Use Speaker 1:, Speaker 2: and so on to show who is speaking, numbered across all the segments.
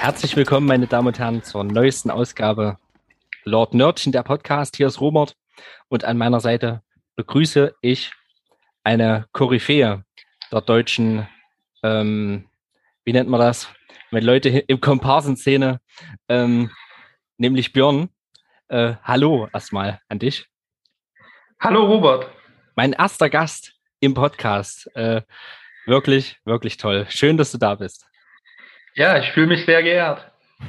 Speaker 1: Herzlich willkommen, meine Damen und Herren, zur neuesten Ausgabe Lord Nerdchen, der Podcast. Hier ist Robert und an meiner Seite begrüße ich eine Koryphäe der deutschen, wie nennt man das, wenn Leute im Komparsenszene, nämlich Björn. Hallo erstmal an dich.
Speaker 2: Hallo Robert.
Speaker 1: Mein erster Gast im Podcast. Wirklich, wirklich toll. Schön, dass du da bist.
Speaker 2: Ja, ich fühle mich sehr geehrt.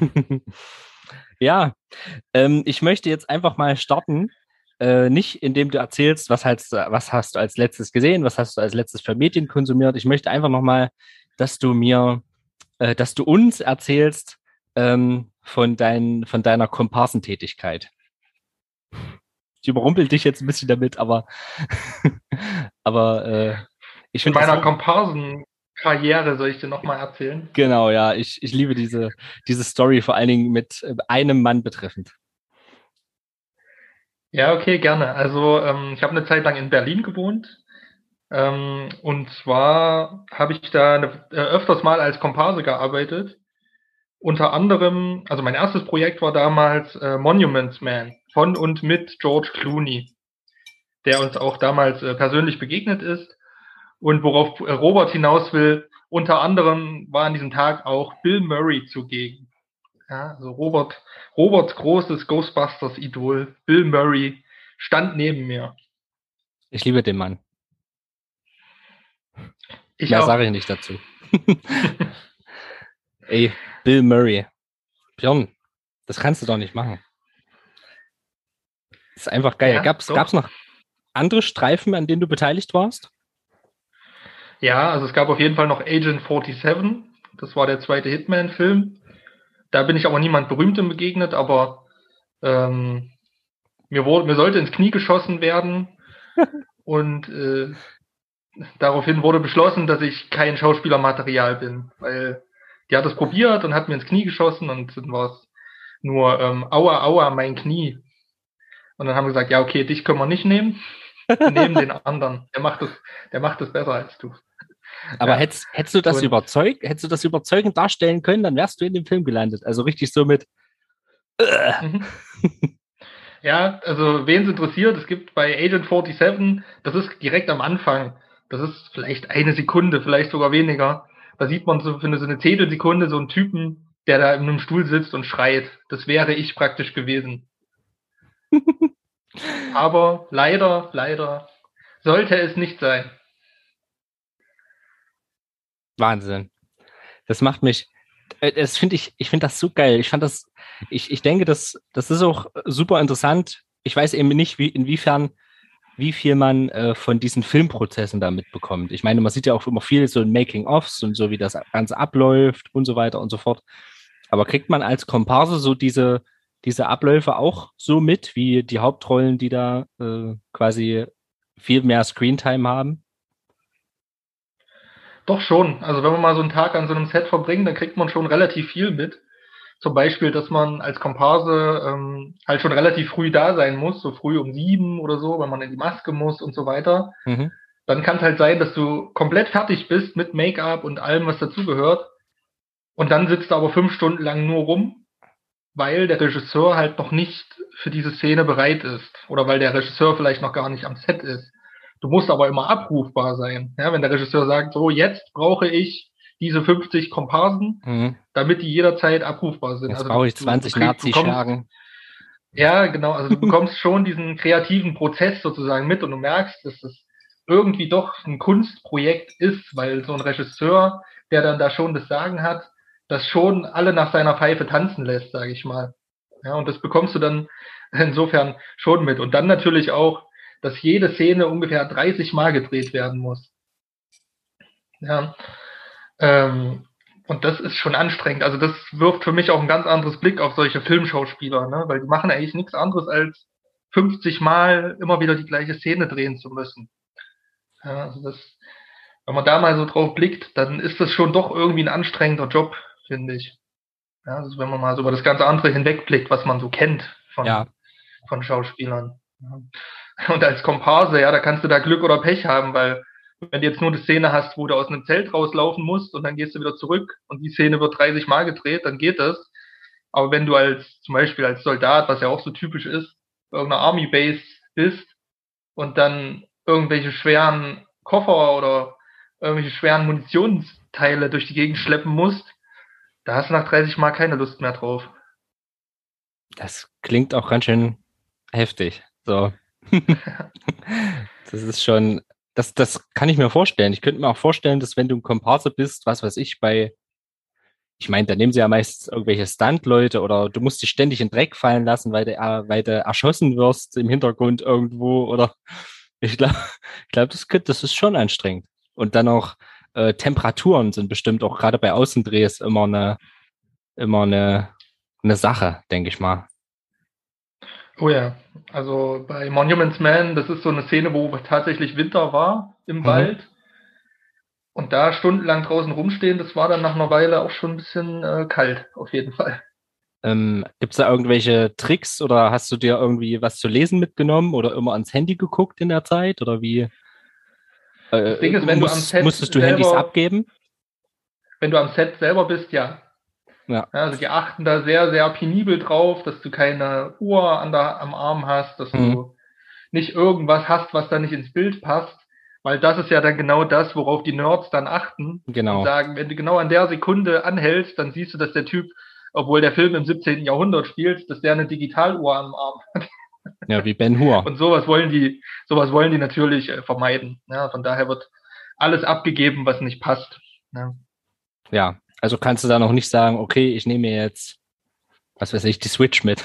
Speaker 1: Ja, ich möchte jetzt einfach mal starten, nicht indem du erzählst, was hast du als letztes gesehen, was hast du als letztes für Medien konsumiert. Ich möchte einfach nochmal, dass du uns erzählst von deiner Komparsentätigkeit. Ich überrumpel dich jetzt ein bisschen damit, aber ich
Speaker 2: In
Speaker 1: finde
Speaker 2: meiner Komparsenkarriere soll ich dir nochmal erzählen?
Speaker 1: Genau, ja, ich liebe diese Story, vor allen Dingen mit einem Mann betreffend.
Speaker 2: Ja, okay, gerne. Also ich habe eine Zeit lang in Berlin gewohnt. Und zwar habe ich da öfters mal als Komparse gearbeitet. Unter anderem, also mein erstes Projekt war damals Monuments Man von und mit George Clooney, der uns auch damals persönlich begegnet ist. Und worauf Robert hinaus will, unter anderem war an diesem Tag auch Bill Murray zugegen. Ja, also Roberts großes Ghostbusters-Idol, Bill Murray, stand neben mir.
Speaker 1: Ich liebe den Mann.
Speaker 2: Ich
Speaker 1: Mehr
Speaker 2: auch.
Speaker 1: sage ich nicht dazu. Ey, Bill Murray. Björn, das kannst du doch nicht machen. Das ist einfach geil.
Speaker 2: Ja,
Speaker 1: Gab's noch andere Streifen, an denen du beteiligt warst?
Speaker 2: Ja, also es gab auf jeden Fall noch Agent 47. Das war der zweite Hitman-Film. Da bin ich aber niemand Berühmtem begegnet, aber mir sollte ins Knie geschossen werden und daraufhin wurde beschlossen, dass ich kein Schauspielermaterial bin, weil die hat es probiert und hat mir ins Knie geschossen und dann war es nur aua, aua, mein Knie. Und dann haben wir gesagt, ja, okay, dich können wir nicht nehmen. Wir nehmen den anderen. Der macht es besser als du.
Speaker 1: Aber ja. Hättest du das überzeugend darstellen können, dann wärst du in dem Film gelandet. Also richtig so mit.
Speaker 2: Ja, also wen es interessiert, es gibt bei Agent 47, das ist direkt am Anfang. Das ist vielleicht eine Sekunde, vielleicht sogar weniger. Da sieht man so für so eine Zehntelsekunde so einen Typen, der da in einem Stuhl sitzt und schreit. Das wäre ich praktisch gewesen. Aber leider sollte es nicht sein.
Speaker 1: Wahnsinn. Das macht mich, ich finde das so geil. Ich denke, das ist auch super interessant. Ich weiß eben nicht, wie viel man von diesen Filmprozessen da mitbekommt. Ich meine, man sieht ja auch immer viel so in Making-ofs und so, wie das Ganze abläuft und so weiter und so fort. Aber kriegt man als Komparse so diese Abläufe auch so mit, wie die Hauptrollen, die da quasi viel mehr Screentime haben?
Speaker 2: Doch schon. Also wenn man mal so einen Tag an so einem Set verbringt, dann kriegt man schon relativ viel mit. Zum Beispiel, dass man als Komparse halt schon relativ früh da sein muss, so früh um 7 oder so, weil man in die Maske muss und so weiter.
Speaker 1: Mhm.
Speaker 2: Dann kann es halt sein, dass du komplett fertig bist mit Make-up und allem, was dazugehört. Und dann sitzt du aber 5 Stunden lang nur rum, weil der Regisseur halt noch nicht für diese Szene bereit ist. Oder weil der Regisseur vielleicht noch gar nicht am Set ist. Du musst aber immer abrufbar sein. Ja, wenn der Regisseur sagt, so jetzt brauche ich diese 50 Komparsen, damit die jederzeit abrufbar sind.
Speaker 1: Jetzt
Speaker 2: also
Speaker 1: brauche ich 20 Nazi-Schergen.
Speaker 2: Ja, genau. Also du bekommst schon diesen kreativen Prozess sozusagen mit und du merkst, dass das irgendwie doch ein Kunstprojekt ist, weil so ein Regisseur, der dann da schon das Sagen hat, das schon alle nach seiner Pfeife tanzen lässt, sage ich mal. Ja, und das bekommst du dann insofern schon mit. Und dann natürlich auch, dass jede Szene ungefähr 30 Mal gedreht werden muss. Ja, und das ist schon anstrengend. Also das wirft für mich auch ein ganz anderes Blick auf solche Filmschauspieler, ne? Weil die machen eigentlich nichts anderes als 50 Mal immer wieder die gleiche Szene drehen zu müssen. Ja, also wenn man da mal so drauf blickt, dann ist das schon doch irgendwie ein anstrengender Job, finde ich. Ja, also wenn man mal so über das ganze andere hinwegblickt, was man so kennt von Schauspielern. Ja. Und als Komparse, ja, da kannst du da Glück oder Pech haben, weil Wenn du jetzt nur eine Szene hast, wo du aus einem Zelt rauslaufen musst und dann gehst du wieder zurück und die Szene wird 30 Mal gedreht, dann geht das. Aber wenn du zum Beispiel als Soldat, was ja auch so typisch ist, bei irgendeiner Army Base bist und dann irgendwelche schweren Koffer oder irgendwelche schweren Munitionsteile durch die Gegend schleppen musst, da hast du nach 30 Mal keine Lust mehr drauf.
Speaker 1: Das klingt auch ganz schön heftig. So. Das ist schon, das kann ich mir vorstellen. Ich könnte mir auch vorstellen, dass wenn du ein Komparse bist, was weiß ich, ich meine, da nehmen sie ja meistens irgendwelche Stunt-Leute oder du musst dich ständig in den Dreck fallen lassen, weil du erschossen wirst im Hintergrund irgendwo oder ich glaube, das ist schon anstrengend. Und dann auch Temperaturen sind bestimmt auch gerade bei Außendrehs immer eine Sache, denke ich mal.
Speaker 2: Oh ja, also bei Monuments Man, das ist so eine Szene, wo tatsächlich Winter war im
Speaker 1: Mhm.
Speaker 2: Wald und da stundenlang draußen rumstehen, das war dann nach einer Weile auch schon ein bisschen kalt, auf jeden Fall.
Speaker 1: Gibt es da irgendwelche Tricks oder hast du dir irgendwie was zu lesen mitgenommen oder immer ans Handy geguckt in der Zeit oder wie
Speaker 2: Das Ding ist, wenn du am Set
Speaker 1: musstest du Handys
Speaker 2: selber,
Speaker 1: abgeben?
Speaker 2: wenn du am Set selber bist, ja.
Speaker 1: Ja.
Speaker 2: Ja, also die achten da sehr, sehr penibel drauf, dass du keine Uhr am Arm hast, dass
Speaker 1: Mhm.
Speaker 2: du nicht irgendwas hast, was da nicht ins Bild passt, weil das ist ja dann genau das, worauf die Nerds dann achten und
Speaker 1: Genau.
Speaker 2: sagen, wenn du genau an der Sekunde anhältst, dann siehst du, dass der Typ, obwohl der Film im 17. Jahrhundert spielt, dass der eine Digitaluhr am Arm hat.
Speaker 1: Ja, wie Ben Hur.
Speaker 2: Und sowas wollen die natürlich vermeiden. Ja, von daher wird alles abgegeben, was nicht passt. Ja.
Speaker 1: Ja, also kannst du da noch nicht sagen, okay, ich nehme mir jetzt, was weiß ich, die Switch mit.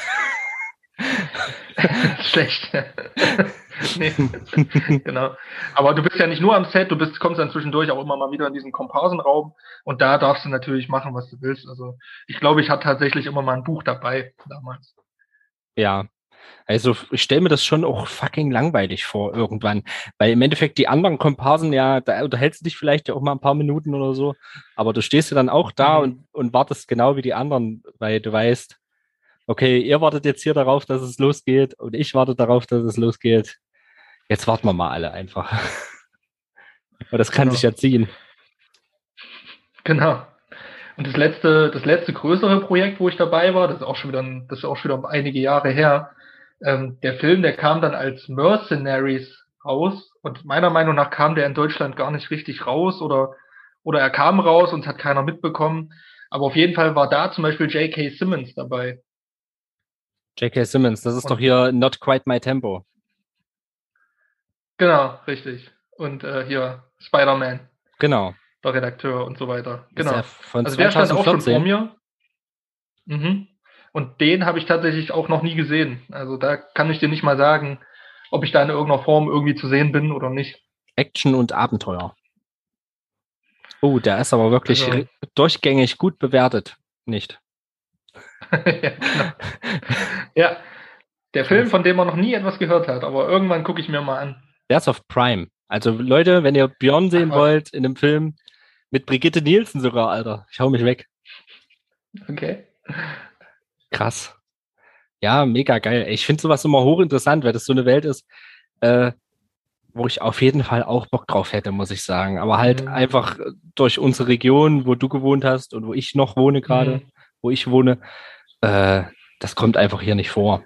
Speaker 2: Schlecht. Nee, genau. Aber du bist ja nicht nur am Set, kommst dann zwischendurch auch immer mal wieder in diesen Komparsenraum und da darfst du natürlich machen, was du willst. Also ich glaube, ich hatte tatsächlich immer mal ein Buch dabei damals.
Speaker 1: Ja, also ich stelle mir das schon auch fucking langweilig vor irgendwann, weil im Endeffekt die anderen Komparsen, ja, da unterhältst du dich vielleicht ja auch mal ein paar Minuten oder so, aber du stehst ja dann auch da
Speaker 2: Mhm.
Speaker 1: und wartest genau wie die anderen, weil du weißt, okay, ihr wartet jetzt hier darauf, dass es losgeht und ich warte darauf, dass es losgeht. Jetzt warten wir mal alle einfach. Und das kann sich
Speaker 2: Genau.
Speaker 1: ja ziehen.
Speaker 2: Genau. Und das letzte größere Projekt, wo ich dabei war, das ist auch schon wieder einige Jahre her. Der Film, der kam dann als Mercenaries raus und meiner Meinung nach kam der in Deutschland gar nicht richtig raus oder er kam raus und es hat keiner mitbekommen. Aber auf jeden Fall war da zum Beispiel J.K. Simmons dabei.
Speaker 1: J.K. Simmons, das ist doch
Speaker 2: Und
Speaker 1: hier Not Quite My Tempo.
Speaker 2: genau, richtig. Und hier Spider-Man,
Speaker 1: Genau.
Speaker 2: der Redakteur und so weiter.
Speaker 1: Ist er
Speaker 2: Genau.
Speaker 1: von
Speaker 2: Also der stand auch schon vor
Speaker 1: 2014?
Speaker 2: mir. Mhm. Und den habe ich tatsächlich auch noch nie gesehen. Also da kann ich dir nicht mal sagen, ob ich da in irgendeiner Form irgendwie zu sehen bin oder nicht.
Speaker 1: Action und Abenteuer. Oh, der ist aber wirklich
Speaker 2: Also,
Speaker 1: durchgängig gut bewertet. Nicht.
Speaker 2: ja, genau. Ja, der Film,
Speaker 1: Krass.
Speaker 2: von dem man noch nie etwas gehört hat, aber irgendwann gucke ich mir mal an.
Speaker 1: Der ist auf Prime. Also Leute, wenn ihr Björn
Speaker 2: Ach
Speaker 1: sehen
Speaker 2: was,
Speaker 1: wollt in einem Film mit Brigitte Nielsen sogar, Alter. Ich hau mich weg.
Speaker 2: okay.
Speaker 1: Krass. Ja, mega geil. Ich finde sowas immer hochinteressant, weil das so eine Welt ist, äh, wo ich auf jeden Fall auch Bock drauf hätte, muss ich sagen. Aber halt
Speaker 2: Mhm.
Speaker 1: einfach durch unsere Region, wo du gewohnt hast und wo ich noch wohne gerade,
Speaker 2: Mhm.
Speaker 1: wo ich wohne, äh, das kommt einfach hier nicht vor.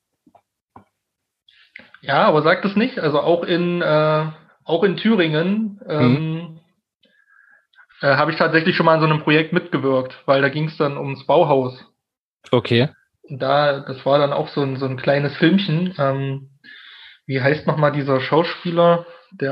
Speaker 2: Ja, aber sag das nicht. Also auch in Thüringen
Speaker 1: Hm,
Speaker 2: habe ich tatsächlich schon mal an so einem Projekt mitgewirkt, weil da ging es dann ums Bauhaus.
Speaker 1: okay.
Speaker 2: Und das war dann auch so ein kleines Filmchen. Wie heißt nochmal dieser Schauspieler,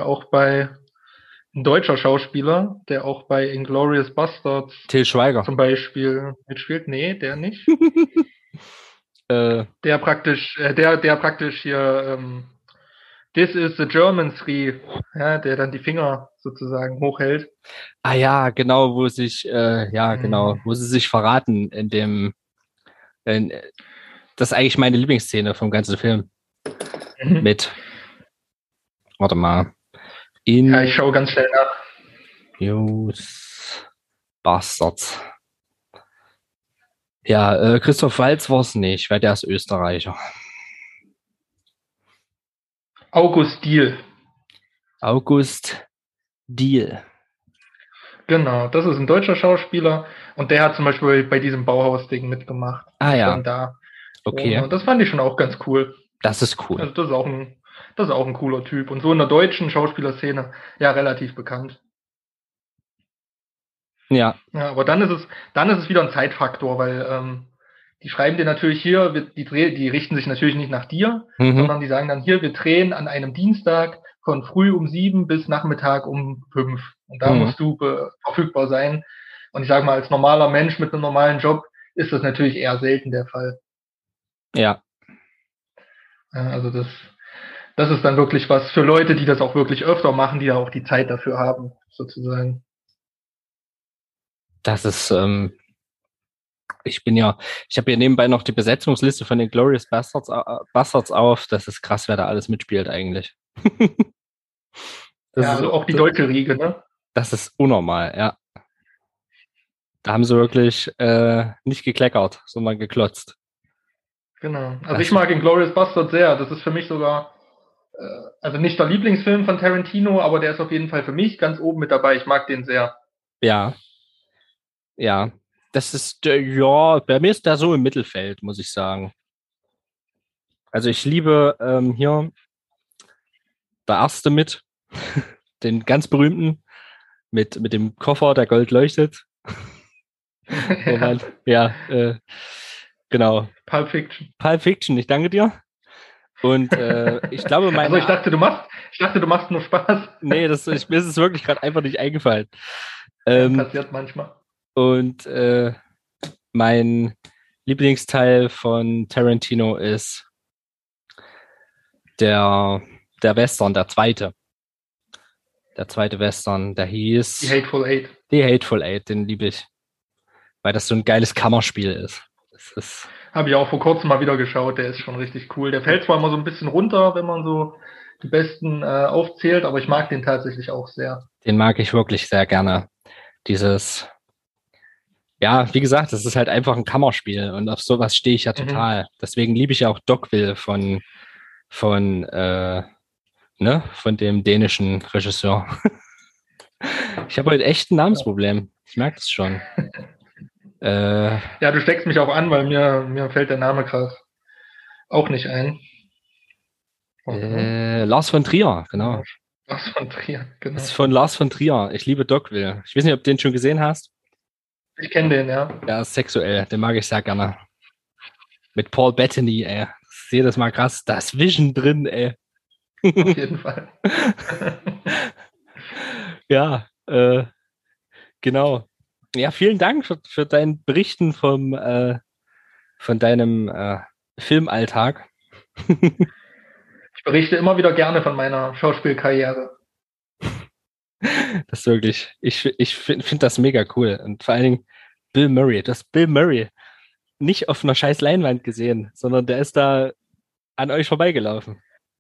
Speaker 2: ein deutscher Schauspieler, der auch bei Inglourious Basterds
Speaker 1: Til Schweiger.
Speaker 2: zum Beispiel mitspielt? Nee, der nicht.
Speaker 1: äh,
Speaker 2: Der praktisch hier This is the German Three, ja, der dann die Finger sozusagen hochhält.
Speaker 1: ja, genau, ja, genau,
Speaker 2: Mhm.
Speaker 1: wo sie sich verraten in, das ist eigentlich meine Lieblingsszene vom ganzen Film.
Speaker 2: Mhm.
Speaker 1: Mit, warte mal,
Speaker 2: Ja, ich schaue ganz schnell nach.
Speaker 1: Inglourious Bastards. Ja, Christoph Waltz war es nicht, weil der ist Österreicher.
Speaker 2: August Diehl.
Speaker 1: August Deal.
Speaker 2: Genau, das ist ein deutscher Schauspieler und der hat zum Beispiel bei diesem Bauhaus-Ding mitgemacht.
Speaker 1: Ah ja,
Speaker 2: Stand da.
Speaker 1: okay.
Speaker 2: Und das fand ich schon auch ganz cool.
Speaker 1: Das ist cool.
Speaker 2: Also das ist auch ein cooler Typ. Und so in der deutschen Schauspielerszene ja relativ bekannt.
Speaker 1: Ja.
Speaker 2: Ja, aber dann ist es wieder ein Zeitfaktor, weil die schreiben dir natürlich hier, die richten sich natürlich nicht nach dir,
Speaker 1: Mhm.
Speaker 2: sondern die sagen dann hier, wir drehen an einem Dienstag von früh um 7 bis Nachmittag um 5. Und da
Speaker 1: Mhm.
Speaker 2: musst du verfügbar sein. Und ich sage mal, als normaler Mensch mit einem normalen Job ist das natürlich eher selten der Fall.
Speaker 1: Ja,
Speaker 2: Ja, also das ist dann wirklich was für Leute, die das auch wirklich öfter machen, die ja auch die Zeit dafür haben, sozusagen.
Speaker 1: das ist, ich habe hier nebenbei noch die Besetzungsliste von den Glorious Bastards auf. Das ist krass, wer da alles mitspielt eigentlich. Das
Speaker 2: Ja,
Speaker 1: ist,
Speaker 2: also auch die deutsche Riege, ne?
Speaker 1: das ist unnormal, ja. Da haben sie wirklich nicht gekleckert, sondern geklotzt.
Speaker 2: Genau. Also ich
Speaker 1: Das,
Speaker 2: mag Inglourious Basterds sehr. Das ist für mich sogar, also nicht der Lieblingsfilm von Tarantino, aber der ist auf jeden Fall für mich ganz oben mit dabei. Ich mag den sehr.
Speaker 1: ja, ja. Das ist, ja, bei mir ist der so im Mittelfeld, muss ich sagen. Also ich liebe hier der erste mit, den ganz berühmten, mit dem Koffer, der Gold leuchtet. Wo
Speaker 2: Ja,
Speaker 1: man, ja, genau.
Speaker 2: Pulp Fiction.
Speaker 1: Pulp Fiction, ich danke dir. Und ich glaube,
Speaker 2: Also ich dachte, du machst nur Spaß.
Speaker 1: nee, mir ist es wirklich gerade einfach nicht eingefallen.
Speaker 2: Ja,
Speaker 1: Ähm,
Speaker 2: passiert manchmal.
Speaker 1: und mein Lieblingsteil von Tarantino ist der, der Western, der zweite. Der zweite Western, der
Speaker 2: Die
Speaker 1: hieß
Speaker 2: Hateful Eight.
Speaker 1: The Hateful Eight, den liebe ich. Weil das so ein geiles Kammerspiel ist. Das ist
Speaker 2: Habe ich auch vor kurzem mal wieder geschaut. Der ist schon richtig cool. Der fällt zwar immer so ein bisschen runter, wenn man so die besten aufzählt, aber ich mag den tatsächlich auch sehr.
Speaker 1: Den mag ich wirklich sehr gerne. Dieses, ja, wie gesagt, das ist halt einfach ein Kammerspiel und auf sowas stehe ich ja
Speaker 2: Mhm.
Speaker 1: total. Deswegen liebe ich ja auch Dogville von, von dem dänischen Regisseur. Ich habe heute echt ein Namensproblem. Ich merke das schon. Äh,
Speaker 2: Ja, du steckst mich auch an, weil mir fällt der Name gerade auch nicht ein. Warte mal.
Speaker 1: Lars von Trier, genau.
Speaker 2: Was von Trier,
Speaker 1: Das ist
Speaker 2: genau.
Speaker 1: von Lars von Trier. Ich liebe Dogville. Ich weiß nicht, ob du den schon gesehen hast.
Speaker 2: Ich kenne den, ja.
Speaker 1: Der ist sexuell, den mag ich sehr gerne. Mit Paul Bettany, ey. Das ist jedes Mal krass. Da ist Vision drin, ey.
Speaker 2: Auf jeden Fall.
Speaker 1: Ja, genau. Ja, vielen Dank für dein Berichten von deinem Filmalltag.
Speaker 2: Ich berichte immer wieder gerne von meiner Schauspielkarriere.
Speaker 1: Das ist wirklich, ich find das mega cool. Und vor allen Dingen Bill Murray. Du hast Bill Murray nicht auf einer scheiß Leinwand gesehen, sondern der ist da an euch vorbeigelaufen.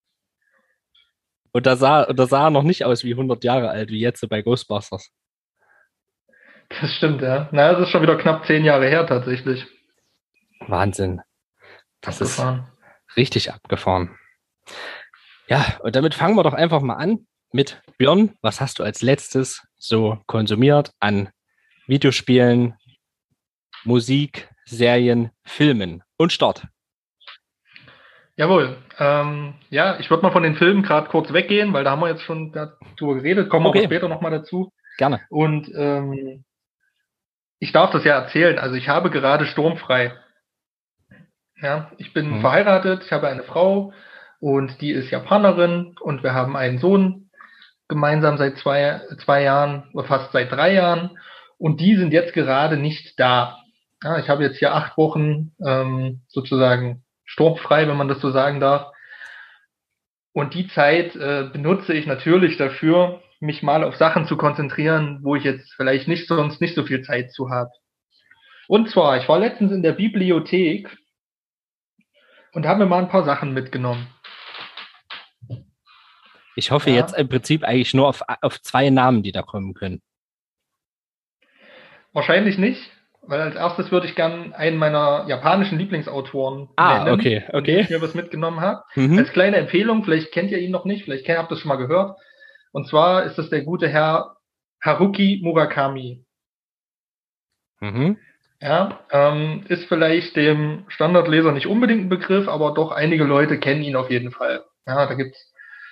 Speaker 1: Und da sah er noch nicht aus wie 100 Jahre alt, wie jetzt so bei Ghostbusters.
Speaker 2: Das stimmt, ja. Na, es ist schon wieder knapp 10 Jahre her tatsächlich.
Speaker 1: Wahnsinn. Das ist
Speaker 2: Abgefahren.
Speaker 1: richtig abgefahren. Ja, und damit fangen wir doch einfach mal an mit Björn. Was hast du als letztes so konsumiert an Videospielen, Musik, Serien, Filmen und Start?
Speaker 2: Jawohl. Ja, ich würde mal von den Filmen gerade kurz weggehen, weil da haben wir jetzt schon drüber geredet, kommen wir
Speaker 1: Okay,
Speaker 2: aber später nochmal dazu.
Speaker 1: gerne.
Speaker 2: Und ich darf das ja erzählen. Also ich habe gerade sturmfrei. Ja, ich bin
Speaker 1: Mhm.
Speaker 2: verheiratet, ich habe eine Frau und die ist Japanerin und wir haben einen Sohn gemeinsam seit zwei Jahren oder fast seit 3 Jahren und die sind jetzt gerade nicht da. Ja, ich habe jetzt hier 8 Wochen sozusagen sturmfrei, wenn man das so sagen darf. Und die Zeit benutze ich natürlich dafür, mich mal auf Sachen zu konzentrieren, wo ich jetzt vielleicht sonst nicht so viel Zeit zu habe. Und zwar, ich war letztens in der Bibliothek und habe mir mal ein paar Sachen mitgenommen.
Speaker 1: Ich hoffe jetzt
Speaker 2: Ja,
Speaker 1: im Prinzip eigentlich nur auf zwei Namen, die da kommen können.
Speaker 2: wahrscheinlich nicht, weil als erstes würde ich gern einen meiner japanischen Lieblingsautoren
Speaker 1: Ah,
Speaker 2: nennen,
Speaker 1: okay,
Speaker 2: von dem
Speaker 1: okay.
Speaker 2: ich mir was mitgenommen habe.
Speaker 1: Mhm.
Speaker 2: Als kleine Empfehlung, vielleicht kennt ihr ihn noch nicht, vielleicht habt ihr es schon mal gehört. Und zwar ist das der gute Herr Haruki Murakami.
Speaker 1: Mhm.
Speaker 2: Ja, ist vielleicht dem Standardleser nicht unbedingt ein Begriff, aber doch einige Leute kennen ihn auf jeden Fall. Ja, da gibt's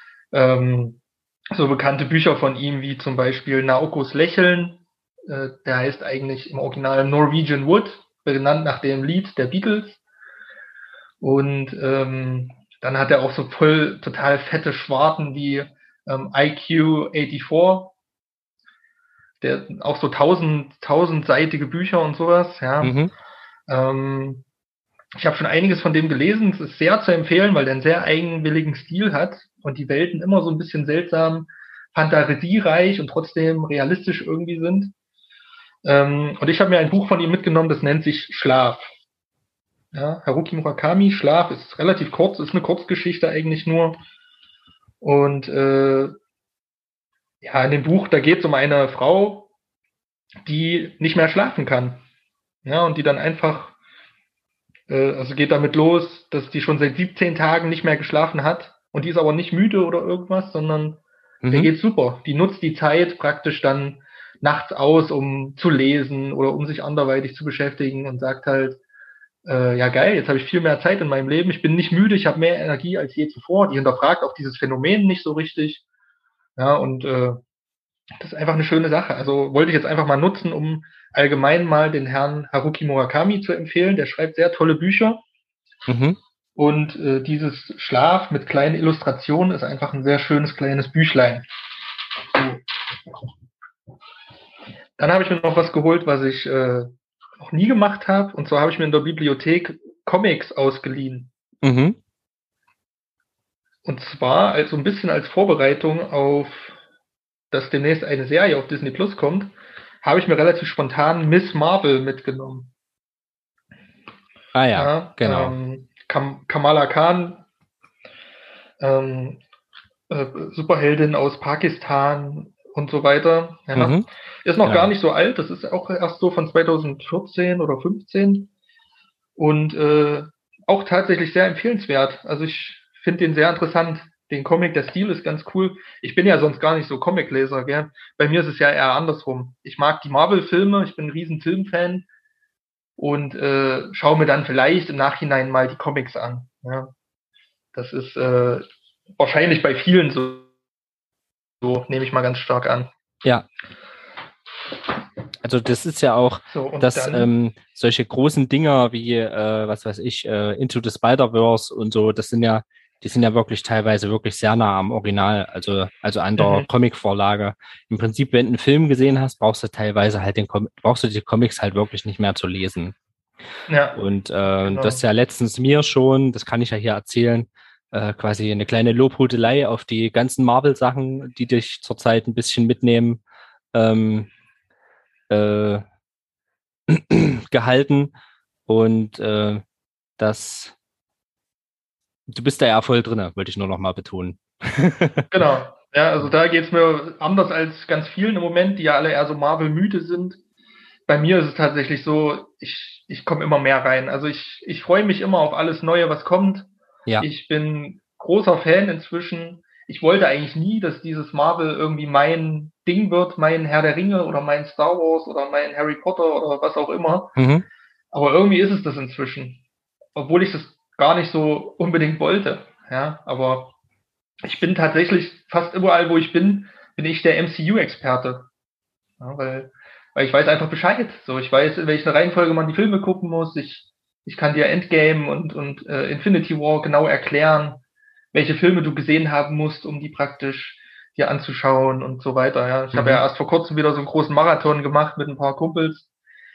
Speaker 2: so bekannte Bücher von ihm, wie zum Beispiel Naokos Lächeln. Der heißt eigentlich im Original Norwegian Wood, benannt nach dem Lied der Beatles. Und dann hat er auch so voll total fette Schwarten wie IQ 84, der auch so tausendseitige Bücher und sowas. Ja.
Speaker 1: Mhm.
Speaker 2: Ich habe schon einiges von dem gelesen. Es ist sehr zu empfehlen, weil der einen sehr eigenwilligen Stil hat und die Welten immer so ein bisschen seltsam, fantasiereich und trotzdem realistisch irgendwie sind. Und ich habe mir ein Buch von ihm mitgenommen, das nennt sich Schlaf. Ja, Haruki Murakami, Schlaf, ist relativ kurz, ist eine Kurzgeschichte eigentlich nur. Und ja, in dem Buch, da geht es um eine Frau, die nicht mehr schlafen kann. Ja, und die dann einfach, also geht damit los, dass die schon seit 17 Tagen nicht mehr geschlafen hat. Und die ist aber nicht müde oder irgendwas, sondern der
Speaker 1: Mhm.
Speaker 2: geht super. Die nutzt die Zeit praktisch dann nachts aus, um zu lesen oder um sich anderweitig zu beschäftigen und sagt halt, ja geil, jetzt habe ich viel mehr Zeit in meinem Leben, ich bin nicht müde, ich habe mehr Energie als je zuvor. Die hinterfragt auch dieses Phänomen nicht so richtig. Ja, und das ist einfach eine schöne Sache. Also wollte ich jetzt einfach mal nutzen, um allgemein mal den Herrn Haruki Murakami zu empfehlen. Der schreibt sehr tolle Bücher.
Speaker 1: Mhm.
Speaker 2: Und dieses Schlaf mit kleinen Illustrationen ist einfach ein sehr schönes kleines Büchlein. So. Dann habe ich mir noch was geholt, was ich noch nie gemacht habe. Und zwar habe ich mir in der Bibliothek Comics ausgeliehen.
Speaker 1: Mhm.
Speaker 2: Und zwar so ein bisschen als Vorbereitung auf, dass demnächst eine Serie auf Disney Plus kommt, habe ich mir relativ spontan Miss Marvel mitgenommen.
Speaker 1: Ah ja,
Speaker 2: Ja,
Speaker 1: genau.
Speaker 2: Kamala Khan, ähm, Superheldin aus Pakistan und so weiter. Ja.
Speaker 1: Mhm.
Speaker 2: Ist noch gar
Speaker 1: Genau.
Speaker 2: nicht so alt, das ist auch erst so von 2014 oder 15 und auch tatsächlich sehr empfehlenswert. Also ich finde den sehr interessant, den Comic, der Stil ist ganz cool. Ich bin ja sonst gar nicht so Comicleser, gell? Bei mir ist es ja eher andersrum. Ich mag die Marvel-Filme, ich bin ein riesen Filmfan und schaue mir dann vielleicht im Nachhinein mal die Comics an. Ja. Das ist wahrscheinlich bei vielen so, nehme ich mal ganz stark an.
Speaker 1: Ja, also das ist ja auch,
Speaker 2: So, und
Speaker 1: dass
Speaker 2: dann,
Speaker 1: solche großen Dinger wie, was weiß ich, Into the Spider-Verse und so, die sind ja wirklich teilweise wirklich sehr nah am Original, also an der
Speaker 2: mhm,
Speaker 1: Comic-Vorlage. Im Prinzip, wenn du einen Film gesehen hast, brauchst du teilweise halt brauchst du die Comics halt wirklich nicht mehr zu lesen.
Speaker 2: ja,
Speaker 1: Und das ist
Speaker 2: genau.
Speaker 1: ja letztens mir schon, das kann ich ja hier erzählen, quasi eine kleine Lobhudelei auf die ganzen Marvel-Sachen, die dich zurzeit ein bisschen mitnehmen. Ähm, äh, gehalten und das, du bist da ja voll drinne, wollte ich nur noch mal betonen.
Speaker 2: Genau. Ja, also da geht's mir anders als ganz vielen im Moment, die ja alle eher so Marvel-müde sind. Bei mir ist es tatsächlich so, ich komme immer mehr rein. Also ich freue mich immer auf alles Neue, was kommt.
Speaker 1: Ja.
Speaker 2: Ich bin großer Fan inzwischen. Ich wollte eigentlich nie, dass dieses Marvel irgendwie mein Ding wird, mein Herr der Ringe oder mein Star Wars oder mein Harry Potter oder was auch immer.
Speaker 1: Mhm.
Speaker 2: Aber irgendwie ist es das inzwischen. Obwohl ich das gar nicht so unbedingt wollte. Ja, aber ich bin tatsächlich fast überall, wo ich bin ich der MCU-Experte. Ja, weil ich weiß einfach Bescheid. So, ich weiß, in welcher Reihenfolge man die Filme gucken muss. Ich kann dir Endgame und Infinity War genau erklären, welche Filme du gesehen haben musst, um die praktisch dir anzuschauen und so weiter. Ja, ich habe ja
Speaker 1: Mhm.
Speaker 2: erst vor kurzem wieder so einen großen Marathon gemacht mit ein paar Kumpels,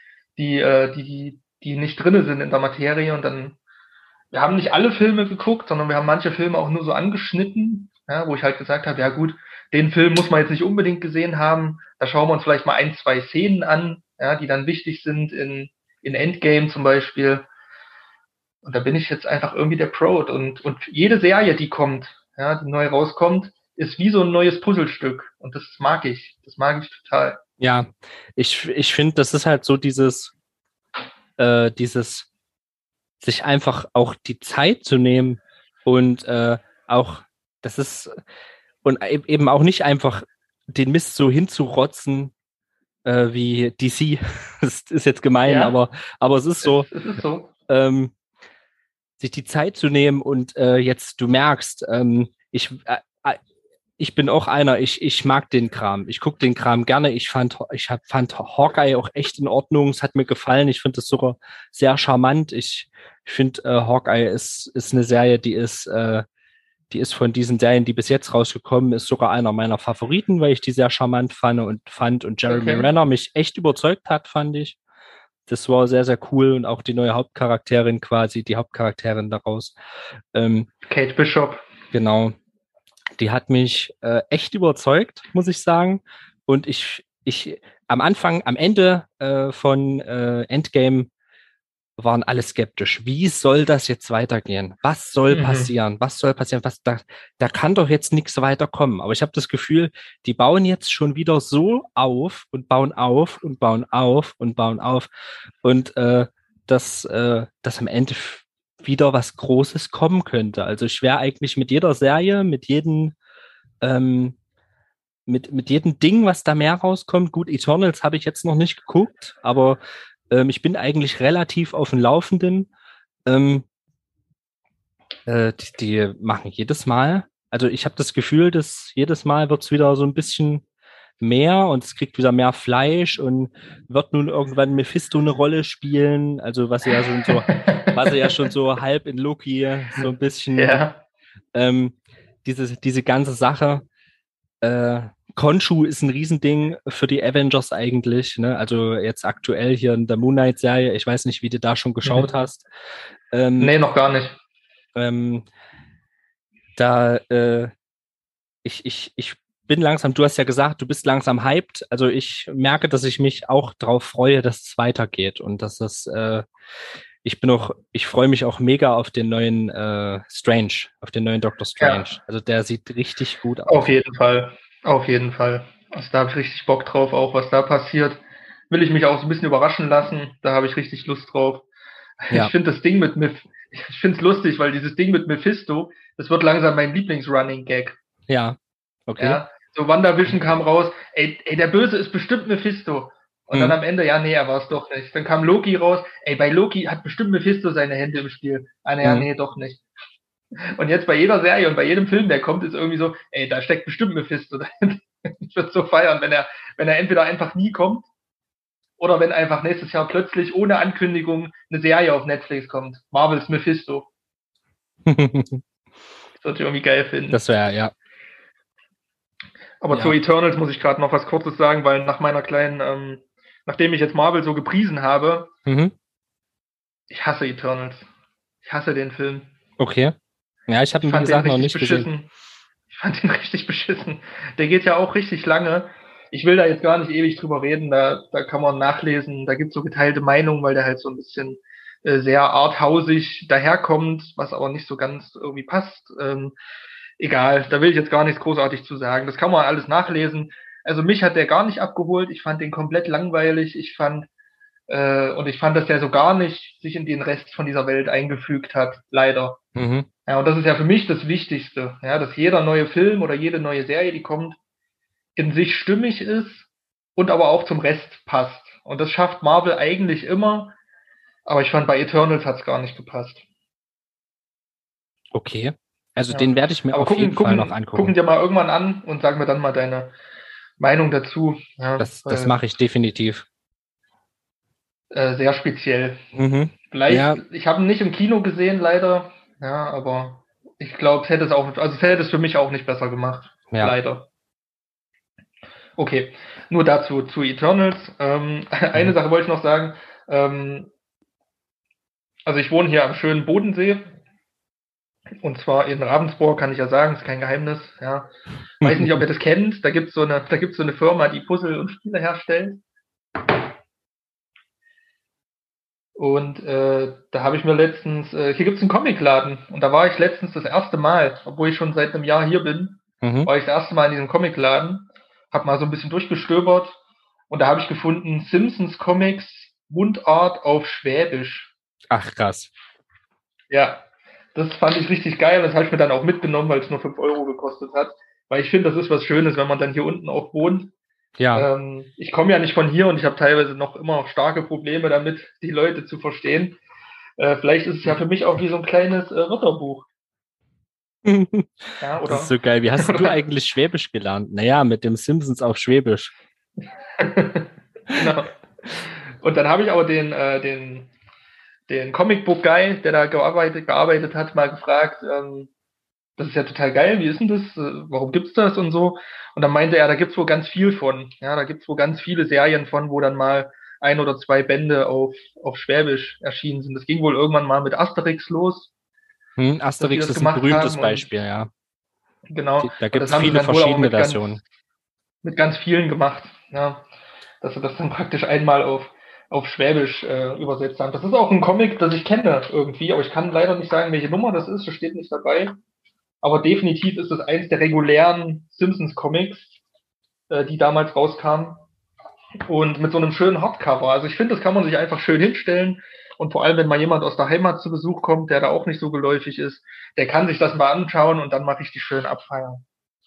Speaker 2: die nicht drinne sind in der Materie und dann wir haben nicht alle Filme geguckt, sondern wir haben manche Filme auch nur so angeschnitten, ja, wo ich halt gesagt habe, ja gut, den Film muss man jetzt nicht unbedingt gesehen haben, da schauen wir uns vielleicht mal ein, zwei Szenen an, ja, die dann wichtig sind in Endgame zum Beispiel. Und da bin ich jetzt einfach irgendwie der Pro. Und jede Serie, die kommt, ja, die neu rauskommt, ist wie so ein neues Puzzlestück. Und das mag ich. Das mag ich total.
Speaker 1: Ja, ich finde, das ist halt so dieses sich einfach auch die Zeit zu nehmen und auch, das ist, und eben auch nicht einfach den Mist so hinzurotzen wie DC. Das ist jetzt gemein,
Speaker 2: Ja,
Speaker 1: aber es ist so,
Speaker 2: es ist so.
Speaker 1: ähm, sich die Zeit zu nehmen und jetzt du merkst, ich bin auch einer, ich mag den Kram. Ich gucke den Kram gerne. Fand Hawkeye auch echt in Ordnung. Es hat mir gefallen. Ich finde das sogar sehr charmant. Ich finde, Hawkeye ist eine Serie, die ist von diesen Serien, die bis jetzt rausgekommen ist, sogar einer meiner Favoriten, weil ich die sehr charmant und Jeremy
Speaker 2: Okay.
Speaker 1: Renner mich echt überzeugt hat, fand ich. Das war sehr, sehr cool und auch die neue Hauptcharakterin quasi, die Hauptcharakterin daraus. Ähm,
Speaker 2: Kate Bishop.
Speaker 1: genau, die hat mich echt überzeugt, muss ich sagen. Und am Ende von Endgame waren alle skeptisch. Wie soll das jetzt weitergehen? Was soll
Speaker 2: Mhm.
Speaker 1: passieren? Was soll passieren? Da kann doch jetzt nichts weiterkommen. Aber ich habe das Gefühl, die bauen jetzt schon wieder so auf und bauen auf und bauen auf und bauen auf. Und dass am Ende wieder was Großes kommen könnte. Also ich wäre eigentlich mit jeder Serie, ähm, mit jedem Ding, was da mehr rauskommt. Gut, Eternals habe ich jetzt noch nicht geguckt, aber ich bin eigentlich relativ auf dem Laufenden. Ähm, die machen jedes Mal. Also ich habe das Gefühl, dass jedes Mal wird es wieder so ein bisschen mehr und es kriegt wieder mehr Fleisch und wird nun irgendwann Mephisto eine Rolle spielen. Also was er ja schon so halb in Loki so ein bisschen
Speaker 2: Ja.
Speaker 1: ähm, diese ganze Sache. Äh, Khonshu ist ein Riesending für die Avengers eigentlich, ne? Also jetzt aktuell hier in der Moon Knight-Serie. Ich weiß nicht, wie du da schon geschaut
Speaker 2: Mhm.
Speaker 1: hast. Ähm,
Speaker 2: Nee, noch gar nicht.
Speaker 1: ähm, da ich bin langsam, du hast ja gesagt, du bist langsam hyped. Also ich merke, dass ich mich auch darauf freue, dass es weitergeht und ich freue mich auch mega auf den neuen Strange, auf den neuen Doctor Strange.
Speaker 2: Ja,
Speaker 1: Also der sieht richtig gut
Speaker 2: auf
Speaker 1: aus.
Speaker 2: jeden Fall. Auf jeden Fall. Also da habe ich richtig Bock drauf, auch was da passiert. Will ich mich auch so ein bisschen überraschen lassen. Da habe ich richtig Lust drauf. Ich
Speaker 1: Ja,
Speaker 2: finde das Ding ich finde es lustig, weil dieses Ding mit Mephisto, das wird langsam mein Lieblings-Running-Gag.
Speaker 1: ja, okay.
Speaker 2: Ja, so WandaVision kam raus, der Böse ist bestimmt Mephisto. Und dann
Speaker 1: Hm,
Speaker 2: am Ende, ja, nee, er war es doch nicht. Dann kam Loki raus, bei Loki hat bestimmt Mephisto seine Hände im Spiel. Ah, ja,
Speaker 1: hm.
Speaker 2: nee, doch nicht. Und jetzt bei jeder Serie und bei jedem Film, der kommt, ist irgendwie so, da steckt bestimmt Mephisto dahinter. Ich würde so feiern, wenn er entweder einfach nie kommt oder wenn einfach nächstes Jahr plötzlich ohne Ankündigung eine Serie auf Netflix kommt. Marvels Mephisto. Das würde ich irgendwie geil finden.
Speaker 1: Das wäre, ja,
Speaker 2: Aber zu
Speaker 1: ja.
Speaker 2: Eternals muss ich gerade noch was Kurzes sagen, weil nachdem ich jetzt Marvel so gepriesen habe,
Speaker 1: Mhm.
Speaker 2: ich hasse Eternals. Ich hasse den Film.
Speaker 1: Okay. Ja, ich habe
Speaker 2: Ich
Speaker 1: ihn, wie
Speaker 2: fand den
Speaker 1: gesagt, noch
Speaker 2: richtig
Speaker 1: nicht gesehen.
Speaker 2: beschissen. Ich fand den richtig beschissen. Der geht ja auch richtig lange. Ich will da jetzt gar nicht ewig drüber reden, da kann man nachlesen. Da gibt's so geteilte Meinungen, weil der halt so ein bisschen sehr arthausig daherkommt, was aber nicht so ganz irgendwie passt. Egal, da will ich jetzt gar nichts großartig zu sagen. Das kann man alles nachlesen. Also mich hat der gar nicht abgeholt. Ich fand den komplett langweilig. Ich fand, dass der so gar nicht sich in den Rest von dieser Welt eingefügt hat. Leider.
Speaker 1: Mhm.
Speaker 2: Ja, und das ist ja für mich das Wichtigste, ja, dass jeder neue Film oder jede neue Serie, die kommt, in sich stimmig ist und aber auch zum Rest passt. Und das schafft Marvel eigentlich immer, aber ich fand bei Eternals hat's gar nicht gepasst.
Speaker 1: Okay. Also
Speaker 2: Ja.
Speaker 1: den werde ich mir
Speaker 2: Aber
Speaker 1: auf jeden Fall noch
Speaker 2: gucken
Speaker 1: angucken.
Speaker 2: dir mal irgendwann an und sag mir dann mal deine Meinung dazu. Ja,
Speaker 1: Das
Speaker 2: weil
Speaker 1: mache ich definitiv.
Speaker 2: sehr speziell.
Speaker 1: Mhm.
Speaker 2: Vielleicht,
Speaker 1: Ja,
Speaker 2: ich habe ihn nicht im Kino gesehen, leider. Ja, aber ich glaube, es hätte es für mich auch nicht besser gemacht.
Speaker 1: ja.
Speaker 2: Leider. Okay, nur dazu zu Eternals. Eine
Speaker 1: Mhm.
Speaker 2: Sache wollte ich noch sagen. Ähm, also ich wohne hier am schönen Bodensee und zwar in Ravensburg, kann ich ja sagen, ist kein Geheimnis. Ja, weiß nicht, ob ihr das kennt. Da gibt's so eine Firma, die Puzzle und Spiele herstellt. Und da habe ich mir hier gibt's einen Comicladen und da war ich letztens das erste Mal, obwohl ich schon seit einem Jahr hier bin,
Speaker 1: Mhm.
Speaker 2: war ich das erste Mal in diesem Comicladen, habe mal so ein bisschen durchgestöbert und da habe ich gefunden Simpsons Comics Mundart auf Schwäbisch.
Speaker 1: Ach, krass.
Speaker 2: Ja, das fand ich richtig geil. Das habe ich mir dann auch mitgenommen, weil es nur 5 Euro gekostet hat. weil ich finde, das ist was Schönes, wenn man dann hier unten auch wohnt.
Speaker 1: Ja.
Speaker 2: Ich komme ja nicht von hier und ich habe teilweise noch immer starke Probleme damit, die Leute zu verstehen. Vielleicht ist es ja für mich auch wie so ein kleines Wörterbuch. Ja,
Speaker 1: Das ist
Speaker 2: oder,
Speaker 1: so geil. Wie hast du
Speaker 2: oder
Speaker 1: eigentlich Schwäbisch gelernt? Naja, mit dem Simpsons auf Schwäbisch.
Speaker 2: genau. Und dann habe ich aber den Comicbook-Guy, der da gearbeitet hat, mal gefragt, das ist ja total geil, wie ist denn das? Warum gibt's das und so? Und dann meinte er, da gibt's wohl ganz viel von. Ja, da gibt's wohl ganz viele Serien von, wo dann mal ein oder zwei Bände auf Schwäbisch erschienen sind. Das ging wohl irgendwann mal mit Asterix los, dass die
Speaker 1: Asterix
Speaker 2: das
Speaker 1: ist ein
Speaker 2: gemacht
Speaker 1: berühmtes
Speaker 2: haben und
Speaker 1: Beispiel, ja.
Speaker 2: genau.
Speaker 1: Da
Speaker 2: Und
Speaker 1: gibt
Speaker 2: das
Speaker 1: es
Speaker 2: haben sie
Speaker 1: viele
Speaker 2: dann wohl aber
Speaker 1: verschiedene Versionen.
Speaker 2: mit ganz vielen gemacht. Ja, dass sie das dann praktisch einmal auf Schwäbisch übersetzt haben. Das ist auch ein Comic, das ich kenne irgendwie, aber ich kann leider nicht sagen, welche Nummer das ist. Das steht nicht dabei. Aber definitiv ist es eins der regulären Simpsons-Comics, die damals rauskamen. Und mit so einem schönen Hardcover. Also ich finde, das kann man sich einfach schön hinstellen. Und vor allem, wenn mal jemand aus der Heimat zu Besuch kommt, der da auch nicht so geläufig ist, der kann sich das mal anschauen und dann mache ich die schön abfeiern.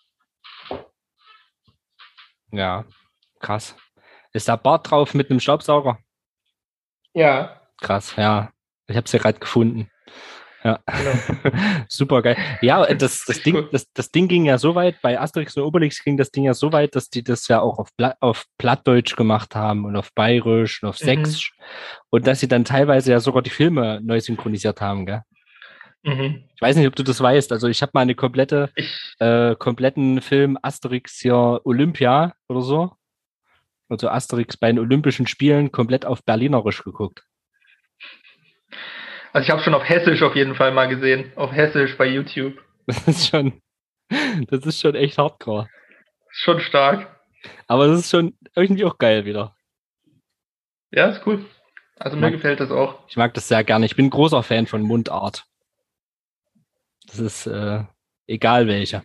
Speaker 1: Ja, krass. Ist da Bart drauf mit einem Staubsauger?
Speaker 2: Ja,
Speaker 1: Krass, ja. Ich habe es ja gerade gefunden. Ja.
Speaker 2: genau.
Speaker 1: Super geil. Ja, das
Speaker 2: Richtig
Speaker 1: Ding,
Speaker 2: cool.
Speaker 1: das Ding ging ja so weit, bei Asterix und Obelix ging das Ding ja so weit, dass die das ja auch auf Plattdeutsch gemacht haben und auf Bayerisch und auf
Speaker 2: Mhm.
Speaker 1: Sächsisch und dass sie dann teilweise ja sogar die Filme neu synchronisiert haben, gell?
Speaker 2: Mhm.
Speaker 1: Ich weiß nicht, ob du das weißt. Also ich habe mal eine
Speaker 2: Ich,
Speaker 1: kompletten Film Asterix hier Olympia oder so. Also Asterix bei den Olympischen Spielen komplett auf Berlinerisch geguckt.
Speaker 2: also ich habe schon auf Hessisch auf jeden Fall mal gesehen. Auf Hessisch bei YouTube.
Speaker 1: Das ist schon, das ist schon echt hardcore.
Speaker 2: Schon stark.
Speaker 1: Aber das ist schon irgendwie auch geil wieder.
Speaker 2: Ja, ist cool. Also
Speaker 1: Ich
Speaker 2: mir
Speaker 1: mag,
Speaker 2: gefällt das auch.
Speaker 1: ich mag das sehr gerne. Ich bin ein großer Fan von Mundart. Das ist egal welche.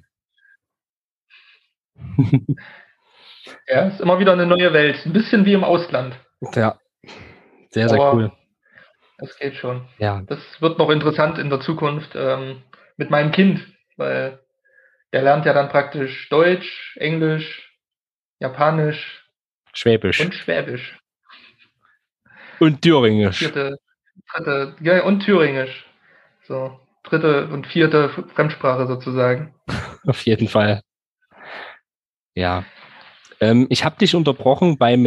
Speaker 2: Ja, ist immer wieder eine neue Welt. Ein bisschen wie im Ausland.
Speaker 1: Ja, sehr, sehr cool.
Speaker 2: Aber das geht schon.
Speaker 1: Ja,
Speaker 2: Das wird noch interessant in der Zukunft mit meinem Kind, weil der lernt ja dann praktisch Deutsch, Englisch, Japanisch
Speaker 1: Schwäbisch.
Speaker 2: und Schwäbisch.
Speaker 1: Und Thüringisch.
Speaker 2: Vierte, dritte, ja, und Thüringisch. So, dritte und vierte Fremdsprache sozusagen.
Speaker 1: Auf jeden Fall. Ja. Ich habe dich unterbrochen bei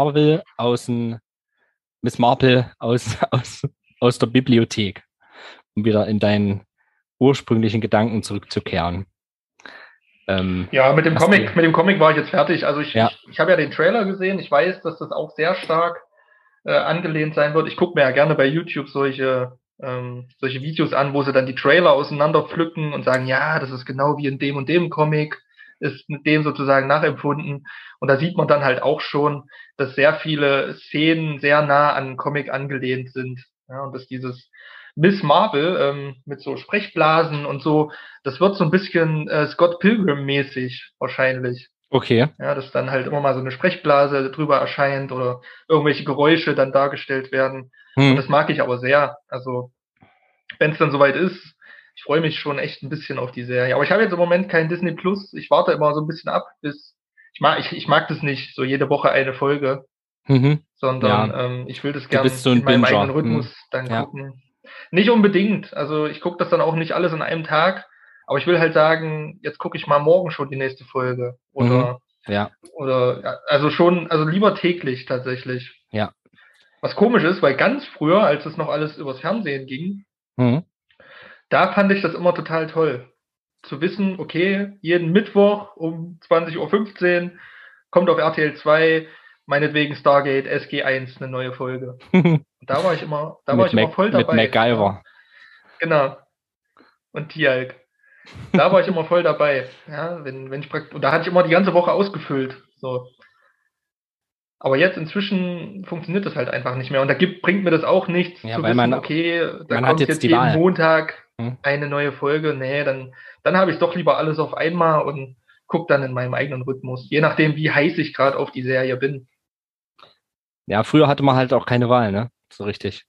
Speaker 1: Miss Marple aus der Bibliothek, um wieder in deinen ursprünglichen Gedanken zurückzukehren.
Speaker 2: Ja,
Speaker 1: Hast du,
Speaker 2: Mit dem Comic war ich jetzt fertig. Also
Speaker 1: ja,
Speaker 2: ich habe ja den Trailer gesehen. Ich weiß, dass das auch sehr stark angelehnt sein wird. Ich gucke mir ja gerne bei YouTube solche Videos an, wo sie dann die Trailer auseinander pflücken und sagen, ja, das ist genau wie in dem und dem Comic, ist mit dem sozusagen nachempfunden. Und da sieht man dann halt auch schon, dass sehr viele Szenen sehr nah an den Comic angelehnt sind. Ja, und dass dieses Miss Marvel mit so Sprechblasen und so, das wird so ein bisschen Scott Pilgrim-mäßig wahrscheinlich.
Speaker 1: okay.
Speaker 2: Ja, dass dann halt immer mal so eine Sprechblase drüber erscheint oder irgendwelche Geräusche dann dargestellt werden. Und
Speaker 1: Hm.
Speaker 2: das mag ich aber sehr. Also, wenn es dann soweit ist, ich freue mich schon echt ein bisschen auf die Serie. Aber ich habe jetzt im Moment kein Disney Plus. Ich warte immer so ein bisschen ab, bis ich mag das nicht, so jede Woche eine Folge,
Speaker 1: Mhm.
Speaker 2: sondern
Speaker 1: Ja,
Speaker 2: ich will das
Speaker 1: du bist
Speaker 2: gern
Speaker 1: so
Speaker 2: in
Speaker 1: ein
Speaker 2: meinem eigenen
Speaker 1: Binger.
Speaker 2: Rhythmus
Speaker 1: Hm.
Speaker 2: dann
Speaker 1: Ja.
Speaker 2: gucken. Nicht unbedingt. Also ich gucke das dann auch nicht alles an einem Tag, aber ich will halt sagen, jetzt gucke ich mal morgen schon die nächste Folge.
Speaker 1: Mhm. Ja.
Speaker 2: Ja, also schon, also lieber täglich tatsächlich.
Speaker 1: Ja.
Speaker 2: Was komisch ist, weil ganz früher, als es noch alles übers Fernsehen ging,
Speaker 1: Mhm.
Speaker 2: da fand ich das immer total toll. Zu wissen, okay, jeden Mittwoch um 20:15 Uhr kommt auf RTL 2 meinetwegen Stargate SG1 eine neue Folge. Und da war ich immer voll
Speaker 1: Mit
Speaker 2: dabei. Ja,
Speaker 1: MacGyver.
Speaker 2: genau. Und Tialk. Da war ich immer voll dabei. Ja, wenn ich praktisch, und da hatte ich immer die ganze Woche ausgefüllt. So. Aber jetzt inzwischen funktioniert das halt einfach nicht mehr. Und bringt mir das auch nichts
Speaker 1: Ja,
Speaker 2: zu
Speaker 1: weil
Speaker 2: wissen, okay, da
Speaker 1: man hat
Speaker 2: kommt
Speaker 1: jetzt
Speaker 2: jetzt
Speaker 1: die
Speaker 2: jeden
Speaker 1: Wahl.
Speaker 2: Montag
Speaker 1: Hm.
Speaker 2: eine neue Folge. Nee, dann habe ich doch lieber alles auf einmal und guck dann in meinem eigenen Rhythmus. Je nachdem, wie heiß ich gerade auf die Serie bin.
Speaker 1: Ja, früher hatte man halt auch keine Wahl, ne? So richtig.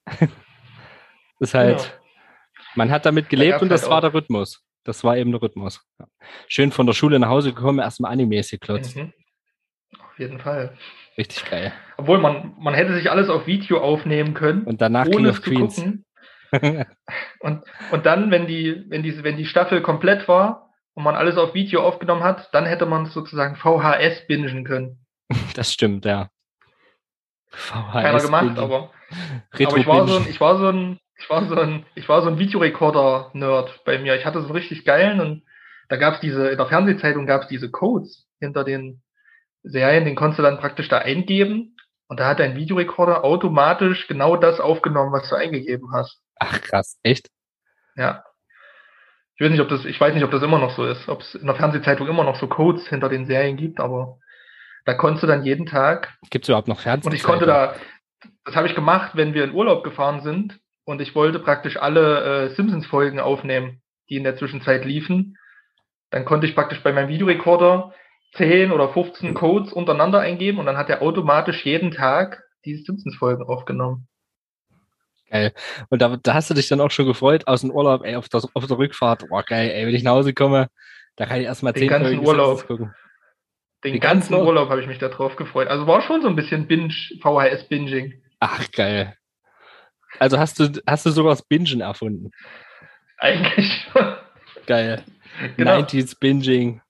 Speaker 1: Ist
Speaker 2: Genau.
Speaker 1: halt, man hat damit
Speaker 2: Da
Speaker 1: gelebt
Speaker 2: gab
Speaker 1: und
Speaker 2: es halt
Speaker 1: das war
Speaker 2: auch,
Speaker 1: der Rhythmus. Das war eben der Rhythmus. Ja. Schön von der Schule nach Hause gekommen, erstmal Animes geklotzt.
Speaker 2: Mhm. Auf jeden Fall.
Speaker 1: Richtig geil.
Speaker 2: Obwohl man hätte sich alles auf Video aufnehmen können,
Speaker 1: Und danach King
Speaker 2: ohne
Speaker 1: of
Speaker 2: es zu
Speaker 1: Queens.
Speaker 2: gucken. Und dann, wenn die Staffel komplett war und man alles auf Video aufgenommen hat, dann hätte man es sozusagen VHS bingen können.
Speaker 1: Das stimmt, ja.
Speaker 2: Keiner gemacht,
Speaker 1: VHS-Binging.
Speaker 2: aber ich war so
Speaker 1: Retro-Bingen.
Speaker 2: ein Videorekorder-Nerd bei mir. Ich hatte so einen richtig geilen und da gab es in der Fernsehzeitung gab es diese Codes hinter den Serien, den konntest du dann praktisch da eingeben und da hat dein Videorekorder automatisch genau das aufgenommen, was du eingegeben hast.
Speaker 1: Ach krass, echt?
Speaker 2: Ja. Ich weiß nicht, ob das immer noch so ist, ob es in der Fernsehzeitung immer noch so Codes hinter den Serien gibt, aber da konntest du dann jeden Tag,
Speaker 1: Gibt es überhaupt noch
Speaker 2: und ich konnte
Speaker 1: Fernsehzeitung?
Speaker 2: das habe ich gemacht, wenn wir in Urlaub gefahren sind und ich wollte praktisch alle Simpsons-Folgen aufnehmen, die in der Zwischenzeit liefen. Dann konnte ich praktisch bei meinem Videorekorder 10 oder 15 Codes untereinander eingeben und dann hat er automatisch jeden Tag diese Simpsons-Folgen aufgenommen.
Speaker 1: Geil. Und da hast du dich dann auch schon gefreut aus dem Urlaub, ey, auf der Rückfahrt. Boah, geil, ey, wenn ich nach Hause komme, da kann ich erstmal
Speaker 2: Den
Speaker 1: 10
Speaker 2: ganzen
Speaker 1: Folgen Simpsons
Speaker 2: Urlaub.
Speaker 1: gucken.
Speaker 2: Den
Speaker 1: Den ganzen
Speaker 2: ganzen Urlaub habe ich mich da drauf gefreut. Also war schon so ein bisschen VHS-Binging.
Speaker 1: Ach, geil. Also hast du sogar das Bingen erfunden.
Speaker 2: Eigentlich schon.
Speaker 1: Geil.
Speaker 2: Genau.
Speaker 1: 90s Binging.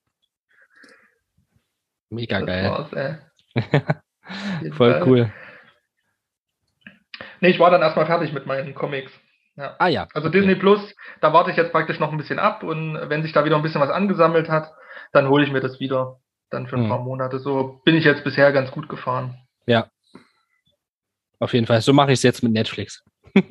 Speaker 1: Mega
Speaker 2: Das
Speaker 1: geil.
Speaker 2: war's,
Speaker 1: Voll
Speaker 2: Fall.
Speaker 1: cool.
Speaker 2: Nee, ich war dann erstmal fertig mit meinen Comics. Ja.
Speaker 1: Ah ja.
Speaker 2: Also
Speaker 1: okay.
Speaker 2: Disney Plus, da warte ich jetzt praktisch noch ein bisschen ab und wenn sich da wieder ein bisschen was angesammelt hat, dann hole ich mir das wieder. Dann für ein paar Monate. So bin ich jetzt bisher ganz gut gefahren.
Speaker 1: Ja. Auf jeden Fall. So mache ich es jetzt mit Netflix.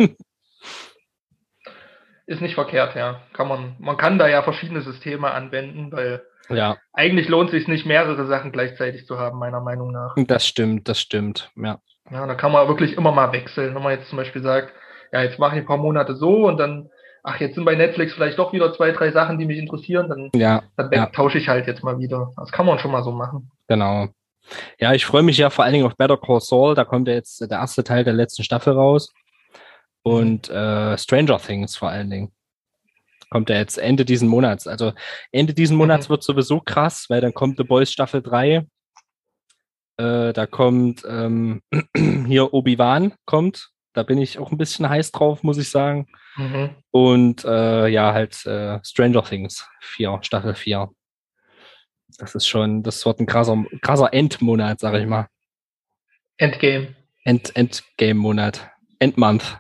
Speaker 2: Ist nicht verkehrt, ja. Man kann da ja verschiedene Systeme anwenden, weil
Speaker 1: Ja,
Speaker 2: eigentlich lohnt es sich nicht, mehrere Sachen gleichzeitig zu haben, meiner Meinung nach.
Speaker 1: das stimmt. Ja.
Speaker 2: Ja, da kann man wirklich immer mal wechseln. Wenn man jetzt zum Beispiel sagt, ja, jetzt mache ich ein paar Monate so und dann, ach, jetzt sind bei Netflix vielleicht doch wieder 2, 3 Sachen, die mich interessieren, dann tausche ich halt jetzt mal wieder. Das kann man schon mal so machen.
Speaker 1: Genau. Ja, ich freue mich ja vor allen Dingen auf Better Call Saul. Da kommt ja jetzt der erste Teil der letzten Staffel raus. Und Stranger Things vor allen Dingen. Kommt ja jetzt Ende diesen Monats. Also Ende diesen Monats wird sowieso krass, weil dann kommt The Boys Staffel 3. Da kommt hier Obi-Wan kommt. Da bin ich auch ein bisschen heiß drauf, muss ich sagen. Und ja, halt Stranger Things 4, Staffel 4. Das wird ein krasser Endmonat, sag ich mal.
Speaker 2: Endgame.
Speaker 1: Endgame-Monat. Endmonth.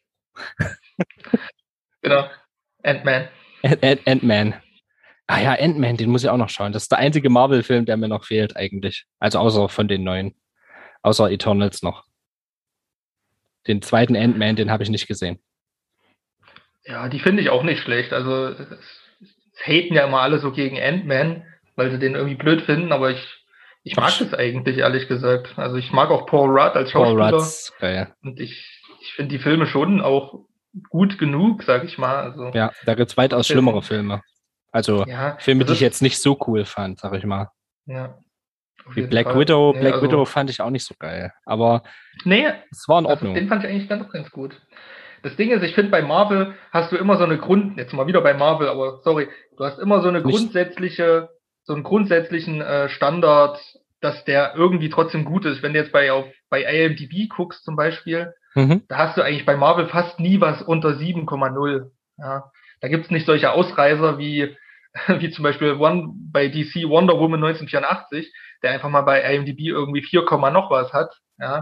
Speaker 2: Genau. Ant-Man.
Speaker 1: Ant-Man. Ah ja, Ant-Man, den muss ich auch noch schauen. Das ist der einzige Marvel-Film, der mir noch fehlt eigentlich. Also außer von den neuen. Außer Eternals noch. Den zweiten Ant-Man, den habe ich nicht gesehen.
Speaker 2: Ja, die finde ich auch nicht schlecht. Also es haten ja immer alle so gegen Ant-Man, weil sie den irgendwie blöd finden, aber ich mag das eigentlich, ehrlich gesagt. Also ich mag auch Paul Rudd als Schauspieler.
Speaker 1: Paul Rudd, geil.
Speaker 2: Und ich finde die Filme schon auch gut genug, sag ich mal. Also,
Speaker 1: ja, da gibt es weitaus schlimmere Filme. Also
Speaker 2: ja,
Speaker 1: Filme, die ich jetzt nicht so cool fand, sag ich mal.
Speaker 2: Ja.
Speaker 1: Wie Black Widow. Black Widow fand ich auch nicht so geil. Aber es war in Ordnung.
Speaker 2: Den fand ich eigentlich ganz gut. Das Ding ist, ich finde, bei Marvel hast du immer so eine jetzt mal wieder bei Marvel, aber sorry, du hast immer so einen grundsätzlichen Standard, dass der irgendwie trotzdem gut ist. Wenn du jetzt bei IMDb guckst zum Beispiel, da hast du eigentlich bei Marvel fast nie was unter 7,0. Ja. Da gibt's nicht solche Ausreißer wie zum Beispiel bei DC Wonder Woman 1984, der einfach mal bei IMDb irgendwie 4, noch was hat. Ja.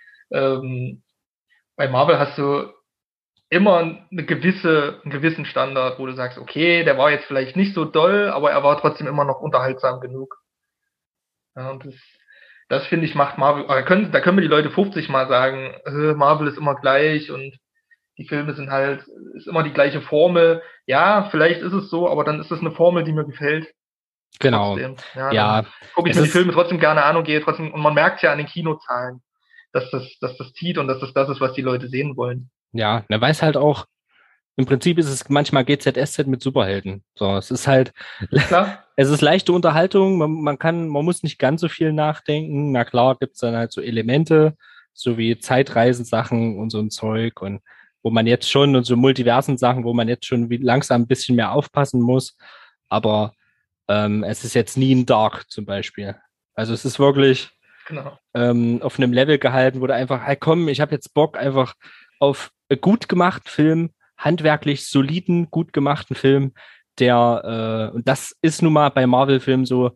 Speaker 2: Bei Marvel hast du immer einen gewissen Standard, wo du sagst, okay, der war jetzt vielleicht nicht so doll, aber er war trotzdem immer noch unterhaltsam genug. Ja, und das finde ich macht Marvel, da können mir die Leute 50 Mal sagen, Marvel ist immer gleich und die Filme ist immer die gleiche Formel. Ja, vielleicht ist es so, aber dann ist es eine Formel, die mir gefällt.
Speaker 1: Genau.
Speaker 2: Trotzdem. Ja. Gucke ich mir die Filme trotzdem gerne an und gehe trotzdem, und man merkt ja an den Kinozahlen, dass das zieht und dass das ist, was die Leute sehen wollen.
Speaker 1: Ja, er weiß halt auch, im Prinzip ist es manchmal GZSZ mit Superhelden. So, es ist halt,
Speaker 2: klar.
Speaker 1: Es ist leichte Unterhaltung, man muss nicht ganz so viel nachdenken. Na klar, gibt's dann halt so Elemente, so wie Zeitreisensachen und so ein Zeug und wo man jetzt schon und so Multiversen-Sachen, wo man jetzt schon langsam ein bisschen mehr aufpassen muss. Aber Es ist jetzt nie ein Dark zum Beispiel. Also es ist wirklich
Speaker 2: Genau.
Speaker 1: auf einem Level gehalten, wo du einfach, hey komm, ich habe jetzt Bock einfach auf gut gemachten Film, handwerklich soliden, gut gemachten Film, und das ist nun mal bei Marvel-Filmen so,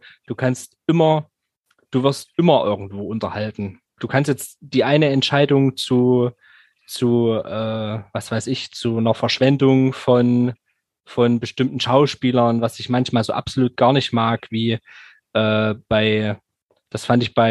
Speaker 1: du wirst immer irgendwo unterhalten. Du kannst jetzt die eine Entscheidung was weiß ich, zu einer Verschwendung von bestimmten Schauspielern, was ich manchmal so absolut gar nicht mag, wie das fand ich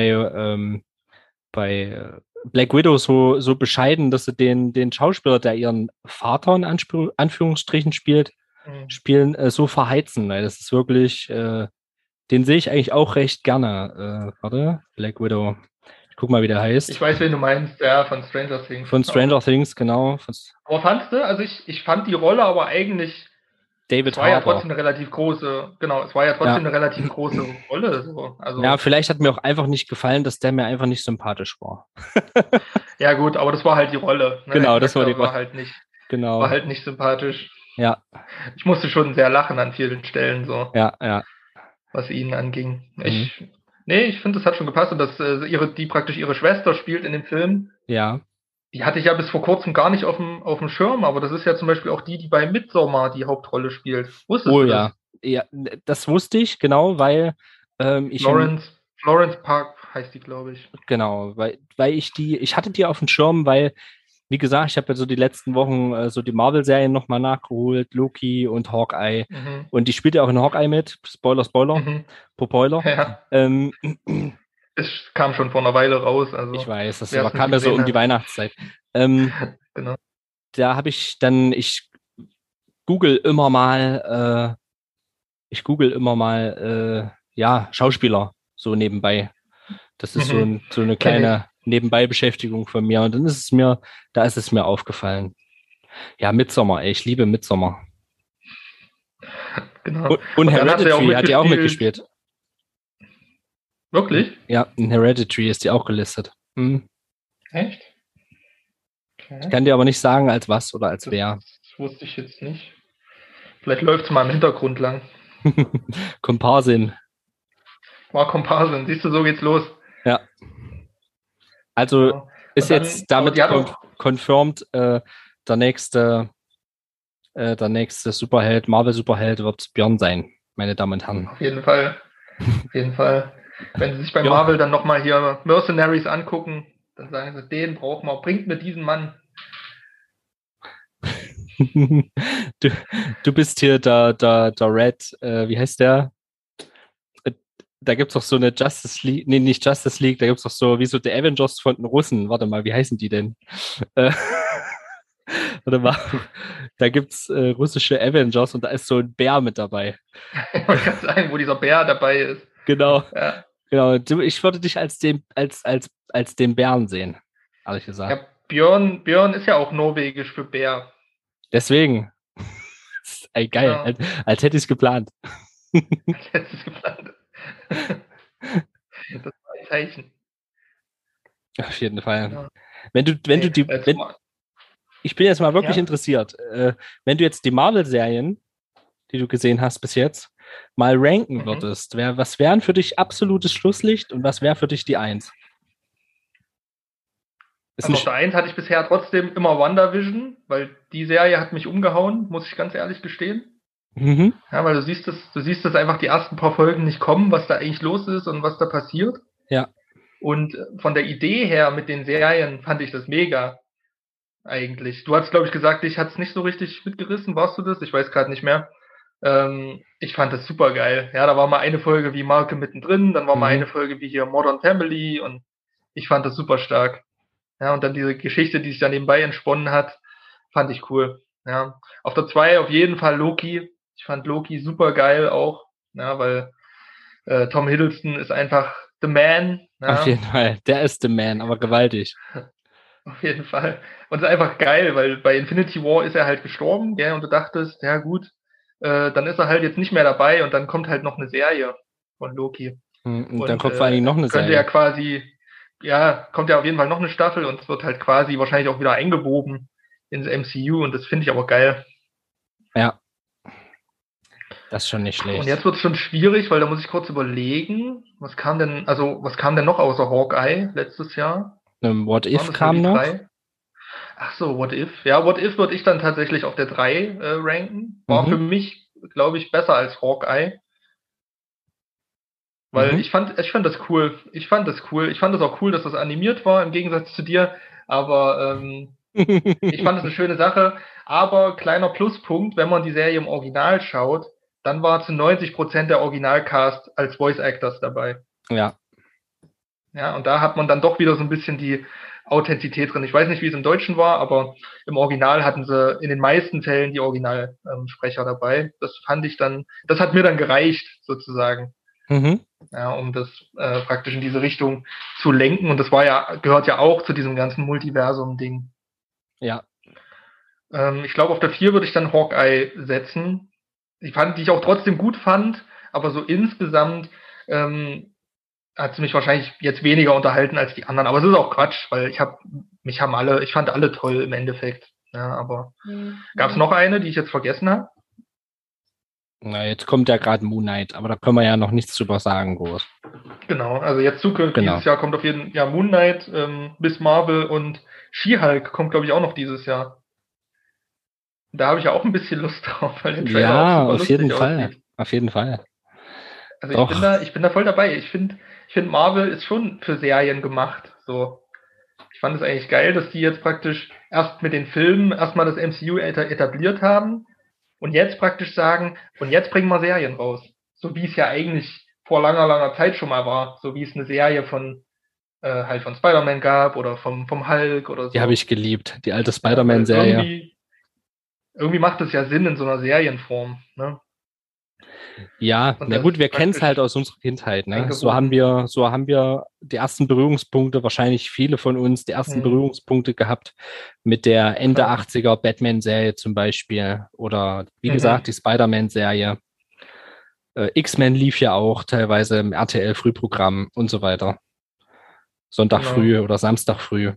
Speaker 1: bei Black Widow so bescheiden, dass sie den Schauspieler, der ihren Vater in Anführungsstrichen so verheizen. Weil das ist wirklich, den sehe ich eigentlich auch recht gerne. Warte, Black Widow. Ich guck mal, wie der heißt.
Speaker 2: Ich weiß, wen du meinst, ja, von Stranger Things.
Speaker 1: Von Stranger Things, genau.
Speaker 2: Aber fandst du, also ich fand die Rolle aber eigentlich,
Speaker 1: David
Speaker 2: es war ja
Speaker 1: Harbour.
Speaker 2: trotzdem eine relativ große, genau, es war ja trotzdem eine relativ große Rolle. So. Also,
Speaker 1: ja, vielleicht hat mir auch einfach nicht gefallen, dass der mir einfach nicht sympathisch war.
Speaker 2: ja gut, aber das war halt die Rolle. Ne?
Speaker 1: Genau, das war die Rolle.
Speaker 2: War halt nicht sympathisch.
Speaker 1: Ja.
Speaker 2: Ich musste schon sehr lachen an vielen Stellen, so.
Speaker 1: Ja.
Speaker 2: Was ihn anging. Ich finde, das hat schon gepasst. Und dass die praktisch ihre Schwester spielt in dem Film.
Speaker 1: Ja.
Speaker 2: Die hatte ich ja bis vor kurzem gar nicht auf dem Schirm, aber das ist ja zum Beispiel auch die bei Midsommar die Hauptrolle spielt. Wusstest du das?
Speaker 1: Ja, das wusste ich, genau, weil
Speaker 2: Florence Park heißt die, glaube ich.
Speaker 1: Genau, weil ich hatte die auf dem Schirm, weil, wie gesagt, ich habe ja so die letzten Wochen so die Marvel-Serien nochmal nachgeholt, Loki und Hawkeye. Und die spielt ja auch in Hawkeye mit. Spoiler. Spoiler.
Speaker 2: Ja. Es kam schon vor einer Weile raus. Also
Speaker 1: ich weiß, das kam ja so um die Weihnachtszeit.
Speaker 2: Genau.
Speaker 1: Da habe ich google immer mal, ja, Schauspieler so nebenbei. Das ist so eine kleine Nebenbei-Beschäftigung von mir. Und dann ist es mir aufgefallen. Ja, Midsommar, ey, ich liebe Midsommar.
Speaker 2: Genau.
Speaker 1: Und Hereditary hat die auch mitgespielt.
Speaker 2: Wirklich?
Speaker 1: Ja, in Hereditary ist die auch gelistet.
Speaker 2: Echt? Okay.
Speaker 1: Ich kann dir aber nicht sagen, als was oder als wer.
Speaker 2: Das wusste ich jetzt nicht. Vielleicht läuft es mal im Hintergrund lang.
Speaker 1: Komparsin.
Speaker 2: War Komparsin. Siehst du, so geht's los.
Speaker 1: Ja. Also ist jetzt damit confirmed, der nächste Superheld, Marvel-Superheld wird Björn sein, meine Damen und Herren.
Speaker 2: Auf jeden Fall. Wenn Sie sich bei Marvel dann nochmal hier Mercenaries angucken, dann sagen Sie, den brauchen wir, bringt mir diesen Mann.
Speaker 1: Du bist hier der Red, wie heißt der? Da gibt es doch so eine Justice League, nee, nicht Justice League, da gibt es doch so, wie so die Avengers von den Russen. Warte mal, wie heißen die denn? Warte mal, da gibt es russische Avengers und da ist so ein Bär mit dabei.
Speaker 2: Ich wollte gerade sagen, wo dieser Bär dabei ist.
Speaker 1: Genau.
Speaker 2: Ja.
Speaker 1: Genau. Ich würde dich als den Bären sehen, ehrlich gesagt.
Speaker 2: Ja, Björn ist ja auch norwegisch für Bär.
Speaker 1: Deswegen. Ey, geil, genau. Als hätte ich es geplant.
Speaker 2: Als hätte ich es geplant. Das war ein Zeichen.
Speaker 1: Auf jeden Fall.
Speaker 2: Ja.
Speaker 1: Ich bin jetzt mal wirklich interessiert. Wenn du jetzt die Marvel-Serien, die du gesehen hast bis jetzt, mal ranken würdest, was wären für dich absolutes Schlusslicht und was wäre für dich die 1?
Speaker 2: Also auf der 1 hatte ich bisher trotzdem immer WandaVision, weil die Serie hat mich umgehauen, muss ich ganz ehrlich gestehen. Ja, weil du siehst das einfach die ersten paar Folgen nicht kommen, was da eigentlich los ist und was da passiert.
Speaker 1: Ja.
Speaker 2: Und von der Idee her mit den Serien fand ich das mega, eigentlich. Du hast, glaube ich, gesagt, dich hat es nicht so richtig mitgerissen. Warst du das? Ich weiß gerade nicht mehr. Ich fand das super geil. Ja, da war mal eine Folge wie Malcolm mittendrin, dann war mal eine Folge wie hier Modern Family und ich fand das super stark. Ja, und dann diese Geschichte, die sich da nebenbei entsponnen hat, fand ich cool. Ja, auf der 2 auf jeden Fall Loki. Ich fand Loki super geil auch, ja, weil Tom Hiddleston ist einfach the man. Ja.
Speaker 1: Auf jeden Fall, der ist the man, aber gewaltig.
Speaker 2: Auf jeden Fall. Und es ist einfach geil, weil bei Infinity War ist er halt gestorben, gell, und du dachtest, ja gut, dann ist er halt jetzt nicht mehr dabei und dann kommt halt noch eine Serie von Loki.
Speaker 1: Und dann kommt vor allen Dingen noch eine Serie.
Speaker 2: Könnte ja quasi, kommt ja auf jeden Fall noch eine Staffel und es wird halt quasi wahrscheinlich auch wieder eingewoben ins MCU und das finde ich aber geil.
Speaker 1: Ja. Das ist schon nicht
Speaker 2: Und
Speaker 1: schlecht.
Speaker 2: jetzt wird es schon schwierig, weil da muss ich kurz überlegen, was kam denn noch außer Hawkeye letztes Jahr?
Speaker 1: What
Speaker 2: Waren
Speaker 1: If
Speaker 2: das nur
Speaker 1: kam
Speaker 2: die
Speaker 1: noch.
Speaker 2: drei? Ach so, What If? Ja, What If würde ich dann tatsächlich auf der 3 ranken. War für
Speaker 1: Mhm.
Speaker 2: mich, glaube ich, besser als Hawkeye. Weil
Speaker 1: Mhm.
Speaker 2: ich fand das cool. Ich fand das cool. Ich fand es auch cool, dass das animiert war, im Gegensatz zu dir. Aber ich fand es eine schöne Sache. Aber kleiner Pluspunkt, wenn man die Serie im Original schaut, dann war zu 90% der Originalcast als Voice Actors dabei.
Speaker 1: Ja.
Speaker 2: Ja, und da hat man dann doch wieder so ein bisschen die Authentizität drin. Ich weiß nicht, wie es im Deutschen war, aber im Original hatten sie in den meisten Fällen die Originalsprecher dabei. Das hat mir dann gereicht, sozusagen.
Speaker 1: Mhm.
Speaker 2: Ja, um das praktisch in diese Richtung zu lenken. Und das gehört ja auch zu diesem ganzen Multiversum-Ding.
Speaker 1: Ja.
Speaker 2: Ich glaube, auf der 4 würde ich dann Hawkeye setzen. Die ich auch trotzdem gut fand, aber so insgesamt hat es mich wahrscheinlich jetzt weniger unterhalten als die anderen. Aber es ist auch Quatsch, weil ich fand alle toll im Endeffekt. Ja, aber gab es noch eine, die ich jetzt vergessen habe?
Speaker 1: Na, jetzt kommt ja gerade Moon Knight, aber da können wir ja noch nichts drüber sagen, groß.
Speaker 2: Genau, also jetzt zukünftig,
Speaker 1: Genau.
Speaker 2: dieses Jahr kommt auf jeden Fall Moon Knight, Miss Marvel und She-Hulk kommt, glaube ich, auch noch dieses Jahr. Da habe ich ja auch ein bisschen Lust drauf, weil der Trailer auch
Speaker 1: Ja,
Speaker 2: super
Speaker 1: auf jeden
Speaker 2: lustig
Speaker 1: Fall.
Speaker 2: aussieht.
Speaker 1: Auf jeden Fall.
Speaker 2: Also
Speaker 1: Doch.
Speaker 2: ich bin da voll dabei. Ich finde Marvel ist schon für Serien gemacht. So, ich fand es eigentlich geil, dass die jetzt praktisch erst mit den Filmen erstmal das MCU etabliert haben und jetzt praktisch sagen, und jetzt bringen wir Serien raus. So wie es ja eigentlich vor langer, langer Zeit schon mal war. So wie es eine Serie halt von Spider-Man gab oder vom Hulk oder
Speaker 1: Die habe
Speaker 2: so.
Speaker 1: ich geliebt. Die alte
Speaker 2: Ja, weil
Speaker 1: Spider-Man-Serie.
Speaker 2: irgendwie macht es ja Sinn in so einer Serienform, ne?
Speaker 1: Ja,
Speaker 2: Und
Speaker 1: na
Speaker 2: das
Speaker 1: gut, wir kennen es halt
Speaker 2: praktisch
Speaker 1: aus unserer Kindheit, ne?
Speaker 2: eingebunden.
Speaker 1: So haben wir die ersten Berührungspunkte, wahrscheinlich viele von uns, die ersten
Speaker 2: Hm,
Speaker 1: Berührungspunkte gehabt mit der Ende
Speaker 2: ja.
Speaker 1: 80er Batman-Serie zum Beispiel oder wie gesagt,
Speaker 2: Mhm.
Speaker 1: die Spider-Man-Serie. X-Men lief ja auch teilweise im RTL-Frühprogramm und so weiter. Sonntag
Speaker 2: Genau.
Speaker 1: früh oder Samstag früh.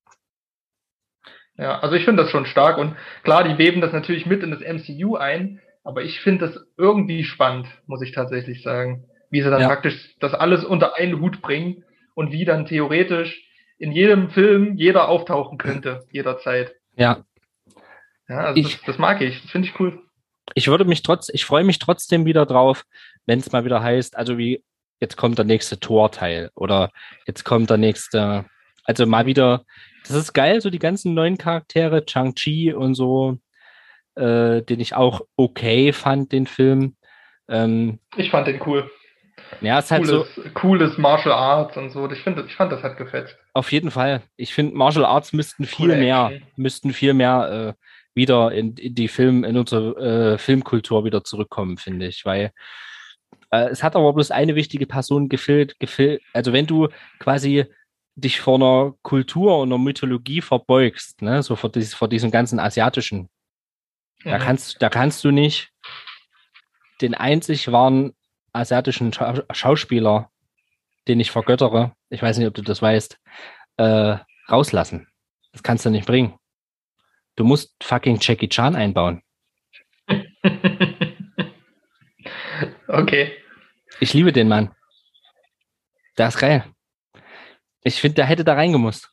Speaker 2: Ja, also ich finde das schon stark und klar, die weben das natürlich mit in das MCU ein, aber ich finde das irgendwie spannend, muss ich tatsächlich sagen, wie sie dann
Speaker 1: Ja,
Speaker 2: praktisch das alles unter einen Hut bringen und wie dann theoretisch in jedem Film jeder auftauchen könnte, jederzeit.
Speaker 1: ja.
Speaker 2: Ja, also
Speaker 1: Ich,
Speaker 2: das mag ich, das finde ich cool.
Speaker 1: ich freue mich trotzdem wieder drauf, wenn es mal wieder heißt, also wie, jetzt kommt der nächste Tor-Teil oder jetzt kommt der nächste, also mal wieder, das ist geil, so die ganzen neuen Charaktere, Shang-Chi und so, den ich auch okay fand, den Film. Ähm,
Speaker 2: Ich fand den cool.
Speaker 1: ja, es ist halt so,
Speaker 2: Cooles Martial Arts und so. Ich fand, das hat gefetzt.
Speaker 1: auf jeden Fall. Ich finde, Martial Arts
Speaker 2: Coole Action.
Speaker 1: müssten viel mehr wieder in die in unsere Filmkultur wieder zurückkommen, finde ich. Weil es hat aber bloß eine wichtige Person gefehlt. Also wenn du quasi dich vor einer Kultur und einer Mythologie verbeugst, ne, so vor diesem ganzen asiatischen,
Speaker 2: Mhm.
Speaker 1: da kannst du nicht den einzig wahren asiatischen Schauspieler, den ich vergöttere, ich weiß nicht, ob du das weißt, äh, rauslassen. Das kannst du nicht bringen. Du musst fucking Jackie Chan einbauen.
Speaker 2: Okay.
Speaker 1: Ich liebe den Mann. Der ist geil. Ich finde, der hätte da reingemusst.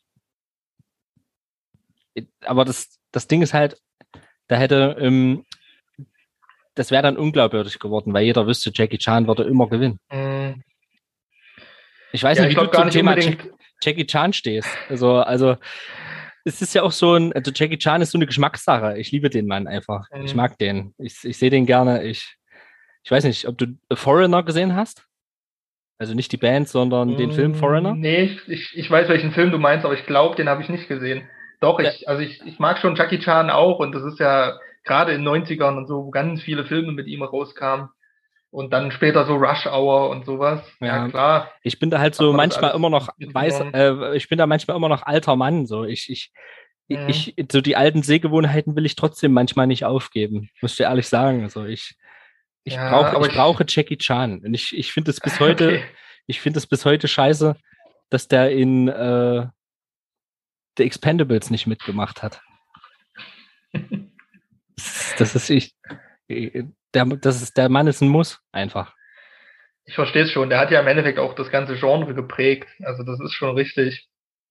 Speaker 1: Aber das Ding ist halt, da hätte, das wäre dann unglaubwürdig geworden, weil jeder wüsste, Jackie Chan würde immer gewinnen.
Speaker 2: Mm,
Speaker 1: Ich weiß
Speaker 2: ja,
Speaker 1: nicht,
Speaker 2: ich
Speaker 1: wie du
Speaker 2: glaube gar
Speaker 1: zum
Speaker 2: nicht
Speaker 1: Thema
Speaker 2: unbedingt.
Speaker 1: Jackie Chan stehst. Also es ist ja auch so also Jackie Chan ist so eine Geschmackssache. Ich liebe den Mann einfach. Ich
Speaker 2: Mm,
Speaker 1: mag den. Ich sehe den gerne. Ich weiß nicht, ob du Foreigner gesehen hast. Also nicht die Band, sondern den Film Foreigner.
Speaker 2: nee, ich weiß, welchen Film du meinst, aber ich glaube, den habe ich nicht gesehen. Doch,
Speaker 1: Ja,
Speaker 2: ich mag schon Jackie Chan auch und das ist ja gerade in den 90ern und so, wo ganz viele Filme mit ihm rauskamen. Und dann später so Rush Hour und sowas. Ja,
Speaker 1: ja.
Speaker 2: klar,
Speaker 1: Ich bin da halt
Speaker 2: hat
Speaker 1: so
Speaker 2: man das
Speaker 1: manchmal
Speaker 2: alles
Speaker 1: immer noch
Speaker 2: mitgenommen.
Speaker 1: ich bin da manchmal immer noch alter Mann. So,
Speaker 2: Mhm.
Speaker 1: so die alten Sehgewohnheiten will ich trotzdem manchmal nicht aufgeben, muss ich dir ehrlich sagen. Also
Speaker 2: Ja, aber
Speaker 1: ich brauche Jackie Chan. Und ich finde es bis heute,
Speaker 2: okay.
Speaker 1: ich finde es bis heute scheiße, dass der in The Expendables nicht mitgemacht hat. Das ist ich. der Mann ist ein Muss, einfach.
Speaker 2: Ich verstehe es schon. Der hat ja im Endeffekt auch das ganze Genre geprägt. Also das ist schon richtig.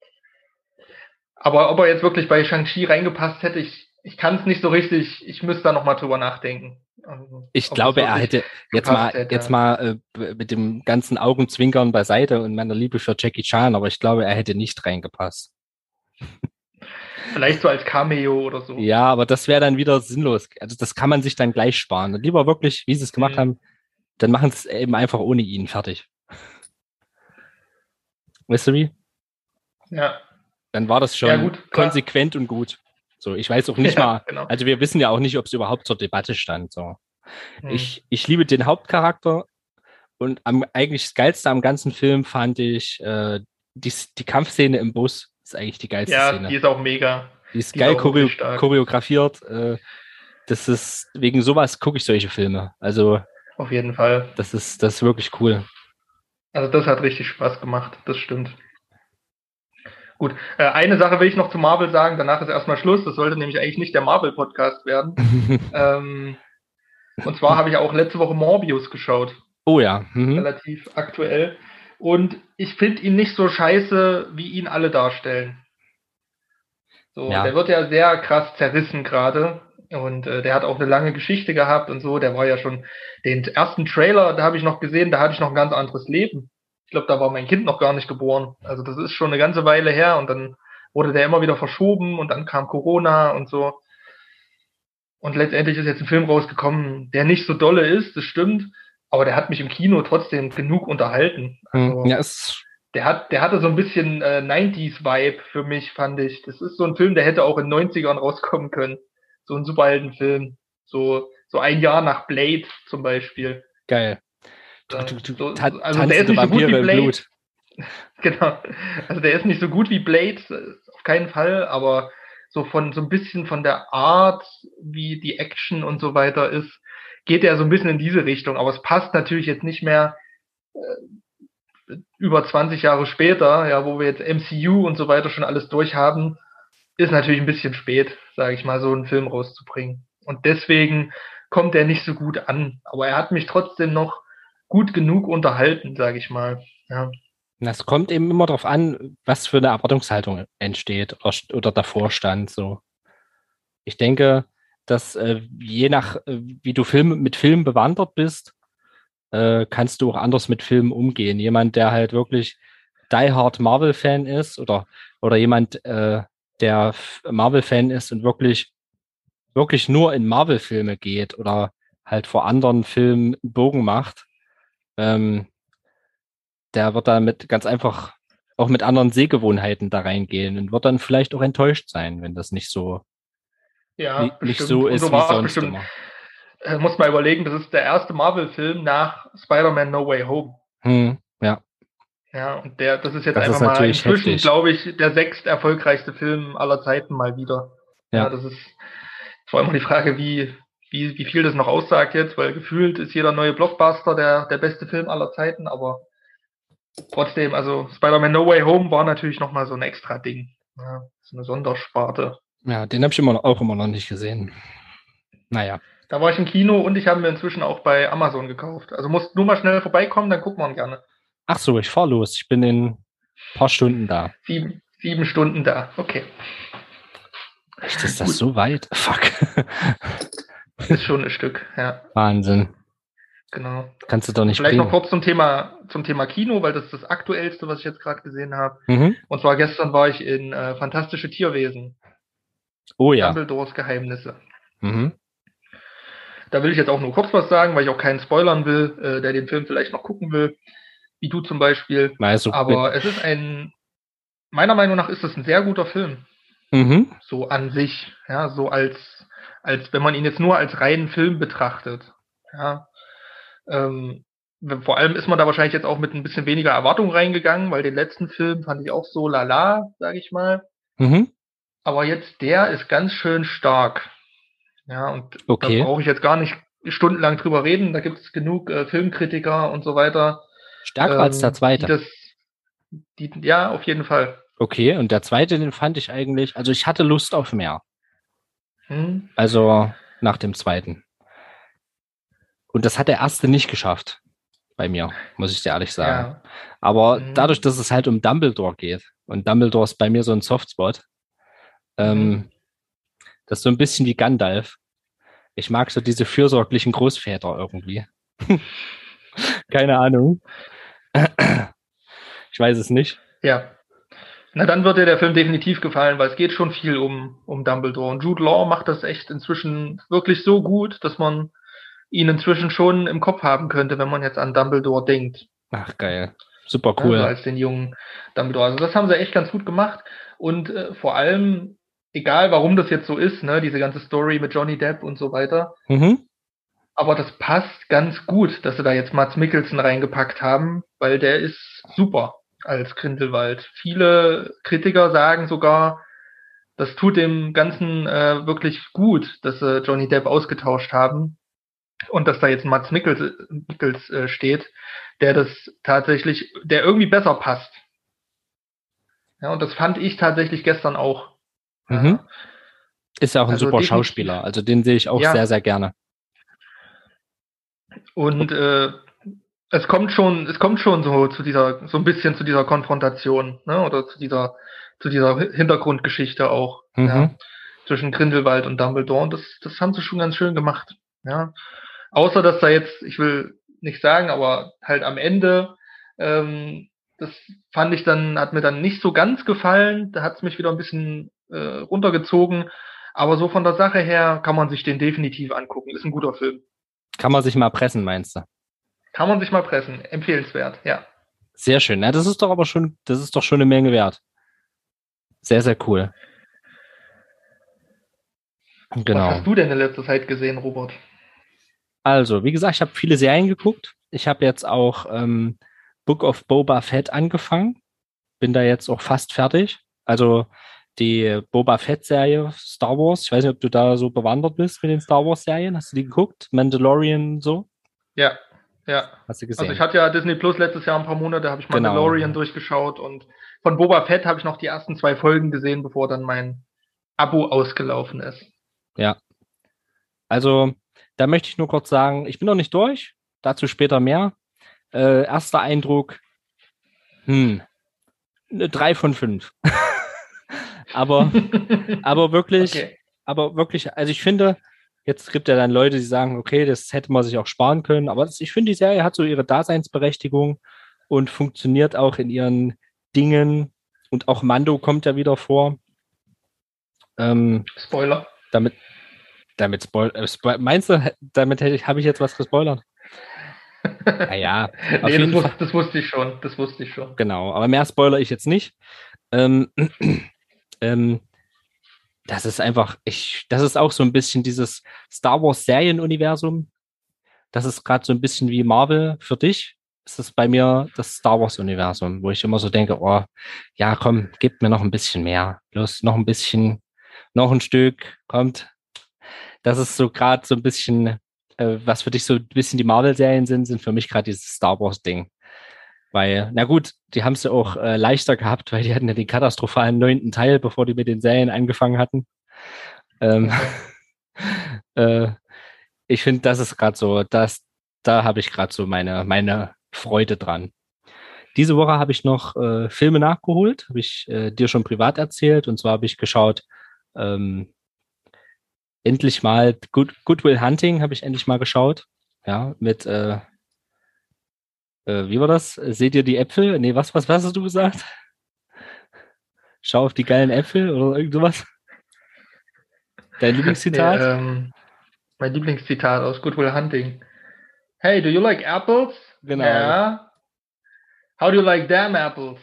Speaker 2: Aber ob er jetzt wirklich bei Shang-Chi reingepasst hätte, ich kann es nicht so richtig. Ich müsste da nochmal drüber nachdenken. Also,
Speaker 1: Ich
Speaker 2: ob das
Speaker 1: glaube, er
Speaker 2: wirklich
Speaker 1: hätte
Speaker 2: gepasst hätte.
Speaker 1: mit dem ganzen Augenzwinkern beiseite und meiner Liebe für Jackie Chan, aber ich glaube, er hätte nicht reingepasst.
Speaker 2: Vielleicht so als Cameo oder so.
Speaker 1: Ja, aber das wäre dann wieder sinnlos. Also das kann man sich dann gleich sparen. Und lieber wirklich, wie sie es gemacht haben, dann machen sie es eben einfach ohne ihn fertig. Weißt du wie?
Speaker 2: Ja.
Speaker 1: Dann war das
Speaker 2: Ja,
Speaker 1: schon
Speaker 2: gut, klar.
Speaker 1: konsequent und gut. So, ich weiß auch nicht
Speaker 2: Ja,
Speaker 1: mal,
Speaker 2: genau.
Speaker 1: also wir wissen ja auch nicht, ob es überhaupt zur Debatte stand. So.
Speaker 2: Hm.
Speaker 1: Ich liebe den Hauptcharakter und eigentlich das Geilste am ganzen Film fand ich die Kampfszene im Bus. Ist eigentlich die geilste
Speaker 2: Ja, die
Speaker 1: Szene.
Speaker 2: ist auch mega.
Speaker 1: Die ist
Speaker 2: Die ist
Speaker 1: geil
Speaker 2: auch wirklich stark.
Speaker 1: choreografiert. Das ist, wegen sowas gucke ich solche Filme. Also,
Speaker 2: Auf jeden Fall.
Speaker 1: das ist wirklich cool.
Speaker 2: Also das hat richtig Spaß gemacht. Das stimmt. Gut, eine Sache will ich noch zu Marvel sagen, danach ist erstmal Schluss. Das sollte nämlich eigentlich nicht der Marvel-Podcast werden. Und zwar habe ich auch letzte Woche Morbius geschaut.
Speaker 1: Oh ja.
Speaker 2: Relativ aktuell. Und ich finde ihn nicht so scheiße, wie ihn alle darstellen. So,
Speaker 1: Ja.
Speaker 2: der wird ja sehr krass zerrissen gerade. Und der hat auch eine lange Geschichte gehabt und so. Der war ja schon den ersten Trailer, da habe ich noch gesehen, da hatte ich noch ein ganz anderes Leben. Ich glaube, da war mein Kind noch gar nicht geboren. Also das ist schon eine ganze Weile her und dann wurde der immer wieder verschoben und dann kam Corona und so. Und letztendlich ist jetzt ein Film rausgekommen, der nicht so dolle ist, das stimmt, aber der hat mich im Kino trotzdem genug unterhalten. Also
Speaker 1: Ja,
Speaker 2: der hatte so ein bisschen 90s-Vibe für mich, fand ich. Das ist so ein Film, der hätte auch in den 90ern rauskommen können. So ein Superheldenfilm. So ein Jahr nach Blade zum Beispiel.
Speaker 1: geil.
Speaker 2: Also der ist
Speaker 1: Tanzende
Speaker 2: nicht so gut wie
Speaker 1: Vampire im
Speaker 2: Blade.
Speaker 1: Blut.
Speaker 2: Genau. Also der ist nicht so gut wie Blade, auf keinen Fall, aber so ein bisschen von der Art, wie die Action und so weiter ist, geht er so ein bisschen in diese Richtung. Aber es passt natürlich jetzt nicht mehr über 20 Jahre später, ja, wo wir jetzt MCU und so weiter schon alles durchhaben, ist natürlich ein bisschen spät, sage ich mal, so einen Film rauszubringen. Und deswegen kommt er nicht so gut an. Aber er hat mich trotzdem noch gut genug unterhalten, sage ich mal. Ja.
Speaker 1: Das kommt eben immer darauf an, was für eine Erwartungshaltung entsteht oder davor stand. So. Ich denke, dass je nach, wie du mit Filmen bewandert bist, kannst du auch anders mit Filmen umgehen. Jemand, der halt wirklich Die Hard Marvel-Fan ist oder jemand, der Marvel-Fan ist und wirklich nur in Marvel-Filme geht oder halt vor anderen Filmen einen Bogen macht, ähm, der wird damit ganz einfach auch mit anderen Sehgewohnheiten da reingehen und wird dann vielleicht auch enttäuscht sein, wenn das
Speaker 2: Ja,
Speaker 1: nicht
Speaker 2: bestimmt.
Speaker 1: so
Speaker 2: Und
Speaker 1: ist
Speaker 2: so
Speaker 1: wie
Speaker 2: war es
Speaker 1: sonst
Speaker 2: bestimmt.
Speaker 1: immer.
Speaker 2: Muss mal überlegen, das ist der erste Marvel-Film nach Spider-Man No Way Home.
Speaker 1: Ja,
Speaker 2: Ja, und das ist jetzt
Speaker 1: das ist
Speaker 2: einfach mal
Speaker 1: natürlich
Speaker 2: inzwischen,
Speaker 1: heftig.
Speaker 2: glaube ich, der 6. erfolgreichste Film aller Zeiten mal wieder. Ja,
Speaker 1: Ja,
Speaker 2: das ist vor allem die Frage, wie viel das noch aussagt jetzt, weil gefühlt ist jeder neue Blockbuster der beste Film aller Zeiten, aber trotzdem, also Spider-Man No Way Home war natürlich nochmal so ein extra Ding. Ja, so eine Sondersparte.
Speaker 1: ja, den habe ich auch immer noch nicht gesehen. Naja.
Speaker 2: Da war ich im Kino und ich habe mir inzwischen auch bei Amazon gekauft. Also musst nur mal schnell vorbeikommen, dann gucken wir ihn gerne.
Speaker 1: Ach so, ich fahr los. Ich bin in ein paar Stunden da.
Speaker 2: 7 Stunden da. Okay.
Speaker 1: Echt, ist das
Speaker 2: Gut.
Speaker 1: so weit? Fuck.
Speaker 2: Ist schon ein Stück, ja.
Speaker 1: Wahnsinn.
Speaker 2: Genau.
Speaker 1: Kannst du doch nicht
Speaker 2: Vielleicht noch
Speaker 1: bringen.
Speaker 2: kurz zum Thema Kino, weil das ist das Aktuellste, was ich jetzt gerade gesehen habe.
Speaker 1: Mhm.
Speaker 2: Und zwar gestern war ich in Fantastische Tierwesen.
Speaker 1: Oh ja.
Speaker 2: Dumbledores Geheimnisse.
Speaker 1: Mhm.
Speaker 2: Da will ich jetzt auch nur kurz was sagen, weil ich auch keinen spoilern will, der den Film vielleicht noch gucken will, wie du zum Beispiel.
Speaker 1: Also,
Speaker 2: Aber es ist meiner Meinung nach ist es ein sehr guter Film.
Speaker 1: mhm.
Speaker 2: So an sich, ja, so als wenn man ihn jetzt nur als reinen Film betrachtet. Ja. Vor allem ist man da wahrscheinlich jetzt auch mit ein bisschen weniger Erwartung reingegangen, weil den letzten Film fand ich auch so lala, sage ich mal.
Speaker 1: Mhm.
Speaker 2: Aber jetzt der ist ganz schön stark. Ja, und da
Speaker 1: Okay.
Speaker 2: brauche ich jetzt gar nicht stundenlang drüber reden. Da gibt es genug Filmkritiker und so weiter,
Speaker 1: Stärker als der zweite.
Speaker 2: ja, auf jeden Fall.
Speaker 1: Okay, und der zweite, den fand ich eigentlich, also ich hatte Lust auf mehr.
Speaker 2: Hm.
Speaker 1: Also nach dem zweiten. Und das hat der erste nicht geschafft bei mir, muss ich dir ehrlich sagen.
Speaker 2: Ja.
Speaker 1: Aber
Speaker 2: Mhm.
Speaker 1: dadurch, dass es halt um Dumbledore geht und Dumbledore ist bei mir so ein Softspot,
Speaker 2: Mhm.
Speaker 1: ähm, das ist so ein bisschen wie Gandalf. Ich mag so diese fürsorglichen Großväter irgendwie. Keine Ahnung. Ich weiß es nicht.
Speaker 2: Ja. Na, dann wird dir der Film definitiv gefallen, weil es geht schon viel um Dumbledore. Und Jude Law macht das echt inzwischen wirklich so gut, dass man ihn inzwischen schon im Kopf haben könnte, wenn man jetzt an Dumbledore denkt.
Speaker 1: Ach, geil. Super
Speaker 2: Ne, so
Speaker 1: cool.
Speaker 2: als den jungen Dumbledore. Also das haben sie echt ganz gut gemacht. Und vor allem, egal warum das jetzt so ist, ne, diese ganze Story mit Johnny Depp und so weiter,
Speaker 1: Mhm.
Speaker 2: aber das passt ganz gut, dass sie da jetzt Mads Mikkelsen reingepackt haben, weil der ist super als Grindelwald. Viele Kritiker sagen sogar, das tut dem Ganzen wirklich gut, dass sie Johnny Depp ausgetauscht haben und dass da jetzt Mikkels steht, der das tatsächlich, der irgendwie besser passt. Ja, und das fand ich tatsächlich gestern auch.
Speaker 1: Mhm.
Speaker 2: Ja,
Speaker 1: Ist ja auch ein
Speaker 2: also
Speaker 1: super
Speaker 2: definitiv.
Speaker 1: Schauspieler. Also den sehe ich auch sehr,
Speaker 2: Ja,
Speaker 1: sehr gerne.
Speaker 2: und es kommt schon so zu dieser, so ein bisschen zu dieser Konfrontation, ne? Oder zu dieser Hintergrundgeschichte auch, ja,
Speaker 1: Mhm.
Speaker 2: zwischen Grindelwald und Dumbledore. Und das haben sie schon ganz schön gemacht, ja. Außer dass da jetzt, ich will nicht sagen, aber halt am Ende, das fand ich dann, hat mir dann nicht so ganz gefallen. Da hat es mich wieder ein bisschen runtergezogen. Aber so von der Sache her kann man sich den definitiv angucken. Ist ein guter Film.
Speaker 1: Kann man sich mal pressen, meinst du?
Speaker 2: Kann man sich mal pressen. Empfehlenswert, ja.
Speaker 1: Sehr schön. Ja, das ist doch aber schon, das ist doch schon eine Menge wert. Sehr, sehr cool.
Speaker 2: Was
Speaker 1: Genau.
Speaker 2: hast du denn in letzter Zeit gesehen, Robert?
Speaker 1: Also, wie gesagt, ich habe viele Serien geguckt. Ich habe jetzt auch Book of Boba Fett angefangen. Bin da jetzt auch fast fertig. Also die Boba Fett-Serie Star Wars. Ich weiß nicht, ob du da so bewandert bist mit den Star Wars-Serien. Hast du die geguckt? Mandalorian so?
Speaker 2: Ja, ja.
Speaker 1: Hast du
Speaker 2: Also ich
Speaker 1: gesehen?
Speaker 2: hatte ja Disney Plus letztes Jahr ein paar Monate, habe ich Mandalorian
Speaker 1: Genau.
Speaker 2: durchgeschaut und von Boba Fett habe ich noch die ersten 2 Folgen gesehen, bevor dann mein Abo ausgelaufen ist.
Speaker 1: Ja. Also, da möchte ich nur kurz sagen, ich bin noch nicht durch. Dazu später mehr. Erster Eindruck, hm, eine 3 von 5. Aber, aber wirklich,
Speaker 2: Okay.
Speaker 1: aber wirklich, also ich finde, jetzt gibt ja dann Leute, die sagen, okay, das hätte man sich auch sparen können, aber ich finde, die Serie hat so ihre Daseinsberechtigung und funktioniert auch in ihren Dingen und auch Mando kommt ja wieder vor. Ähm,
Speaker 2: Spoiler.
Speaker 1: damit, meinst du, damit habe ich jetzt was gespoilert? Naja, auf
Speaker 2: Nee,
Speaker 1: jeden Fall,
Speaker 2: das wusste ich schon. Das wusste ich schon.
Speaker 1: genau, aber mehr spoilere ich jetzt nicht. Ähm, ähm, das ist einfach, das ist auch so ein bisschen dieses Star Wars Serienuniversum. Das ist gerade so ein bisschen wie Marvel für dich. Das ist bei mir das Star Wars Universum, wo ich immer so denke, oh, ja, komm, gib mir noch ein bisschen mehr. Los, noch ein bisschen, noch ein Stück, kommt. Das ist so gerade so ein bisschen, was für dich so ein bisschen die Marvel-Serien sind für mich gerade dieses Star Wars-Ding. Weil, na gut, die haben es ja auch leichter gehabt, weil die hatten ja den katastrophalen 9. Teil, bevor die mit den Serien angefangen hatten. Ähm,
Speaker 2: Okay.
Speaker 1: äh, ich finde, das ist gerade so, da habe ich gerade so meine Freude dran. Diese Woche habe ich noch Filme nachgeholt, habe ich dir schon privat erzählt. Und zwar habe ich geschaut, ähm, endlich mal Good Will Hunting habe ich endlich mal geschaut. Ja, mit, wie war das? Seht ihr die Äpfel? Nee, was hast du gesagt? Schau auf die geilen Äpfel oder irgend sowas? Dein
Speaker 2: Nee,
Speaker 1: Lieblingszitat?
Speaker 2: mein Lieblingszitat aus Good Will Hunting. Hey, do you like apples?
Speaker 1: Genau.
Speaker 2: Yeah. How do you like damn apples?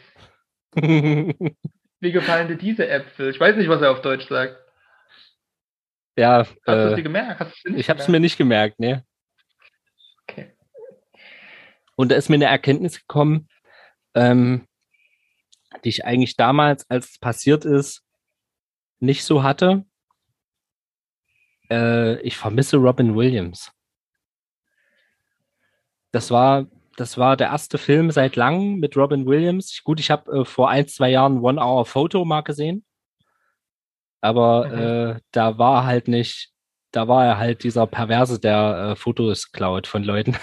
Speaker 2: Wie gefallen dir diese Äpfel? Ich weiß nicht, was er auf Deutsch sagt.
Speaker 1: Ja,
Speaker 2: Hast du es dir gemerkt? Hast du es dir nicht
Speaker 1: ich habe es mir
Speaker 2: gemerkt?
Speaker 1: nicht gemerkt, ne?
Speaker 2: Okay.
Speaker 1: Und da ist mir eine Erkenntnis gekommen, ähm, die ich eigentlich damals, als es passiert ist, nicht so hatte. Ich vermisse Robin Williams. Das war, das war der erste Film seit langem mit Robin Williams. Gut, ich habe vor 1, 2 Jahren One Hour Photo mal gesehen, aber
Speaker 2: Mhm.
Speaker 1: da war halt nicht. da war er halt dieser Perverse, der Fotos klaut von Leuten.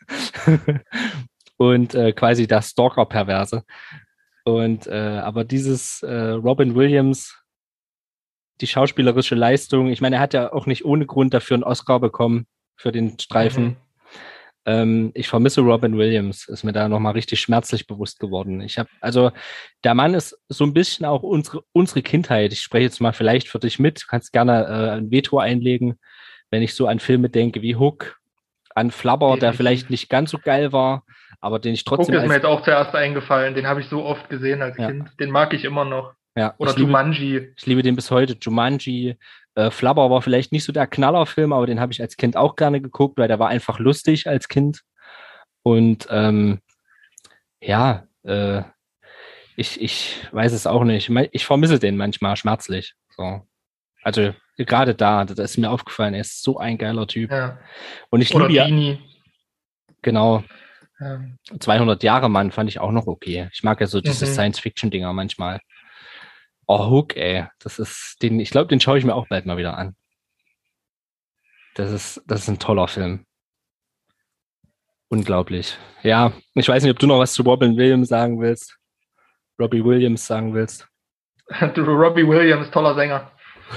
Speaker 1: Und quasi der Stalker-Perverse. Und aber dieses Robin Williams, die schauspielerische Leistung, ich meine, er hat ja auch nicht ohne Grund dafür einen Oscar bekommen für den Streifen. Ich vermisse Robin Williams, ist mir da nochmal richtig schmerzlich bewusst geworden. Also der Mann ist so ein bisschen auch unsere Kindheit. Ich spreche jetzt mal vielleicht für dich mit, du kannst gerne ein Veto einlegen, wenn ich so an Filme denke wie Hook, an Flubber, der vielleicht nicht ganz so geil war, aber den ich
Speaker 2: Hook
Speaker 1: trotzdem
Speaker 2: ist mir jetzt auch zuerst eingefallen. Den habe ich so oft gesehen als
Speaker 1: ja,
Speaker 2: Kind. Den mag ich immer noch.
Speaker 1: ja,
Speaker 2: Oder Jumanji.
Speaker 1: ich liebe den bis heute. Jumanji, Flubber war vielleicht nicht so der Knallerfilm, aber den habe ich als Kind auch gerne geguckt, weil der war einfach lustig als Kind. Und ja, ich weiß es auch nicht. Ich vermisse den manchmal schmerzlich. So. Also gerade das ist mir aufgefallen, er ist so ein geiler Typ.
Speaker 2: Ja.
Speaker 1: Und ich
Speaker 2: Oder
Speaker 1: liebe ja,
Speaker 2: Genie.
Speaker 1: genau, 200 Jahre Mann fand ich auch noch okay. Ich mag ja so diese Science-Fiction-Dinger manchmal. Oh, Hook, ey. Ich glaube, den schaue ich mir auch bald mal wieder an. Das ist ein toller Film. Unglaublich. Ja, ich weiß nicht, ob du noch was zu Robin Williams sagen willst. Robbie Williams sagen willst.
Speaker 2: Robbie Williams, toller Sänger.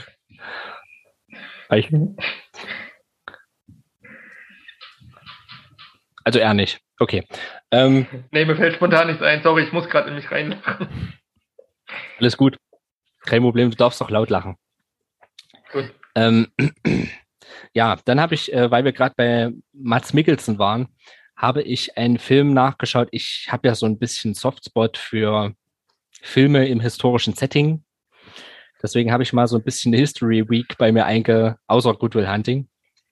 Speaker 1: Also er nicht. Okay.
Speaker 2: Nee, mir fällt spontan nichts ein. Sorry, ich muss gerade in mich reinlachen.
Speaker 1: Alles gut. Kein Problem, du darfst doch laut lachen.
Speaker 2: Gut.
Speaker 1: Ja, dann habe ich, weil wir gerade bei Mads Mikkelsen waren, habe ich einen Film nachgeschaut. Ich habe ja so ein bisschen Softspot für Filme im historischen Setting. Deswegen habe ich mal so ein bisschen eine History Week bei mir außer Good Will Hunting.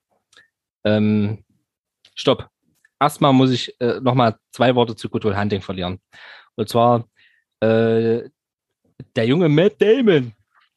Speaker 1: Stopp. Erstmal muss ich nochmal 2 Worte zu Good Will Hunting verlieren. Und zwar der junge Matt Damon.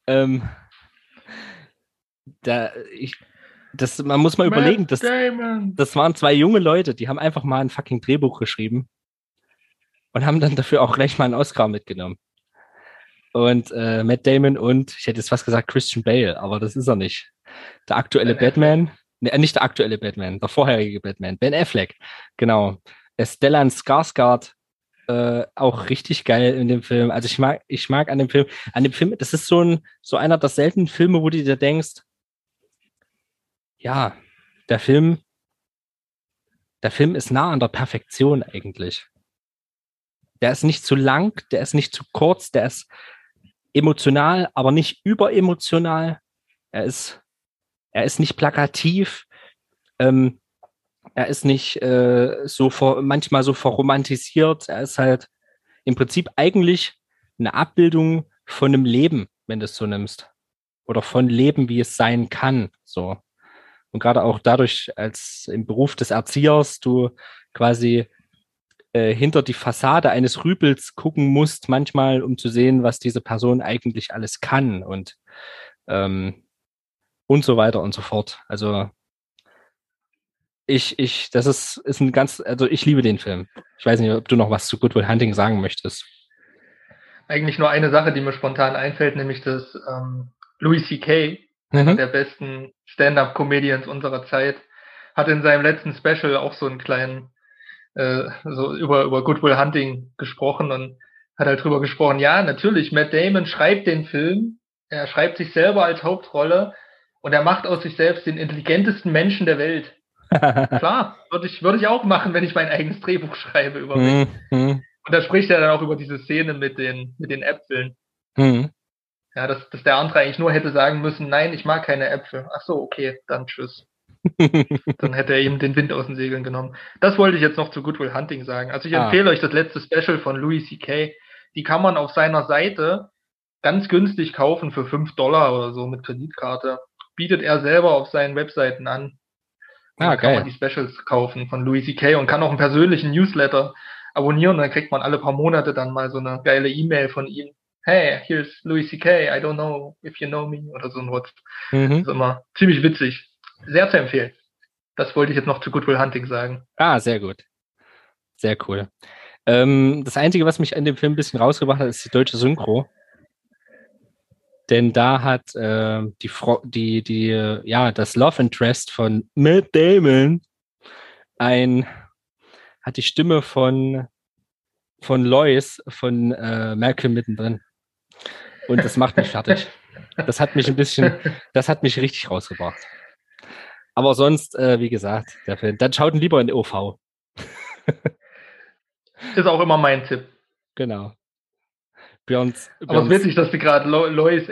Speaker 1: Man muss mal überlegen, das waren 2 junge Leute, die haben einfach mal ein fucking Drehbuch geschrieben und haben dann dafür auch gleich mal einen Oscar mitgenommen. Und Matt Damon und, ich hätte jetzt fast gesagt Christian Bale, aber das ist er nicht. Der aktuelle Batman, nicht der aktuelle Batman, der vorherige Batman, Ben Affleck, genau. Stellan Skarsgård, auch richtig geil in dem Film. Also ich mag an dem Film, das ist so einer der seltenen Filme, wo du dir denkst, ja, der Film ist nah an der Perfektion eigentlich. Der ist nicht zu lang, der ist nicht zu kurz, der ist emotional, aber nicht überemotional. Er ist nicht plakativ. Er ist nicht manchmal so verromantisiert. Er ist halt im Prinzip eigentlich eine Abbildung von einem Leben, wenn du es so nimmst. Oder von Leben, wie es sein kann. So. Und gerade auch dadurch, als im Beruf des Erziehers, du quasi hinter die Fassade eines Rüpels gucken musst, manchmal, um zu sehen, was diese Person eigentlich alles kann und so weiter und so fort. Also das ist also ich liebe den Film. Ich weiß nicht, ob du noch was zu Good Will Hunting sagen möchtest.
Speaker 2: Eigentlich nur eine Sache, die mir spontan einfällt, nämlich dass Louis C.K., einer der besten Stand-up-Comedians unserer Zeit, hat in seinem letzten Special auch so einen kleinen so über Good Will Hunting gesprochen und hat halt drüber gesprochen, ja, natürlich, Matt Damon schreibt den Film, er schreibt sich selber als Hauptrolle und er macht aus sich selbst den intelligentesten Menschen der Welt. Klar, würde ich auch machen, wenn ich mein eigenes Drehbuch schreibe über mich. Und da spricht er dann auch über diese Szene mit den Äpfeln. Ja, dass der andere eigentlich nur hätte sagen müssen, nein, ich mag keine Äpfel. Ach so, okay, dann tschüss. Dann hätte er eben den Wind aus den Segeln genommen. Das wollte ich jetzt noch zu Good Will Hunting sagen. Also ich empfehle euch das letzte Special von Louis C.K. Die kann man auf seiner Seite ganz günstig kaufen für $5 oder so mit Kreditkarte. Bietet er selber auf seinen Webseiten an. Da kann man die Specials kaufen von Louis C.K. und kann auch einen persönlichen Newsletter abonnieren. Und dann kriegt man alle paar Monate dann mal so eine geile E-Mail von ihm. Hey, here's Louis C.K. I don't know if you know me oder so ein Wort. Das ist immer ziemlich witzig. Sehr zu empfehlen. Das wollte ich jetzt noch zu Good Will Hunting sagen.
Speaker 1: Sehr gut. Sehr cool. Das Einzige, was mich an dem Film ein bisschen rausgebracht hat, ist die deutsche Synchro. Denn da hat das Love Interest von Matt Damon hat die Stimme von Lois von Malcolm mittendrin. Und das macht mich fertig. Das hat mich richtig rausgebracht. Aber sonst, wie gesagt, der Film, dann schaut ihn lieber in OV.
Speaker 2: Ist auch immer mein Tipp.
Speaker 1: Genau.
Speaker 2: Aber es ist witzig, dass du gerade Lois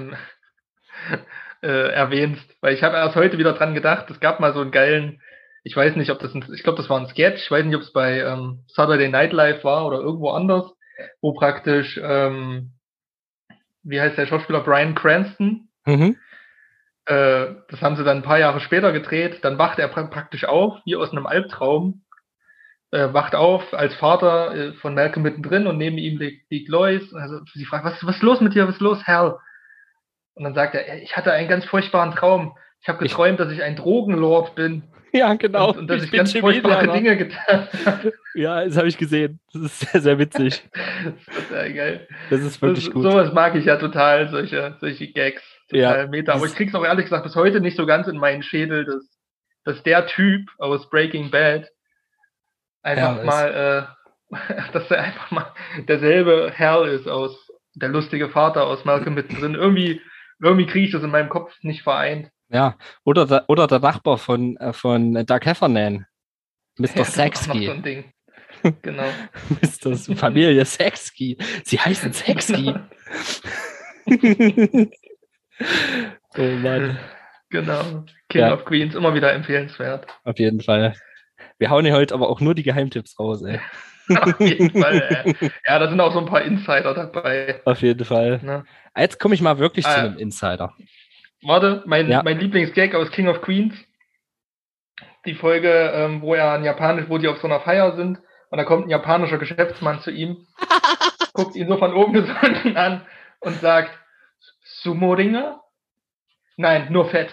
Speaker 2: erwähnst, weil ich habe erst heute wieder dran gedacht, es gab mal so einen geilen, ich weiß nicht, ich glaube, das war ein Sketch, ich weiß nicht, ob es bei Saturday Night Live war oder irgendwo anders, wo praktisch, wie heißt der Schauspieler, Bryan Cranston, das haben sie dann ein paar Jahre später gedreht, dann wacht er praktisch auf, wie aus einem Albtraum, wacht auf als Vater von Malcolm mittendrin und neben ihm liegt Lois. Also sie fragt, was ist los mit dir, was ist los, Hal? Und dann sagt er, ich hatte einen ganz furchtbaren Traum. Ich habe geträumt, dass ich ein Drogenlord bin.
Speaker 1: Ja, genau.
Speaker 2: Und dass ich ganz furchtbare Dinge getan habe.
Speaker 1: Ja, das habe ich gesehen. Das ist sehr, sehr witzig.
Speaker 2: Das ist sehr geil.
Speaker 1: Das ist wirklich gut.
Speaker 2: Sowas mag ich ja total, solche Gags. Total Meta. Aber ich krieg's auch ehrlich gesagt bis heute nicht so ganz in meinen Schädel, dass der Typ aus Breaking Bad einfach mal, dass er einfach mal derselbe Hal ist der lustige Vater aus Malcolm mittendrin. Irgendwie kriege ich das in meinem Kopf nicht vereint.
Speaker 1: Ja, oder der Nachbar von Doug Heffernan, Mr. Saxky.
Speaker 2: So ein Ding. Genau.
Speaker 1: Mr. Familie Saxky. Sie heißen Saxky.
Speaker 2: Genau.
Speaker 1: Oh Mann.
Speaker 2: Genau. King of Queens, immer wieder empfehlenswert.
Speaker 1: Auf jeden Fall. Wir hauen hier heute aber auch nur die Geheimtipps raus, ey.
Speaker 2: Auf jeden Fall, ja, da sind auch so ein paar Insider dabei.
Speaker 1: Auf jeden Fall. Na? Jetzt komme ich mal wirklich zu einem Insider.
Speaker 2: Warte, mein Lieblingsgag aus King of Queens. Die Folge, wo die auf so einer Feier sind und da kommt ein japanischer Geschäftsmann zu ihm, guckt ihn so von oben bis unten an und sagt, Sumo-Ringer? Nein, nur Fett.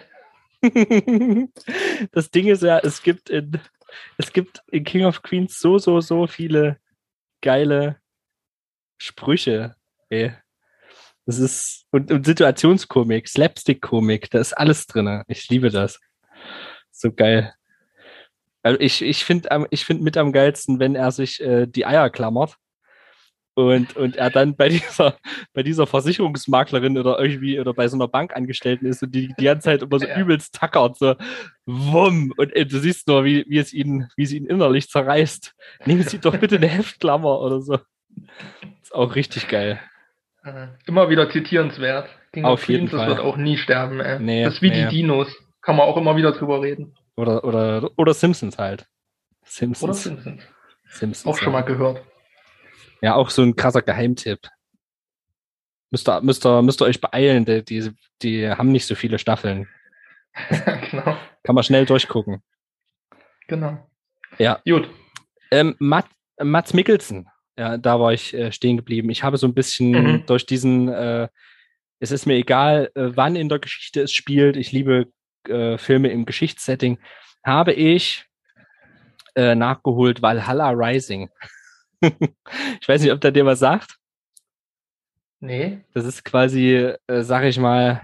Speaker 1: Das Ding ist ja, es gibt in King of Queens so viele geile Sprüche, ey. Das ist, und Situationskomik, Slapstick-Komik, da ist alles drin. Ich liebe das. So geil. Also ich finde mit am geilsten, wenn er sich die Eier klammert und er dann bei dieser Versicherungsmaklerin oder bei so einer Bankangestellten ist und die ganze Zeit immer so übelst tackert, so wumm, und du siehst nur, wie sie ihn innerlich zerreißt. Nehmen Sie doch bitte eine Heftklammer oder so. Ist auch richtig geil.
Speaker 2: Immer wieder zitierenswert. King of Queens, das wird auch nie sterben, ey. Nee, das ist wie die Dinos. Kann man auch immer wieder drüber reden.
Speaker 1: Oder Simpsons halt. Simpsons.
Speaker 2: Auch schon mal gehört.
Speaker 1: Ja, auch so ein krasser Geheimtipp. Müsst ihr euch beeilen, die haben nicht so viele Staffeln.
Speaker 2: Genau.
Speaker 1: Kann man schnell durchgucken.
Speaker 2: Genau.
Speaker 1: Ja. Gut. Mads Mikkelsen. Ja, da war ich stehen geblieben. Ich habe so ein bisschen durch diesen, es ist mir egal, wann in der Geschichte es spielt. Ich liebe Filme im Geschichtssetting. Habe ich nachgeholt Valhalla Rising. Ich weiß nicht, ob der dir was sagt.
Speaker 2: Nee.
Speaker 1: Das ist quasi, sag ich mal,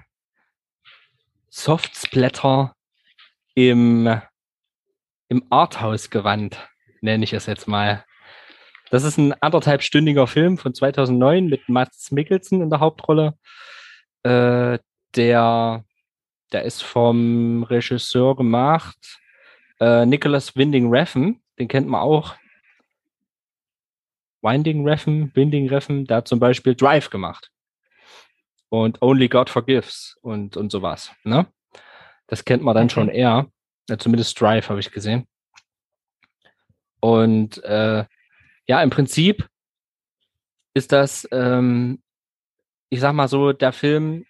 Speaker 1: Softsplatter im Arthouse-Gewand, nenne ich es jetzt mal. Das ist ein 1,5-stündiger Film von 2009 mit Mads Mikkelsen in der Hauptrolle. Der ist vom Regisseur gemacht. Nicholas Winding Refn, den kennt man auch. Winding Refn, der hat zum Beispiel Drive gemacht. Und Only God Forgives und sowas. Ne? Das kennt man dann schon eher. Ja, zumindest Drive habe ich gesehen. Und im Prinzip ist das, ich sag mal so, der Film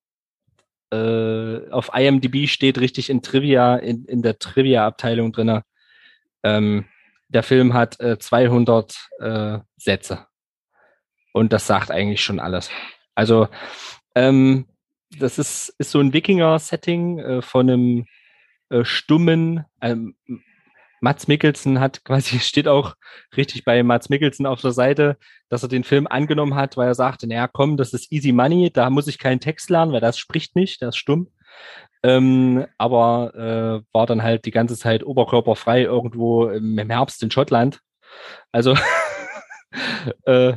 Speaker 1: auf IMDb steht richtig in Trivia, in der Trivia-Abteilung drin. Der Film hat 200 Sätze. Und das sagt eigentlich schon alles. Also, das ist so ein Wikinger-Setting von einem stummen, Mads Mikkelsen hat quasi, steht auch richtig bei Mads Mikkelsen auf der Seite, dass er den Film angenommen hat, weil er sagte, naja, komm, das ist easy money, da muss ich keinen Text lernen, weil das spricht nicht, das ist stumm. Aber war dann halt die ganze Zeit oberkörperfrei irgendwo im Herbst in Schottland. Also äh,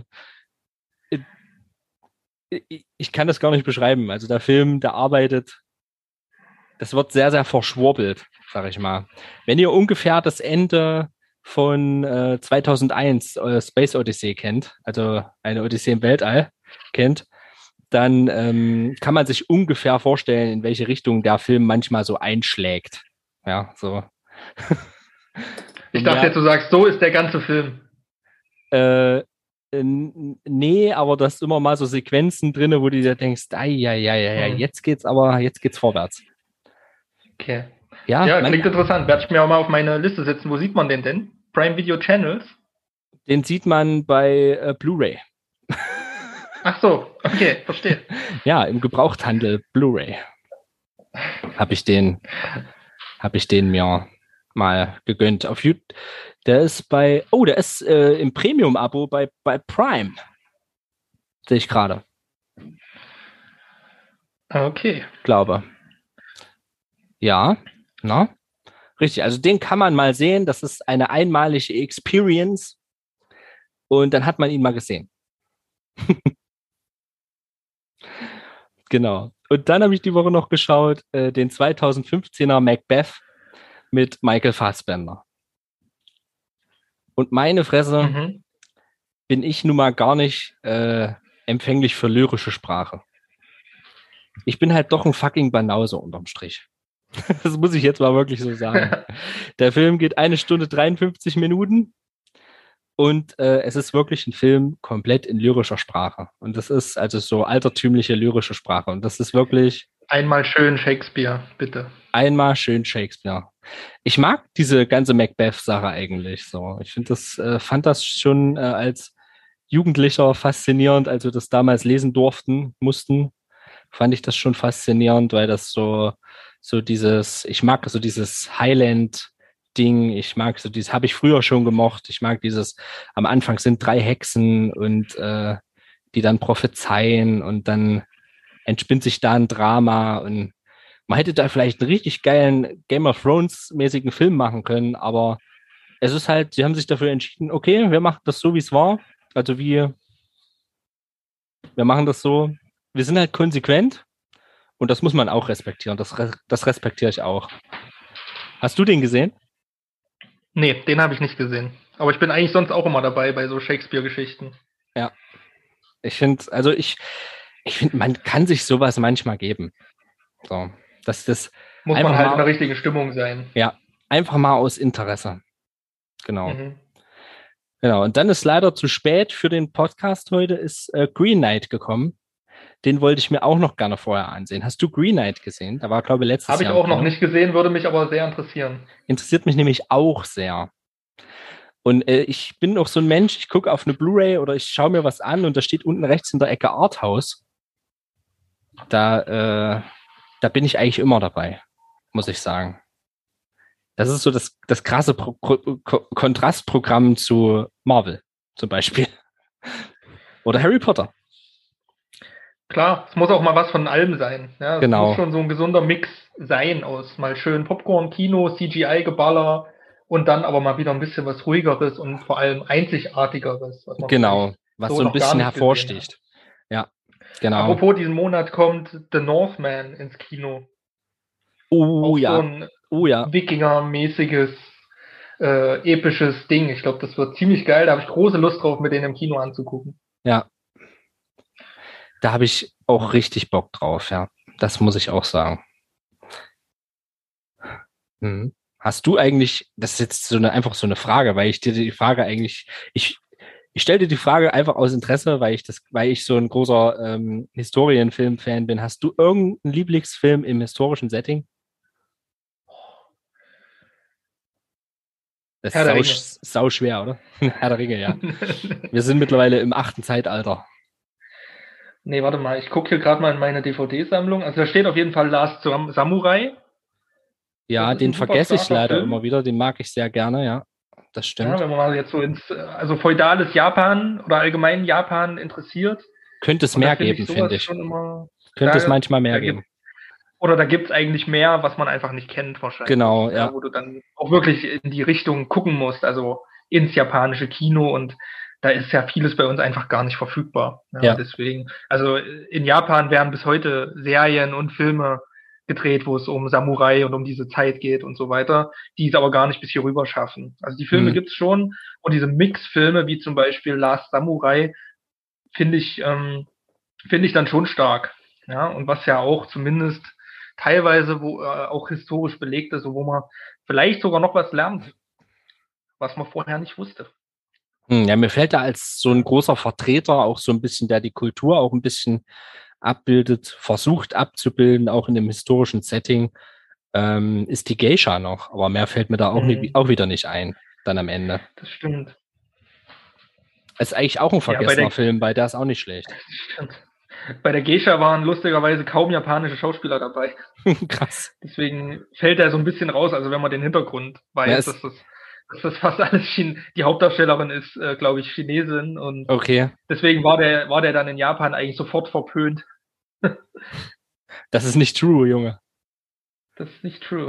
Speaker 1: ich kann das gar nicht beschreiben. Also der Film, der arbeitet, das wird sehr, sehr verschwurbelt, sag ich mal. Wenn ihr ungefähr das Ende von 2001 Space Odyssey kennt, also eine Odyssee im Weltall kennt, dann kann man sich ungefähr vorstellen, in welche Richtung der Film manchmal so einschlägt. Ja, so.
Speaker 2: Ich dachte jetzt, du sagst, so ist der ganze Film.
Speaker 1: Nee, aber das ist immer mal so Sequenzen drin, wo du dir denkst, ja, jetzt geht's vorwärts.
Speaker 2: Okay.
Speaker 1: Ja,
Speaker 2: Ja, klingt interessant. Werde ich mir auch mal auf meine Liste setzen. Wo sieht man den denn? Prime Video Channels?
Speaker 1: Den sieht man bei Blu-ray.
Speaker 2: Ach so, okay, verstehe.
Speaker 1: Ja, im Gebrauchthandel Blu-ray habe ich den mir mal gegönnt. Auf YouTube, der ist im Premium-Abo bei Prime. Sehe ich gerade.
Speaker 2: Okay.
Speaker 1: Glaube. Ja, na? Richtig, also den kann man mal sehen. Das ist eine einmalige Experience. Und dann hat man ihn mal gesehen. Genau. Und dann habe ich die Woche noch geschaut, den 2015er Macbeth mit Michael Fassbender. Und meine Fresse, bin ich nun mal gar nicht empfänglich für lyrische Sprache. Ich bin halt doch ein fucking Banause unterm Strich. Das muss ich jetzt mal wirklich so sagen. Der Film geht 1 Stunde 53 Minuten und es ist wirklich ein Film komplett in lyrischer Sprache. Und das ist also so altertümliche lyrische Sprache. Und das ist wirklich...
Speaker 2: Einmal schön Shakespeare, bitte.
Speaker 1: Einmal schön Shakespeare. Ich mag diese ganze Macbeth-Sache eigentlich so. Ich fand das schon als Jugendlicher faszinierend, als wir das damals lesen mussten, fand ich das schon faszinierend, weil das ich mag so dieses Highland-Ding, ich mag so dieses, habe ich früher schon gemocht, ich mag dieses, am Anfang sind 3 Hexen und die dann prophezeien und dann entspinnt sich da ein Drama und man hätte da vielleicht einen richtig geilen Game of Thrones-mäßigen Film machen können, aber es ist halt, sie haben sich dafür entschieden, okay, wir machen das so, wie es war. Also wir machen das so. Wir sind halt konsequent und das muss man auch respektieren. Das respektiere ich auch. Hast du den gesehen?
Speaker 2: Nee, den habe ich nicht gesehen. Aber ich bin eigentlich sonst auch immer dabei bei so Shakespeare-Geschichten.
Speaker 1: Ja. Ich finde, man kann sich sowas manchmal geben. So, das
Speaker 2: muss man halt in der richtigen Stimmung sein.
Speaker 1: Ja, einfach mal aus Interesse. Genau. Genau. Und dann ist leider zu spät für den Podcast heute, ist Green Knight gekommen. Den wollte ich mir auch noch gerne vorher ansehen. Hast du Green Knight gesehen? Da war, glaube ich, letztes Jahr.
Speaker 2: Habe ich auch noch nicht gesehen, würde mich aber sehr interessieren.
Speaker 1: Interessiert mich nämlich auch sehr. Und ich bin auch so ein Mensch, ich gucke auf eine Blu-ray oder ich schaue mir was an und da steht unten rechts in der Ecke Arthouse. Da bin ich eigentlich immer dabei, muss ich sagen. Das ist so das krasse Kontrastprogramm zu Marvel zum Beispiel. Oder Harry Potter.
Speaker 2: Klar, es muss auch mal was von allem sein. Ja, es muss schon so ein gesunder Mix sein aus mal schön Popcorn, Kino, CGI-Geballer und dann aber mal wieder ein bisschen was Ruhigeres und vor allem Einzigartigeres.
Speaker 1: Was so ein bisschen hervorsticht. Ja, genau.
Speaker 2: Apropos, diesen Monat kommt The Northman ins Kino.
Speaker 1: Oh ja.
Speaker 2: So ein Wikinger-mäßiges, episches Ding. Ich glaube, das wird ziemlich geil. Da habe ich große Lust drauf, mir den im Kino anzugucken.
Speaker 1: Ja. Da habe ich auch richtig Bock drauf, ja. Das muss ich auch sagen. Hast du eigentlich, das ist jetzt einfach so eine Frage, weil ich dir die Frage eigentlich, ich stelle dir die Frage einfach aus Interesse, weil ich so ein großer Historienfilm-Fan bin. Hast du irgendeinen Lieblingsfilm im historischen Setting? Das ist sau schwer, oder? Herr der Ringe, ja. Wir sind mittlerweile im 8. Zeitalter.
Speaker 2: Nee, warte mal, ich gucke hier gerade mal in meine DVD-Sammlung. Also da steht auf jeden Fall Last Samurai. Das
Speaker 1: Ja,
Speaker 2: ist ein
Speaker 1: den
Speaker 2: super
Speaker 1: vergesse ich
Speaker 2: starker
Speaker 1: leider
Speaker 2: Film.
Speaker 1: immer wieder. Den mag ich sehr gerne, ja. Das
Speaker 2: Ja,
Speaker 1: stimmt.
Speaker 2: wenn man mal jetzt so ins, also feudales Japan oder allgemein Japan interessiert.
Speaker 1: Könnte es
Speaker 2: Und da
Speaker 1: mehr
Speaker 2: finde ich
Speaker 1: geben, finde
Speaker 2: sowas
Speaker 1: ich.
Speaker 2: schon immer,
Speaker 1: Könnte es
Speaker 2: da,
Speaker 1: manchmal mehr
Speaker 2: da
Speaker 1: geben.
Speaker 2: gibt oder da gibt es eigentlich mehr, was man einfach nicht kennt wahrscheinlich,
Speaker 1: Genau,
Speaker 2: ja,
Speaker 1: ja.
Speaker 2: wo du dann auch wirklich in die Richtung gucken musst, also ins japanische Kino und da ist ja vieles bei uns einfach gar nicht verfügbar. Ja, und
Speaker 1: Ja.
Speaker 2: deswegen, also in Japan werden bis heute Serien und Filme gedreht, wo es um Samurai und um diese Zeit geht und so weiter, die es aber gar nicht bis hier rüber schaffen. Also die Filme
Speaker 1: Hm.
Speaker 2: gibt's schon und diese Mix-Filme, wie zum Beispiel Last Samurai, finde ich, finde ich dann schon stark. Ja, und was ja auch zumindest teilweise wo auch historisch belegt ist, wo man vielleicht sogar noch was lernt, was man vorher nicht wusste.
Speaker 1: Ja, mir fällt da als so ein großer Vertreter auch so ein bisschen, der die Kultur auch ein bisschen abbildet, versucht abzubilden, auch in dem historischen Setting, ist die Geisha noch. Aber mehr fällt mir da auch, auch wieder nicht ein, dann am Ende.
Speaker 2: Das stimmt.
Speaker 1: Ist eigentlich auch ein
Speaker 2: Ja,
Speaker 1: vergessener Film, weil der ist auch nicht schlecht.
Speaker 2: stimmt. Bei der Geisha waren lustigerweise kaum japanische Schauspieler dabei.
Speaker 1: Krass.
Speaker 2: Deswegen fällt er so ein bisschen raus. Also wenn man den Hintergrund
Speaker 1: Ja,
Speaker 2: weiß, dass das fast alles die Hauptdarstellerin ist, glaube ich, Chinesin und
Speaker 1: okay.
Speaker 2: deswegen war der dann in Japan eigentlich sofort verpönt.
Speaker 1: Das ist nicht true, Junge.
Speaker 2: Das ist nicht true.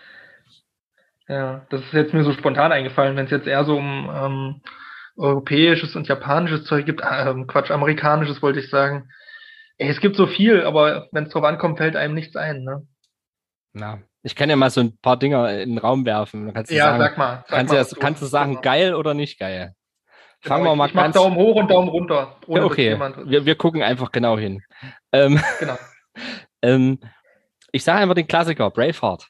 Speaker 2: Ja, das ist jetzt mir so spontan eingefallen, wenn es jetzt eher so um europäisches und japanisches Zeug gibt, Quatsch, amerikanisches wollte ich sagen. Ey, es gibt so viel, aber wenn es drauf ankommt, fällt einem nichts ein, ne?
Speaker 1: Na, ich kann ja mal so ein paar Dinger in den Raum werfen. Dann kannst du
Speaker 2: Ja,
Speaker 1: sagen,
Speaker 2: sag mal, was du
Speaker 1: kannst du
Speaker 2: hast.
Speaker 1: sagen,
Speaker 2: Genau.
Speaker 1: geil oder nicht geil? Fangen
Speaker 2: Genau,
Speaker 1: wir mal
Speaker 2: ich mach
Speaker 1: ganz,
Speaker 2: Daumen hoch und Daumen runter,
Speaker 1: ja,
Speaker 2: ohne dass
Speaker 1: okay,
Speaker 2: jemand.
Speaker 1: wir gucken einfach genau hin. Ähm,
Speaker 2: Genau.
Speaker 1: ähm, ich sage einfach den Klassiker, Braveheart.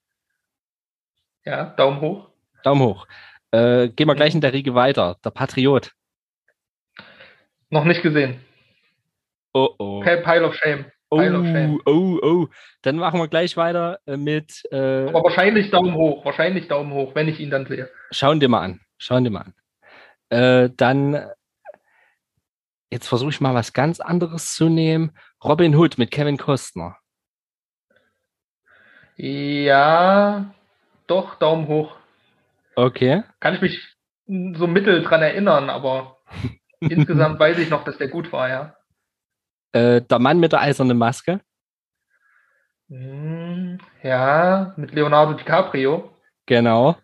Speaker 2: Ja, Daumen hoch.
Speaker 1: Daumen hoch. Gehen wir gleich in
Speaker 2: Mhm.
Speaker 1: der Riege weiter. Der Patriot.
Speaker 2: Noch nicht gesehen.
Speaker 1: Oh, oh.
Speaker 2: Pile of Shame. Pile of
Speaker 1: Oh,
Speaker 2: Shame.
Speaker 1: oh, oh. Dann machen wir gleich weiter mit,
Speaker 2: Aber wahrscheinlich Daumen hoch. Wahrscheinlich Daumen hoch, wenn ich ihn dann sehe.
Speaker 1: schauen dir mal an. Schauen dir mal an. Dann, jetzt versuche ich mal was ganz anderes zu nehmen. Robin Hood mit Kevin Costner.
Speaker 2: Ja, doch, Daumen hoch.
Speaker 1: Okay.
Speaker 2: Kann ich mich so mittel dran erinnern, aber insgesamt weiß ich noch, dass der gut war, ja.
Speaker 1: Der Mann mit der eisernen Maske.
Speaker 2: Ja, mit Leonardo DiCaprio.
Speaker 1: Genau.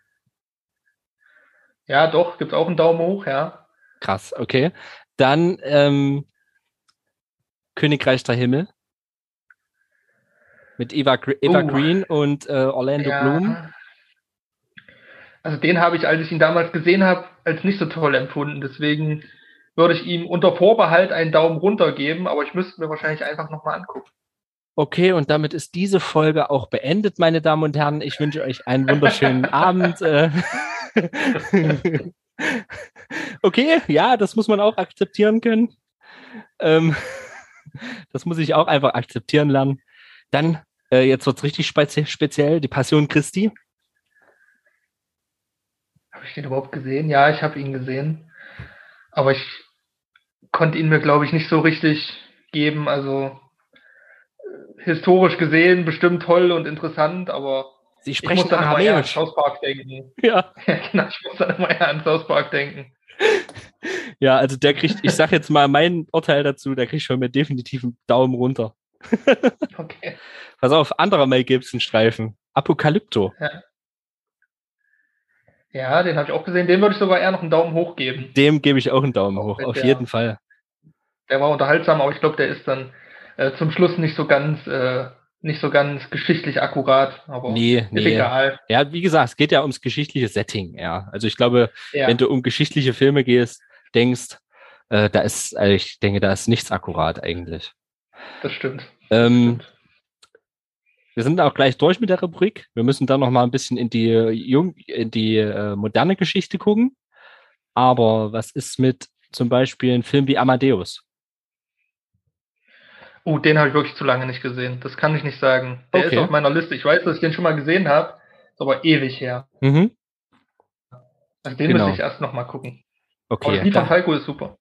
Speaker 2: Ja, doch, gibt's auch einen Daumen hoch, ja.
Speaker 1: Krass, okay. Dann Königreich der Himmel mit Eva Green und Orlando Bloom.
Speaker 2: Ja. Also den habe ich, als ich ihn damals gesehen habe, als nicht so toll empfunden. Deswegen würde ich ihm unter Vorbehalt einen Daumen runter geben, aber ich müsste mir wahrscheinlich einfach nochmal angucken.
Speaker 1: Okay, und damit ist diese Folge auch beendet, meine Damen und Herren. Ich wünsche euch einen wunderschönen Abend. Okay, ja, das muss man auch akzeptieren können. Das muss ich auch einfach akzeptieren lernen. Dann, jetzt wird es richtig speziell, die Passion Christi.
Speaker 2: Habe ich den überhaupt gesehen? Ja, ich habe ihn gesehen. Aber ich konnte ihn mir, glaube ich, nicht so richtig geben. Also historisch gesehen bestimmt toll und interessant, aber
Speaker 1: Sie
Speaker 2: ich muss
Speaker 1: sprechen
Speaker 2: dann immer eher an
Speaker 1: Aramäisch.
Speaker 2: South Park denken.
Speaker 1: Ja.
Speaker 2: Ja, genau, ich muss dann immer eher an South Park denken.
Speaker 1: Ja, also der kriegt, ich sag jetzt mal mein Urteil dazu, der kriegt schon mir definitiv einen Daumen runter.
Speaker 2: Okay.
Speaker 1: Pass auf, anderer Mel Gibson-Streifen. Apokalypto.
Speaker 2: Ja, ja, den habe ich auch gesehen. Dem würde ich sogar eher noch einen Daumen hoch geben.
Speaker 1: Dem gebe ich auch einen Daumen
Speaker 2: Auch
Speaker 1: hoch,
Speaker 2: wenn
Speaker 1: auf jeden Fall.
Speaker 2: der war unterhaltsam, aber ich glaube, der ist dann zum Schluss nicht so ganz geschichtlich akkurat. Aber
Speaker 1: Nee,
Speaker 2: ist
Speaker 1: nee.
Speaker 2: egal.
Speaker 1: Ja, wie gesagt, es geht ja ums geschichtliche Setting, ja. Also ich glaube,
Speaker 2: Ja,
Speaker 1: wenn du um geschichtliche Filme denkst, ich denke, da ist nichts akkurat eigentlich.
Speaker 2: das stimmt.
Speaker 1: Wir sind auch gleich durch mit der Rubrik. Wir müssen dann noch mal ein bisschen in die moderne Geschichte gucken. Aber was ist mit zum Beispiel einem Film wie Amadeus?
Speaker 2: Oh, den habe ich wirklich zu lange nicht gesehen. Das kann ich nicht sagen. Der ist
Speaker 1: Okay.
Speaker 2: auf meiner Liste. Ich weiß, dass ich den schon mal gesehen habe. Ist aber ewig her.
Speaker 1: Mhm.
Speaker 2: Also den
Speaker 1: Genau.
Speaker 2: müsste ich erst noch mal gucken. Aber
Speaker 1: Okay.
Speaker 2: das Lied von Falco ist super.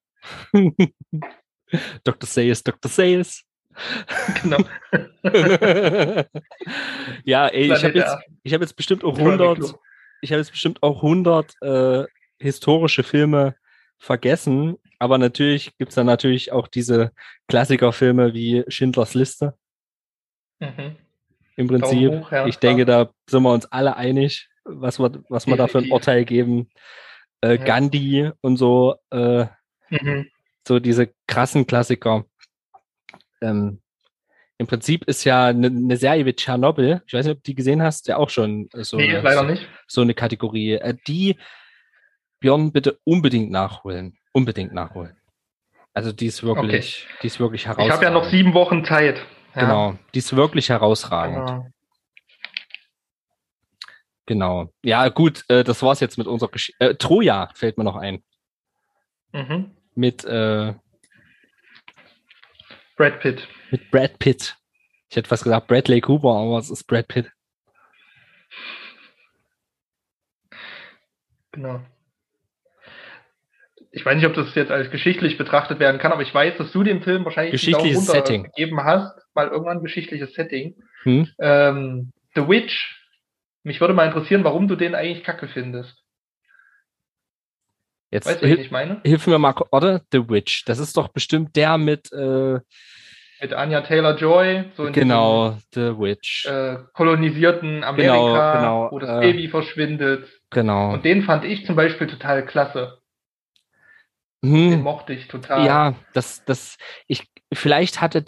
Speaker 1: Dr. Sayers, Dr. Sayers.
Speaker 2: Genau.
Speaker 1: Ja, ey, Ich habe jetzt bestimmt auch
Speaker 2: Travel
Speaker 1: 100,
Speaker 2: Club.
Speaker 1: ich habe jetzt bestimmt auch 100 historische Filme vergessen, aber natürlich gibt es dann natürlich auch diese Klassikerfilme wie Schindlers Liste.
Speaker 2: Mhm.
Speaker 1: Im
Speaker 2: Daumen
Speaker 1: Prinzip,
Speaker 2: hoch, ja,
Speaker 1: ich denke,
Speaker 2: klar.
Speaker 1: da sind wir uns alle einig, was wir da für ein
Speaker 2: Definitiv.
Speaker 1: Urteil geben.
Speaker 2: Ja.
Speaker 1: Gandhi und so,
Speaker 2: Mhm.
Speaker 1: so diese krassen Klassiker. Ähm, Im Prinzip ist ja eine Serie wie Tschernobyl, ich weiß nicht, ob du die gesehen hast, ja auch schon
Speaker 2: Nee, leider nicht.
Speaker 1: so eine Kategorie. Die, Björn, bitte unbedingt nachholen. Unbedingt nachholen. Also
Speaker 2: Okay.
Speaker 1: die ist wirklich
Speaker 2: Ich habe ja noch
Speaker 1: herausragend.
Speaker 2: 7 Wochen Zeit. Ja,
Speaker 1: Genau, die ist wirklich herausragend.
Speaker 2: genau.
Speaker 1: Genau. Ja, gut, das war's jetzt mit unserer Geschichte. Troja fällt mir noch ein.
Speaker 2: Mhm.
Speaker 1: Mit,
Speaker 2: Brad Pitt.
Speaker 1: mit Brad Pitt. Ich hätte fast gesagt Bradley Cooper, aber es ist Brad Pitt.
Speaker 2: Genau. Ich weiß nicht, ob das jetzt als geschichtlich betrachtet werden kann, aber ich weiß, dass du dem Film wahrscheinlich einen Daumen
Speaker 1: Geschichtliches
Speaker 2: runter
Speaker 1: Setting.
Speaker 2: gegeben hast, mal irgendwann geschichtliches Setting.
Speaker 1: Hm?
Speaker 2: The Witch. Mich würde mal interessieren, warum du den eigentlich kacke findest.
Speaker 1: Jetzt
Speaker 2: Weißt du, wen ich meine?
Speaker 1: hilf mir mal, oder? The Witch. Das ist doch bestimmt der mit,
Speaker 2: Mit Anya Taylor-Joy, so in diesem
Speaker 1: genau, The Witch.
Speaker 2: kolonisierten
Speaker 1: Genau,
Speaker 2: Amerika,
Speaker 1: genau,
Speaker 2: wo das Baby verschwindet.
Speaker 1: genau.
Speaker 2: Und den fand ich zum Beispiel total klasse. Den
Speaker 1: Hm,
Speaker 2: mochte ich total.
Speaker 1: ja, vielleicht hatte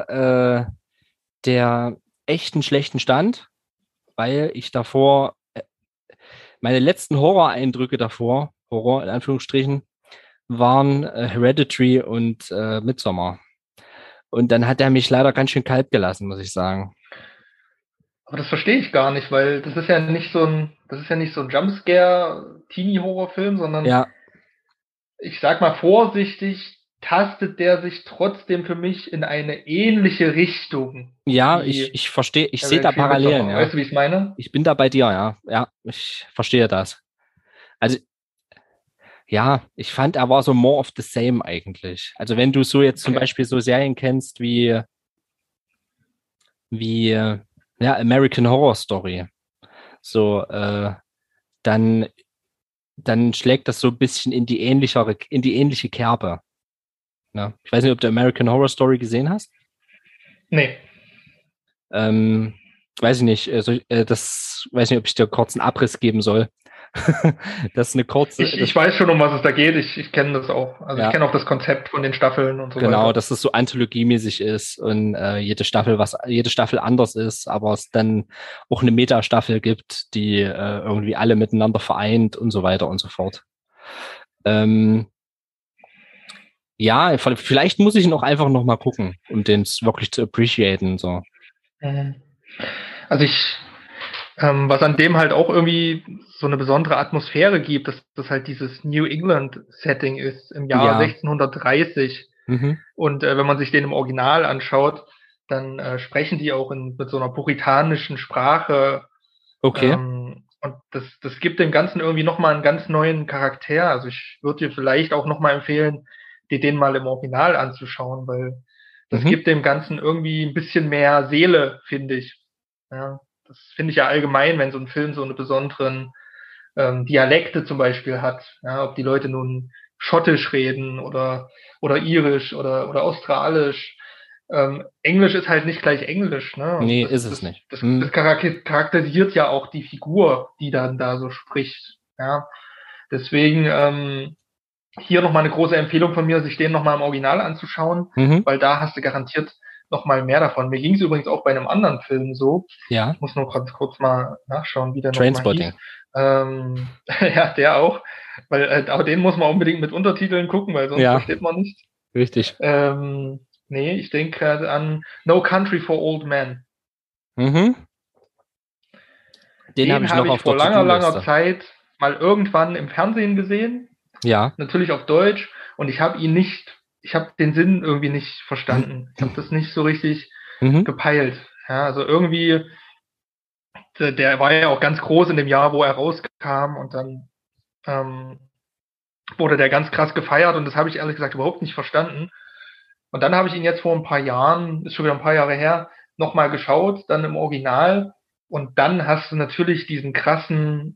Speaker 1: der echt einen schlechten Stand, weil ich davor, meine letzten Horror-Eindrücke davor, Horror in Anführungsstrichen, waren Hereditary und Midsommar. Und dann hat er mich leider ganz schön kalt gelassen, muss ich sagen.
Speaker 2: Aber das verstehe ich gar nicht, weil das ist ja nicht so ein Jumpscare-Teenie-Horrorfilm, sondern
Speaker 1: Ja,
Speaker 2: ich sag mal vorsichtig, tastet der sich trotzdem für mich in eine ähnliche Richtung
Speaker 1: ja,
Speaker 2: wie
Speaker 1: ich verstehe, ich sehe da
Speaker 2: Hereditary
Speaker 1: Parallelen,
Speaker 2: Midsommar.
Speaker 1: ja.
Speaker 2: Weißt du, wie ich es meine?
Speaker 1: Ich bin da bei dir, ja. Ja, ich verstehe das. Also, ja, ich fand, er war so more of the same eigentlich. Also, wenn du so jetzt zum
Speaker 2: Okay.
Speaker 1: Beispiel so Serien kennst wie ja, American Horror Story, so, dann, dann schlägt das so ein bisschen in die ähnliche Kerbe. Ne? Ich weiß nicht, ob du American Horror Story gesehen hast.
Speaker 2: Nee.
Speaker 1: Ähm, weiß ich nicht, weiß nicht, ob ich dir kurz einen Abriss geben soll. Das ist eine kurze,
Speaker 2: Ich weiß schon, um was es da geht. Ich kenne das auch. Also ich
Speaker 1: ja,
Speaker 2: kenne auch das Konzept von den Staffeln und so
Speaker 1: genau,
Speaker 2: weiter.
Speaker 1: dass es so anthologiemäßig ist und jede Staffel anders ist, aber es dann auch eine Meta-Staffel gibt, die irgendwie alle miteinander vereint und so weiter und so fort. Ähm, ja, vielleicht muss ich ihn auch einfach noch mal gucken, um den wirklich zu appreciaten. So.
Speaker 2: Mhm. Also was an dem halt auch irgendwie so eine besondere Atmosphäre gibt, dass das halt dieses New England Setting ist im Jahr
Speaker 1: Ja,
Speaker 2: 1630.
Speaker 1: mhm.
Speaker 2: Und wenn man sich den im Original anschaut, dann sprechen die auch mit so einer puritanischen Sprache.
Speaker 1: Okay.
Speaker 2: Und das gibt dem Ganzen irgendwie nochmal einen ganz neuen Charakter. Also ich würde dir vielleicht auch nochmal empfehlen, dir den mal im Original anzuschauen, weil das
Speaker 1: Mhm.
Speaker 2: gibt dem Ganzen irgendwie ein bisschen mehr Seele, finde ich. Ja, das finde ich ja allgemein, wenn so ein Film so eine besonderen Dialekte zum Beispiel hat. Ja, ob die Leute nun Schottisch reden oder Irisch oder Australisch. Englisch ist halt nicht gleich Englisch, ne? Und
Speaker 1: Nee, ist es nicht.
Speaker 2: das
Speaker 1: Mhm.
Speaker 2: charakterisiert ja auch die Figur, die dann da so spricht. Ja, deswegen hier nochmal eine große Empfehlung von mir, sich den nochmal im Original anzuschauen,
Speaker 1: Mhm.
Speaker 2: weil da hast du garantiert nochmal mehr davon. Mir ging es übrigens auch bei einem anderen Film so.
Speaker 1: Ja,
Speaker 2: Ich muss nur ganz kurz mal nachschauen, wie der nochmal hieß.
Speaker 1: Trainspotting.
Speaker 2: Ja, der auch, weil aber den muss man unbedingt mit Untertiteln gucken, weil sonst
Speaker 1: Ja,
Speaker 2: versteht man nicht.
Speaker 1: richtig.
Speaker 2: Nee, ich denke gerade an No Country for Old Men.
Speaker 1: Mhm. Den habe
Speaker 2: Den
Speaker 1: ich noch
Speaker 2: habe ich
Speaker 1: auf der
Speaker 2: vor langer, langer
Speaker 1: To-Do-Liste.
Speaker 2: Zeit mal irgendwann im Fernsehen gesehen,
Speaker 1: Ja.
Speaker 2: natürlich auf Deutsch, und ich habe den Sinn irgendwie nicht verstanden. Ich habe das nicht so richtig
Speaker 1: Mhm.
Speaker 2: gepeilt. Ja, also irgendwie, der war ja auch ganz groß in dem Jahr, wo er rauskam, und dann ähm, wurde der ganz krass gefeiert, und das habe ich ehrlich gesagt überhaupt nicht verstanden. Und dann habe ich ihn jetzt vor ein paar Jahren, ist schon wieder ein paar Jahre her, nochmal geschaut, dann im Original. Und dann hast du natürlich diesen krassen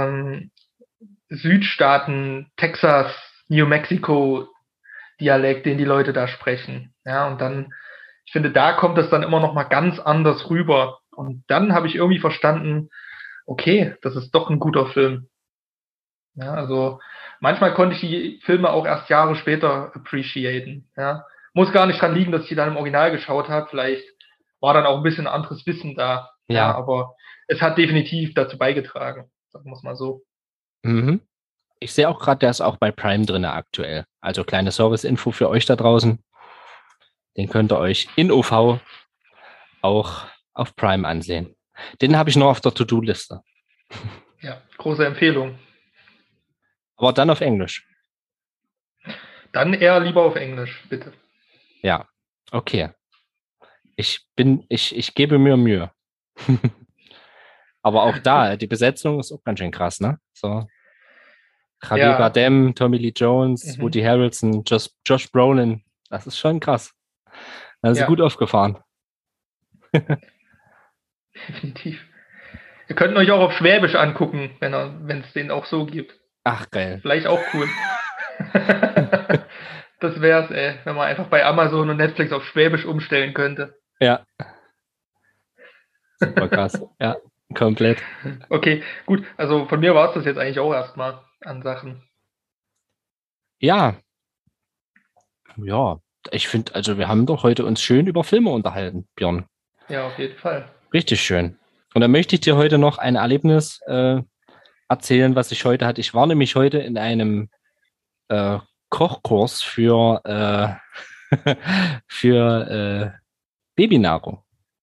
Speaker 2: Südstaaten, Texas, New Mexico Dialekt, den die Leute da sprechen. Ja, und dann, ich finde, da kommt es dann immer noch mal ganz anders rüber. Und dann habe ich irgendwie verstanden, okay, das ist doch ein guter Film. Ja, also manchmal konnte ich die Filme auch erst Jahre später appreciaten. Ja, muss gar nicht dran liegen, dass ich die dann im Original geschaut habe. Vielleicht war dann auch ein bisschen anderes Wissen da. Ja,
Speaker 1: Ja.
Speaker 2: aber es hat definitiv dazu beigetragen. Sagen wir es mal so.
Speaker 1: Mhm. Ich sehe auch gerade, der ist auch bei Prime drin aktuell. Also kleine Service-Info für euch da draußen. Den könnt ihr euch in OV auch auf Prime ansehen. Den habe ich noch auf der To-Do-Liste.
Speaker 2: Ja, große Empfehlung.
Speaker 1: Aber dann auf Englisch.
Speaker 2: Dann eher lieber auf Englisch, bitte.
Speaker 1: Ja, okay. Ich gebe mir Mühe. Aber auch da, die Besetzung ist auch ganz schön krass, ne? So, Javier
Speaker 2: Ja.
Speaker 1: Bardem, Tommy Lee Jones,
Speaker 2: Mhm.
Speaker 1: Woody Harrelson, Josh Brolin. Das ist schon krass. Da sind sie gut
Speaker 2: Ja,
Speaker 1: aufgefahren.
Speaker 2: definitiv. Ihr könnt euch auch auf Schwäbisch angucken, wenn es den auch so gibt.
Speaker 1: Ach, geil.
Speaker 2: Vielleicht auch cool. Das wär's, wenn man einfach bei Amazon und Netflix auf Schwäbisch umstellen könnte.
Speaker 1: Ja, super krass. Ja, komplett.
Speaker 2: Okay, gut. Also von mir war es das jetzt eigentlich auch erstmal an Sachen.
Speaker 1: Ja, ja. Ich finde, also wir haben doch heute uns schön über Filme unterhalten, Björn.
Speaker 2: Ja, auf jeden Fall.
Speaker 1: Richtig schön. Und dann möchte ich dir heute noch ein Erlebnis erzählen, was ich heute hatte. Ich war nämlich heute in einem Kochkurs für, für Babynahrung.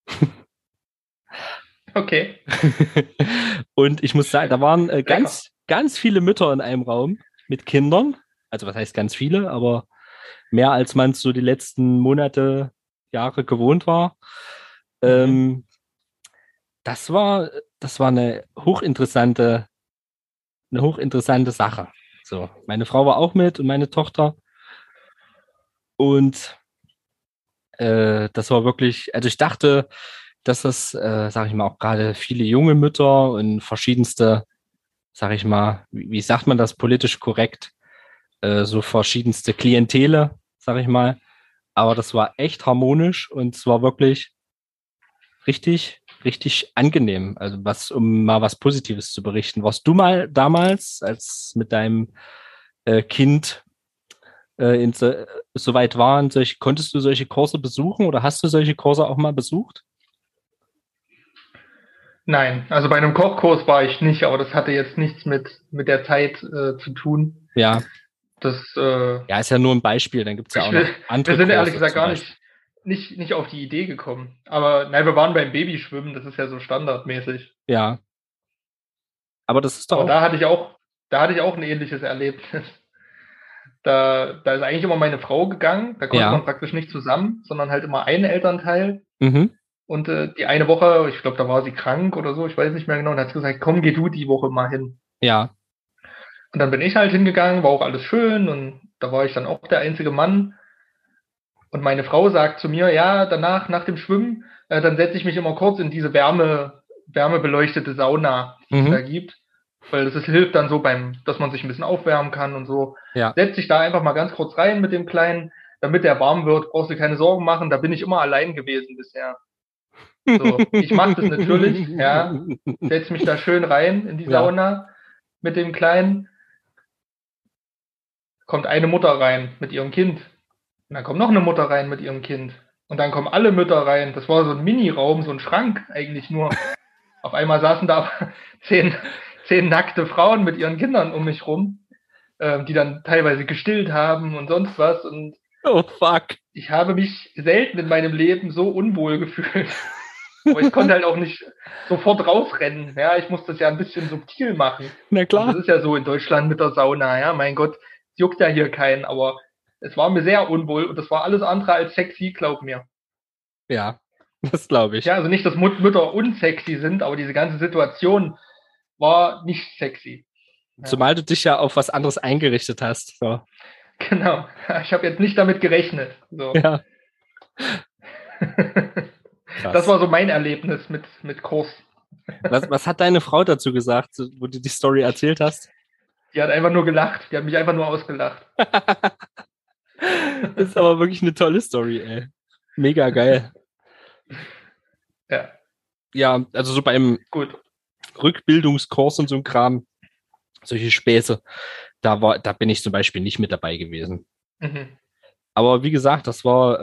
Speaker 2: Okay.
Speaker 1: Und ich muss sagen, da waren
Speaker 2: Lecker.
Speaker 1: ganz viele Mütter in einem Raum mit Kindern. Also was heißt ganz viele, aber mehr als man es so die letzten Monate, Jahre gewohnt war.
Speaker 2: Mhm.
Speaker 1: Ähm, das war, das war eine hochinteressante Sache. So, meine Frau war auch mit und meine Tochter. Und das war wirklich, also ich dachte, dass das, sage ich mal, auch gerade viele junge Mütter und verschiedenste, sage ich mal, wie sagt man das politisch korrekt, so verschiedenste Klientele, sage ich mal. Aber das war echt harmonisch und es war wirklich richtig angenehm. Also was, um mal was Positives zu berichten. Warst du mal damals, als mit deinem Kind soweit waren, konntest du solche Kurse besuchen oder hast du solche Kurse auch mal besucht?
Speaker 2: Nein, also bei einem Kochkurs war ich nicht, aber das hatte jetzt nichts mit der Zeit zu tun.
Speaker 1: Ja,
Speaker 2: Das,
Speaker 1: ja, ist ja nur ein Beispiel. Dann gibt es ja auch
Speaker 2: ich
Speaker 1: noch
Speaker 2: will, wir
Speaker 1: andere
Speaker 2: sind ehrlich
Speaker 1: Kurse
Speaker 2: gesagt
Speaker 1: zum
Speaker 2: gar
Speaker 1: Beispiel.
Speaker 2: nicht auf die Idee gekommen. Aber nein, wir waren beim Babyschwimmen, das ist ja so standardmäßig.
Speaker 1: Ja, aber das ist doch
Speaker 2: Aber
Speaker 1: auch,
Speaker 2: da hatte ich auch ein ähnliches Erlebnis. Da ist eigentlich immer meine Frau gegangen, da konnte
Speaker 1: ja,
Speaker 2: man praktisch nicht zusammen, sondern halt immer ein Elternteil.
Speaker 1: mhm,
Speaker 2: Und die eine Woche, ich glaube, da war sie krank oder so, ich weiß nicht mehr genau, und hat gesagt, komm, geh du die Woche mal hin.
Speaker 1: ja,
Speaker 2: Und dann bin ich halt hingegangen, war auch alles schön und da war ich dann auch der einzige Mann. Und meine Frau sagt zu mir, ja, danach, nach dem Schwimmen, dann setze ich mich immer kurz in diese wärmebeleuchtete Sauna, die es
Speaker 1: mhm,
Speaker 2: da gibt. Weil hilft dann so dass man sich ein bisschen aufwärmen kann und so.
Speaker 1: ja.
Speaker 2: Setz dich da einfach mal ganz kurz rein mit dem Kleinen, damit der warm wird, brauchst du keine Sorgen machen, da bin ich immer allein gewesen bisher. So, ich mache das natürlich, ja, setz mich da schön rein in die
Speaker 1: Ja,
Speaker 2: Sauna mit dem Kleinen, kommt eine Mutter rein mit ihrem Kind. Und dann kommt noch eine Mutter rein mit ihrem Kind. Und dann kommen alle Mütter rein. Das war so ein Mini-Raum, so ein Schrank eigentlich nur. Auf einmal saßen da 10, 10 nackte Frauen mit ihren Kindern um mich rum, die dann teilweise gestillt haben und sonst was. Und
Speaker 1: oh fuck.
Speaker 2: ich habe mich selten in meinem Leben so unwohl gefühlt. Aber ich konnte halt auch nicht sofort rausrennen. Ja, ich musste das ja ein bisschen subtil machen.
Speaker 1: Na
Speaker 2: Und das
Speaker 1: klar.
Speaker 2: ist ja so in Deutschland mit der Sauna. Ja, mein Gott, es juckt ja hier keinen. Aber es war mir sehr unwohl und das war alles andere als sexy, glaub mir.
Speaker 1: Ja, das glaube
Speaker 2: Ja,
Speaker 1: ich.
Speaker 2: also nicht, dass Mütter unsexy sind, aber diese ganze Situation war nicht sexy. Ja,
Speaker 1: Zumal du dich ja auf was anderes eingerichtet hast. So.
Speaker 2: genau. Ich habe jetzt nicht damit gerechnet. So.
Speaker 1: Ja,
Speaker 2: Das
Speaker 1: krass.
Speaker 2: war so mein Erlebnis mit Kurs.
Speaker 1: Was hat deine Frau dazu gesagt, wo du die Story erzählt hast?
Speaker 2: Die hat einfach nur gelacht. Die hat mich einfach nur ausgelacht.
Speaker 1: Das ist aber wirklich eine tolle Story, ey. Mega geil.
Speaker 2: Ja,
Speaker 1: Ja, also so beim
Speaker 2: gut.
Speaker 1: Rückbildungskurs und so ein Kram, solche Späße, da bin ich zum Beispiel nicht mit dabei gewesen.
Speaker 2: Mhm.
Speaker 1: Aber wie gesagt, das war,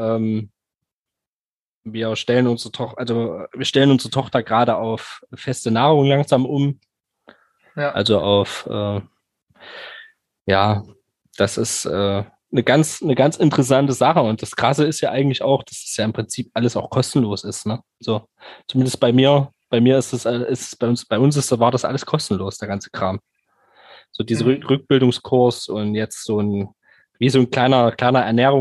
Speaker 1: wir stellen unsere Tochter gerade auf feste Nahrung langsam um.
Speaker 2: Ja.
Speaker 1: Also auf, ja, das ist eine ganz interessante Sache. Und das Krasse ist ja eigentlich auch, dass es ja im Prinzip alles auch kostenlos ist, ne? So, zumindest bei mir. Bei mir bei uns war das alles kostenlos, der ganze Kram. So diese
Speaker 2: Mhm.
Speaker 1: Rückbildungskurs und jetzt wie so ein kleiner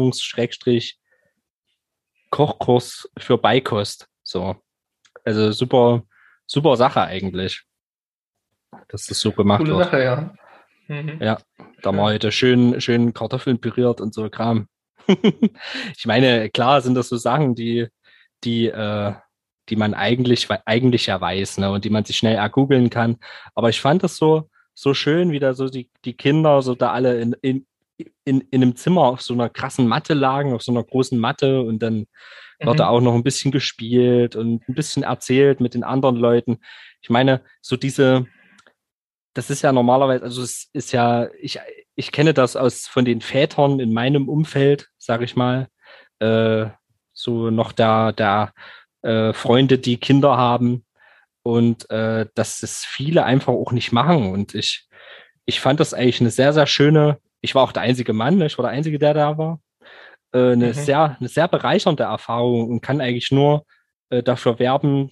Speaker 1: Kochkurs für Beikost. So. Also super Sache eigentlich, dass das so gemacht
Speaker 2: Coole
Speaker 1: wird.
Speaker 2: Sache, ja. Mhm.
Speaker 1: Ja, da haben wir
Speaker 2: Schön.
Speaker 1: heute schön Kartoffeln püriert und so Kram. Ich meine, klar sind das so Sachen, die, äh, die man eigentlich ja weiß, ne, und die man sich schnell ergoogeln kann. Aber ich fand das so schön, wie da so die Kinder so da alle in einem Zimmer auf so einer krassen Matte lagen, auf so einer großen Matte und dann wird da
Speaker 2: Mhm.
Speaker 1: auch noch ein bisschen gespielt und ein bisschen erzählt mit den anderen Leuten. Ich meine, das ist ja normalerweise, also es ist ja, ich kenne das von den Vätern in meinem Umfeld, sage ich mal, äh, so noch Freunde, die Kinder haben und dass es viele einfach auch nicht machen. Und ich fand das eigentlich sehr schöne, ich war auch der einzige Mann, ne? Ich war der Einzige, der da war,
Speaker 2: Mhm.
Speaker 1: eine sehr bereichernde Erfahrung und kann eigentlich nur dafür werben,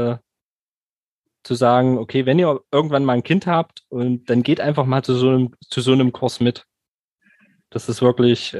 Speaker 1: zu sagen, okay, wenn ihr irgendwann mal ein Kind habt und dann geht einfach mal zu so einem Kurs mit. Das ist wirklich,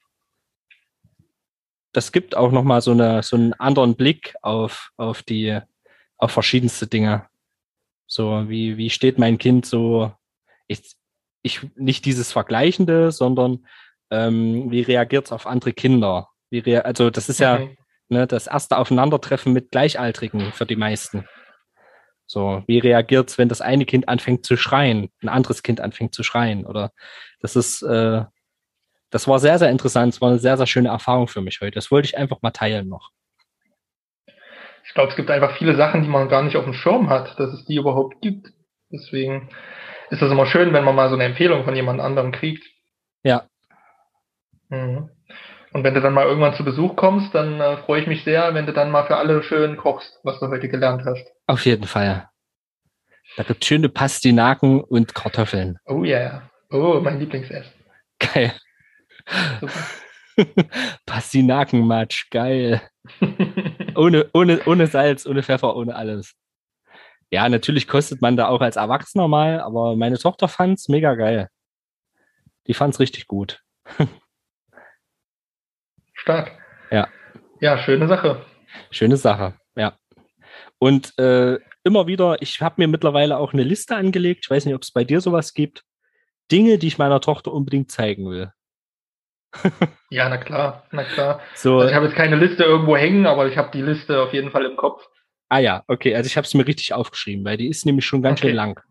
Speaker 1: das gibt auch nochmal so einen anderen Blick auf verschiedenste Dinge. So, wie steht mein Kind so, ich, nicht dieses Vergleichende, sondern wie reagiert es auf andere Kinder? Also das ist ja
Speaker 2: Mhm.
Speaker 1: ne, das erste Aufeinandertreffen mit Gleichaltrigen für die meisten. So, wie reagiert es, wenn das eine Kind anfängt zu schreien, ein anderes Kind anfängt zu schreien? Oder das ist, das war sehr interessant. Es war eine sehr schöne Erfahrung für mich heute. Das wollte ich einfach mal teilen noch.
Speaker 2: Ich glaube, es gibt einfach viele Sachen, die man gar nicht auf dem Schirm hat, dass es die überhaupt gibt. Deswegen ist das immer schön, wenn man mal so eine Empfehlung von jemand anderem kriegt.
Speaker 1: Ja,
Speaker 2: Mhm. Und wenn du dann mal irgendwann zu Besuch kommst, dann freue ich mich sehr, wenn du dann mal für alle schön kochst, was du heute gelernt hast.
Speaker 1: auf jeden Fall. Da gibt es schöne Pastinaken und Kartoffeln.
Speaker 2: Oh yeah. Oh, mein Lieblingsessen.
Speaker 1: Geil.
Speaker 2: Super.
Speaker 1: Pastinakenmatsch, geil. Ohne Salz, ohne Pfeffer, ohne alles. Ja, natürlich kostet man da auch als Erwachsener mal, aber meine Tochter fand's mega geil. Die fand's richtig gut.
Speaker 2: Stark.
Speaker 1: Ja,
Speaker 2: Ja, schöne Sache.
Speaker 1: schöne Sache. Ja. Und immer wieder, ich habe mir mittlerweile auch eine Liste angelegt. Ich weiß nicht, ob es bei dir sowas gibt. Dinge, die ich meiner Tochter unbedingt zeigen will.
Speaker 2: Ja, na klar, na klar. Also
Speaker 1: So,
Speaker 2: ich habe jetzt keine Liste irgendwo hängen, aber ich habe die Liste auf jeden Fall im Kopf.
Speaker 1: ah ja, okay, also ich habe es mir richtig aufgeschrieben, weil die ist nämlich schon ganz schön
Speaker 2: Okay.
Speaker 1: lang.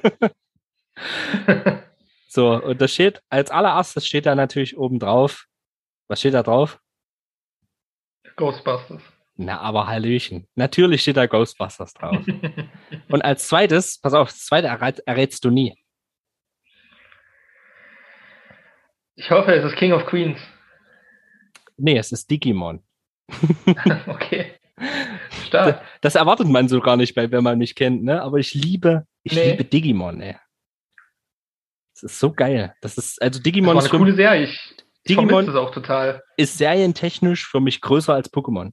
Speaker 1: So, und das steht, als allererstes steht da natürlich oben drauf. Was steht da drauf?
Speaker 2: Ghostbusters.
Speaker 1: Na, aber Hallöchen. Natürlich steht da Ghostbusters drauf. Und als zweites, pass auf, das zweite errätst du nie.
Speaker 2: Ich hoffe, es ist King of Queens.
Speaker 1: Nee, es ist Digimon.
Speaker 2: Okay, stark.
Speaker 1: Das erwartet man so gar nicht, wenn man mich kennt, ne? Aber ich liebe
Speaker 2: Nee,
Speaker 1: Digimon, ey. Das ist so geil. Also
Speaker 2: das war eine coole Serie. Ich vermisse
Speaker 1: Digimon
Speaker 2: es auch total.
Speaker 1: ist serientechnisch für mich größer als Pokémon.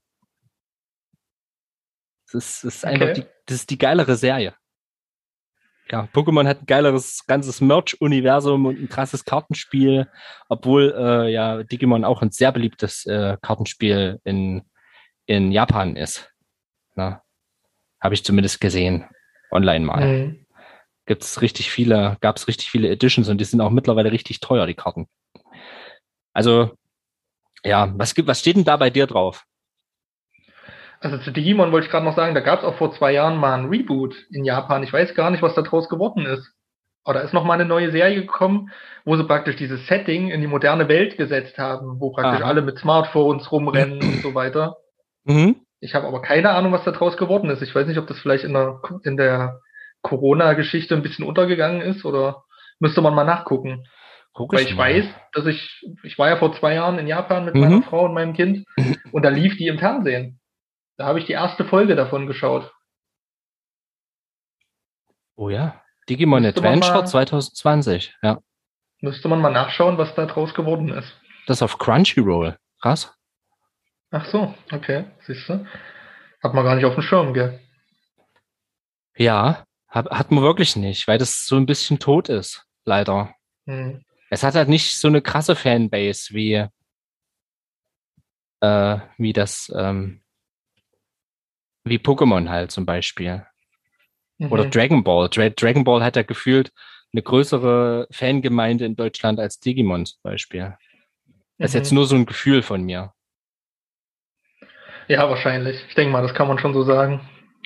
Speaker 1: Das ist einfach
Speaker 2: Okay.
Speaker 1: das ist die geilere Serie. Ja, Pokémon hat ein geileres ganzes Merch-Universum und ein krasses Kartenspiel, obwohl ja Digimon auch ein sehr beliebtes Kartenspiel in Japan ist. Ne? Habe ich zumindest gesehen. Online mal.
Speaker 2: Hm.
Speaker 1: Gab es richtig viele Editions und die sind auch mittlerweile richtig teuer, die Karten. Also, ja, was steht denn da bei dir drauf?
Speaker 2: Also zu Digimon wollte ich gerade noch sagen, da gab es auch vor 2 Jahren mal ein Reboot in Japan. Ich weiß gar nicht, was da draus geworden ist. Aber da ist noch mal eine neue Serie gekommen, wo sie praktisch dieses Setting in die moderne Welt gesetzt haben, wo praktisch
Speaker 1: Aha.
Speaker 2: alle mit Smartphones rumrennen und so weiter.
Speaker 1: Mhm.
Speaker 2: Ich habe aber keine Ahnung, was da draus geworden ist. Ich weiß nicht, ob das vielleicht in der Corona-Geschichte ein bisschen untergegangen ist oder müsste man mal nachgucken.
Speaker 1: Guck
Speaker 2: Weil
Speaker 1: ich
Speaker 2: ich
Speaker 1: mal.
Speaker 2: weiß, dass ich war ja vor 2 Jahren in Japan mit meiner
Speaker 1: Mhm.
Speaker 2: Frau und meinem Kind und da lief die im Fernsehen. Da habe ich die erste Folge davon geschaut.
Speaker 1: Oh ja. Digimon
Speaker 2: Müsste man
Speaker 1: Adventure
Speaker 2: mal,
Speaker 1: 2020. Ja.
Speaker 2: müsste man mal nachschauen, was da draus geworden ist.
Speaker 1: Das auf Crunchyroll. Krass.
Speaker 2: Ach so, okay, siehst du. Hat man gar nicht auf dem Schirm, gell?
Speaker 1: Ja. Hat man wirklich nicht, weil das so ein bisschen tot ist. Leider.
Speaker 2: Hm.
Speaker 1: Es hat halt nicht so eine krasse Fanbase wie wie Pokémon halt zum Beispiel. Oder
Speaker 2: Mhm.
Speaker 1: Dragon Ball. Dragon Ball hat ja gefühlt eine größere Fangemeinde in Deutschland als Digimon zum Beispiel. Das ist jetzt
Speaker 2: Mhm.
Speaker 1: nur so ein Gefühl von mir.
Speaker 2: Ja, wahrscheinlich. Ich denke mal, das kann man schon so sagen.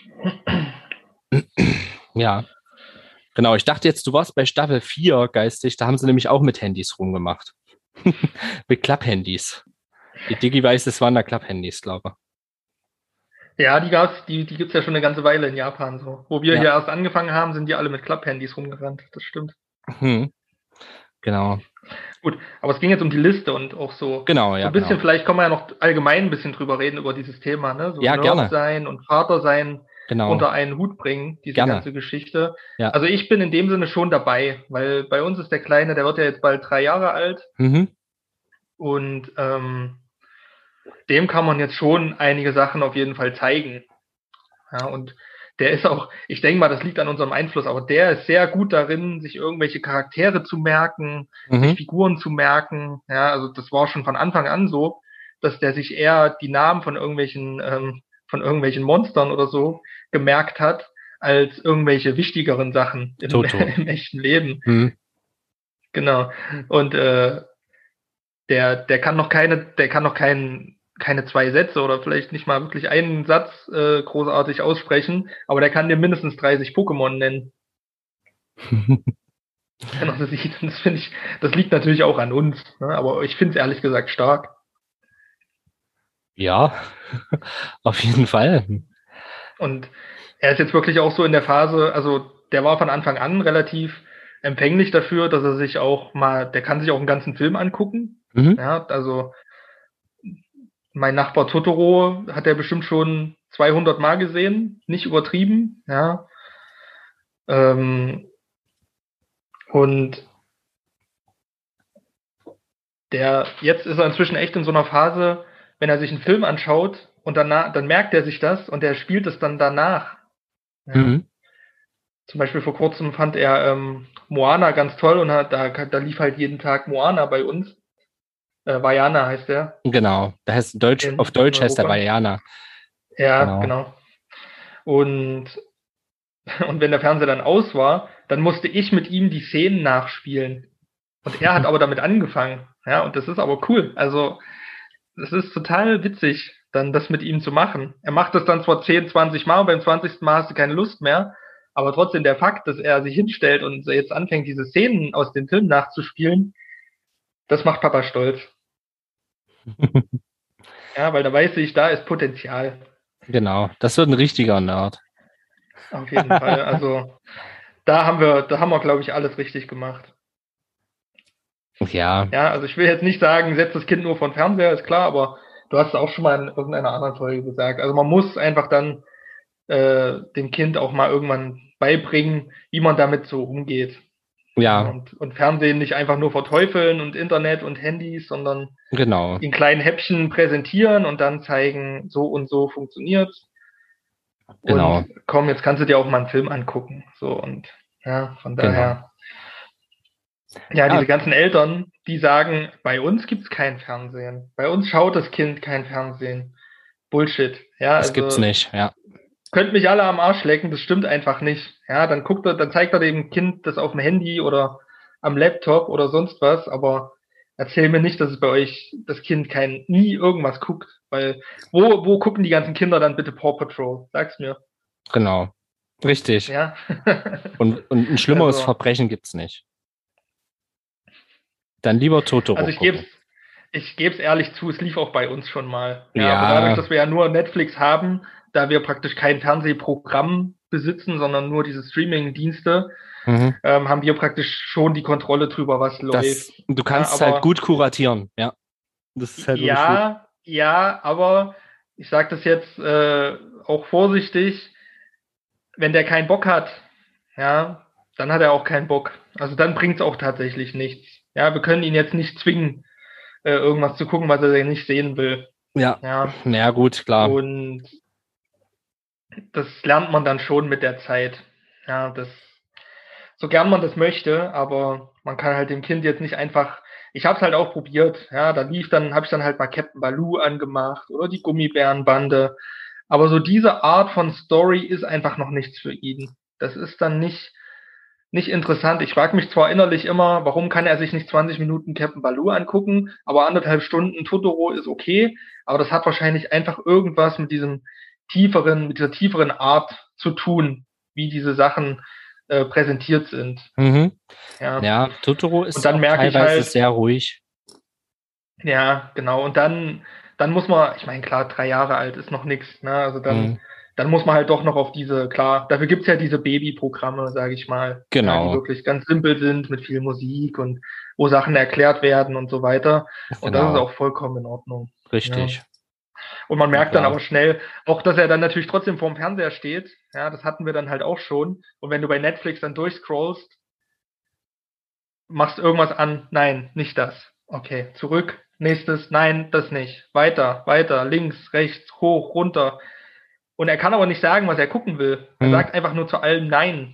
Speaker 1: Ja, genau. Ich dachte jetzt, du warst bei Staffel 4 geistig. Da haben sie nämlich auch mit Handys rumgemacht. Mit Klapphandys. Die Digivices waren da Klapphandys, glaube
Speaker 2: Ja, die gibt's ja schon eine ganze Weile in Japan so. Wo
Speaker 1: ich.
Speaker 2: wir hier
Speaker 1: Ja.
Speaker 2: erst angefangen haben, sind die alle mit Klapphandys rumgerannt. Das stimmt.
Speaker 1: Hm, genau.
Speaker 2: Gut, aber es ging jetzt um die Liste und auch so,
Speaker 1: Genau,
Speaker 2: so
Speaker 1: ja,
Speaker 2: ein bisschen,
Speaker 1: genau.
Speaker 2: vielleicht kann man ja noch allgemein ein bisschen drüber reden, über dieses Thema, ne? So
Speaker 1: Ja,
Speaker 2: Nerd
Speaker 1: gerne.
Speaker 2: sein und Vater sein
Speaker 1: Genau.
Speaker 2: unter einen Hut bringen, diese
Speaker 1: Gerne.
Speaker 2: ganze Geschichte.
Speaker 1: Ja.
Speaker 2: Also ich bin in dem Sinne schon dabei, weil bei uns ist der Kleine, der wird ja jetzt bald 3 Jahre alt
Speaker 1: Mhm.
Speaker 2: und dem kann man jetzt schon einige Sachen auf jeden Fall zeigen. Ja, und der ist auch, ich denke mal, das liegt an unserem Einfluss, aber der ist sehr gut darin, sich irgendwelche Charaktere zu merken, sich
Speaker 1: Mhm.
Speaker 2: Figuren zu merken. Ja, also das war schon von Anfang an so, dass der sich eher die Namen von irgendwelchen Monstern oder so gemerkt hat, als irgendwelche wichtigeren Sachen im,
Speaker 1: Toto.
Speaker 2: im echten Leben.
Speaker 1: Mhm.
Speaker 2: Genau. Und der kann noch keine 2 Sätze oder vielleicht nicht mal wirklich einen Satz großartig aussprechen, aber der kann dir mindestens 30 Pokémon nennen, wenn er sie sieht. Und das finde ich, das liegt natürlich auch an uns, ne? Aber ich finde es ehrlich gesagt stark.
Speaker 1: Ja, auf jeden Fall.
Speaker 2: Und er ist jetzt wirklich auch so in der Phase, also der war von Anfang an relativ empfänglich dafür, dass er sich auch mal, der kann sich auch einen ganzen Film angucken.
Speaker 1: Mhm.
Speaker 2: Ja, also mein Nachbar Totoro hat er bestimmt schon 200 Mal gesehen, nicht übertrieben, ja. Ähm, und jetzt ist er inzwischen echt in so einer Phase, wenn er sich einen Film anschaut und dann merkt er sich das und er spielt es dann danach. Ja.
Speaker 1: Mhm.
Speaker 2: Zum Beispiel vor kurzem fand er Moana ganz toll und da lief halt jeden Tag Moana bei uns. Vaiana heißt er
Speaker 1: Genau. Da heißt Deutsch, auf
Speaker 2: in
Speaker 1: Deutsch heißt der
Speaker 2: Europa.
Speaker 1: Vajana.
Speaker 2: Ja,
Speaker 1: Genau.
Speaker 2: genau. Und, und wenn der Fernseher dann aus war, dann musste ich mit ihm die Szenen nachspielen. Und er hat aber damit angefangen. Ja, und das ist aber cool. Also, das ist total witzig, dann das mit ihm zu machen. Er macht das dann zwar 10, 20 Mal, und beim 20. Mal hast du keine Lust mehr, aber trotzdem der Fakt, dass er sich hinstellt und jetzt anfängt, diese Szenen aus dem Film nachzuspielen, das macht Papa stolz. Ja, weil da weiß ich, da ist Potenzial.
Speaker 1: Genau. Das wird ein richtiger Nerd.
Speaker 2: Auf jeden Fall. Also, da haben wir, glaube ich, alles richtig gemacht.
Speaker 1: Ja,
Speaker 2: Ja, also ich will jetzt nicht sagen, setz das Kind nur vor den Fernseher, ist klar, aber du hast es auch schon mal in irgendeiner anderen Folge gesagt. Also man muss einfach dann dem Kind auch mal irgendwann beibringen, wie man damit so umgeht. Ja,
Speaker 1: ja,
Speaker 2: und Fernsehen nicht einfach nur verteufeln und Internet und Handys, sondern
Speaker 1: genau,
Speaker 2: in kleinen Häppchen präsentieren und dann zeigen, so und so funktioniert. Und
Speaker 1: genau,
Speaker 2: komm, jetzt kannst du dir auch mal einen Film angucken. So und ja, von
Speaker 1: genau.
Speaker 2: daher. Ja,
Speaker 1: Ja,
Speaker 2: diese ganzen Eltern, die sagen, bei uns gibt's kein Fernsehen. Bei uns schaut das Kind kein Fernsehen. Bullshit. Ja,
Speaker 1: das gibt's
Speaker 2: also
Speaker 1: nicht, ja.
Speaker 2: könnt mich alle am Arsch lecken, das stimmt einfach nicht. Ja, dann zeigt er dem Kind das auf dem Handy oder am Laptop oder sonst was, aber erzähl mir nicht, dass es bei euch das Kind nie irgendwas guckt. Weil, wo gucken die ganzen Kinder dann bitte Paw Patrol? Sag's mir.
Speaker 1: Genau. Richtig.
Speaker 2: Ja.
Speaker 1: Und ein schlimmeres Verbrechen gibt's nicht. Dann lieber Totoro
Speaker 2: Also
Speaker 1: gucken.
Speaker 2: ich geb's ehrlich zu, es lief auch bei uns schon mal.
Speaker 1: Ja.
Speaker 2: Aber dadurch, dass wir ja nur Netflix haben, da wir praktisch kein Fernsehprogramm besitzen, sondern nur diese Streaming-Dienste, haben wir praktisch schon die Kontrolle drüber, was läuft.
Speaker 1: Du kannst es halt gut kuratieren, ja. Das ist halt wirklich gut.
Speaker 2: Ja, aber ich sage das jetzt auch vorsichtig, wenn der keinen Bock hat, ja, dann hat er auch keinen Bock. Also dann bringt's auch tatsächlich nichts. Ja, wir können ihn jetzt nicht zwingen, irgendwas zu gucken, was er nicht sehen will.
Speaker 1: Ja, gut, klar.
Speaker 2: Und das lernt man dann schon mit der Zeit. Ja, so gern man das möchte, aber man kann halt dem Kind jetzt nicht einfach. Ich habe es halt auch probiert. Ja, habe ich dann halt mal Captain Baloo angemacht oder die Gummibärenbande. Aber so diese Art von Story ist einfach noch nichts für ihn. Das ist dann nicht interessant. Ich frage mich zwar innerlich immer, warum kann er sich nicht 20 Minuten Captain Baloo angucken, aber 1,5 Stunden Totoro ist okay. Aber das hat wahrscheinlich einfach irgendwas mit dieser tieferen Art zu tun, wie diese Sachen präsentiert sind.
Speaker 1: Ja, Totoro ist
Speaker 2: dann
Speaker 1: teilweise halt, sehr ruhig.
Speaker 2: Ja, genau. Und dann muss man, ich meine, klar, 3 Jahre alt ist noch nichts, ne? Also dann muss man halt doch noch auf klar, dafür gibt's ja diese Babyprogramme, sage ich mal.
Speaker 1: Genau.
Speaker 2: Ja, die wirklich ganz simpel sind, mit viel Musik und wo Sachen erklärt werden und so weiter. Und das ist auch vollkommen in Ordnung.
Speaker 1: Richtig.
Speaker 2: Ja. Und man merkt dann aber schnell, auch dass er dann natürlich trotzdem vorm Fernseher steht. Ja, das hatten wir dann halt auch schon. Und wenn du bei Netflix dann durchscrollst, machst irgendwas an, nein, nicht das. Okay, zurück, nächstes, nein, das nicht. Weiter, links, rechts, hoch, runter. Und er kann aber nicht sagen, was er gucken will. Er sagt einfach nur zu allem Nein.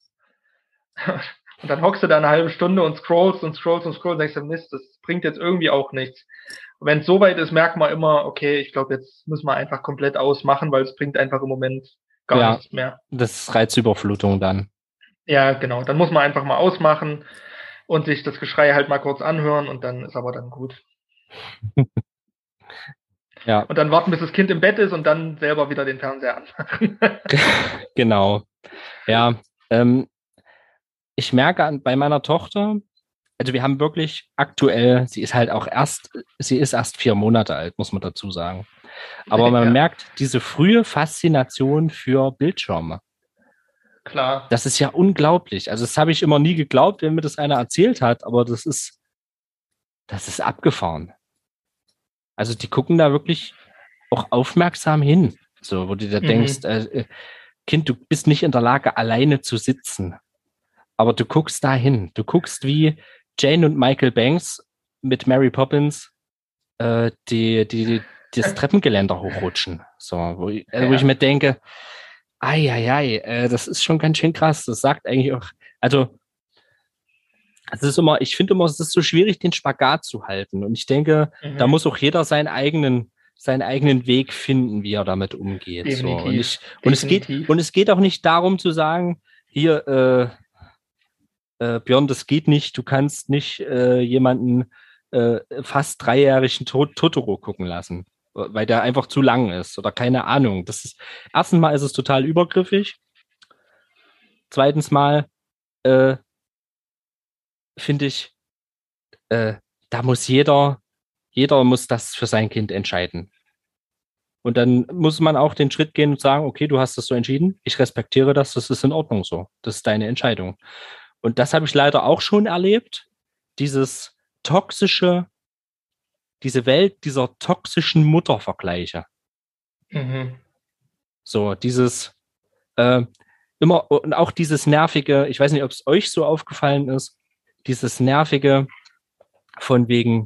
Speaker 2: Und dann hockst du da eine halbe Stunde und scrollst und denkst du, Mist, das bringt jetzt irgendwie auch nichts. Und wenn es soweit ist, merkt man immer, okay, ich glaube, jetzt müssen wir einfach komplett ausmachen, weil es bringt einfach im Moment gar nichts mehr.
Speaker 1: Das ist Reizüberflutung dann.
Speaker 2: Ja, genau. Dann muss man einfach mal ausmachen und sich das Geschrei halt mal kurz anhören und dann ist aber dann gut.
Speaker 1: Ja.
Speaker 2: Und dann warten, bis das Kind im Bett ist und dann selber wieder den Fernseher anmachen.
Speaker 1: Genau. Ja, ich merke bei meiner Tochter, also wir haben wirklich aktuell, sie ist erst 4 Monate alt, muss man dazu sagen. Aber man merkt diese frühe Faszination für Bildschirme.
Speaker 2: Klar.
Speaker 1: Das ist ja unglaublich. Also das habe ich immer nie geglaubt, wenn mir das einer erzählt hat, aber das ist abgefahren. Also die gucken da wirklich auch aufmerksam hin. So, wo du da denkst, Kind, du bist nicht in der Lage, alleine zu sitzen. Aber du guckst da hin. Du guckst, wie Jane und Michael Banks mit Mary Poppins das Treppengeländer hochrutschen. So, wo ich mir denke, das ist schon ganz schön krass. Das sagt eigentlich auch, also ich finde immer, es ist so schwierig, den Spagat zu halten. Und ich denke, da muss auch jeder seinen eigenen Weg finden, wie er damit umgeht.
Speaker 2: Definitiv.
Speaker 1: So. Und es geht auch nicht darum zu sagen, hier, Björn, das geht nicht, du kannst nicht jemanden fast 3-jährigen Totoro gucken lassen, weil der einfach zu lang ist oder keine Ahnung. Erstens mal ist es total übergriffig. Zweitens mal finde ich, da muss jeder muss das für sein Kind entscheiden. Und dann muss man auch den Schritt gehen und sagen, okay, du hast das so entschieden, ich respektiere das ist in Ordnung so. Das ist deine Entscheidung. Und das habe ich leider auch schon erlebt, diese Welt dieser toxischen Muttervergleiche. So, dieses immer, und auch dieses nervige, ich weiß nicht, ob es euch so aufgefallen ist, dieses nervige von wegen,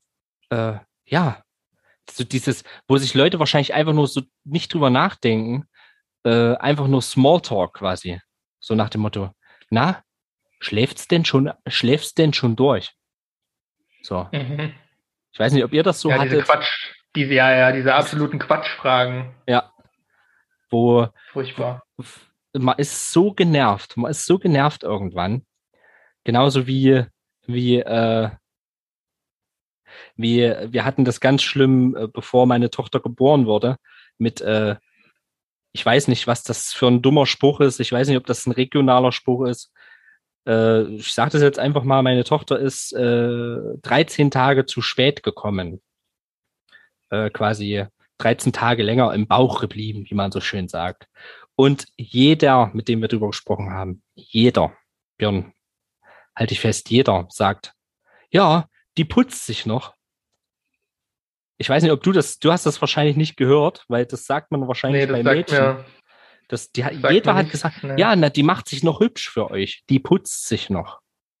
Speaker 1: so dieses, wo sich Leute wahrscheinlich einfach nur so nicht drüber nachdenken, einfach nur Smalltalk quasi. So nach dem Motto, na, schläft's denn schon durch? So. Ich weiß nicht, ob ihr das so hattet.
Speaker 2: Diese absoluten Quatschfragen.
Speaker 1: Ja. Wo
Speaker 2: furchtbar.
Speaker 1: Man ist so genervt irgendwann. Genauso wie Wir hatten das ganz schlimm, bevor meine Tochter geboren wurde, mit, ich weiß nicht, was das für ein dummer Spruch ist. Ich weiß nicht, ob das ein regionaler Spruch ist. Ich sage das jetzt einfach mal, meine Tochter ist 13 Tage zu spät gekommen. Quasi 13 Tage länger im Bauch geblieben, wie man so schön sagt. Und jeder, mit dem wir darüber gesprochen haben, jeder, Björn, halte ich fest, jeder sagt, ja, die putzt sich noch. Ich weiß nicht, ob du hast das wahrscheinlich nicht gehört, weil das sagt man wahrscheinlich
Speaker 2: Nee,
Speaker 1: bei Mädchen.
Speaker 2: das sagt mir
Speaker 1: Jeder hat
Speaker 2: nichts.
Speaker 1: gesagt,
Speaker 2: Ne.
Speaker 1: ja, na, die macht sich noch hübsch für euch. Die putzt sich noch.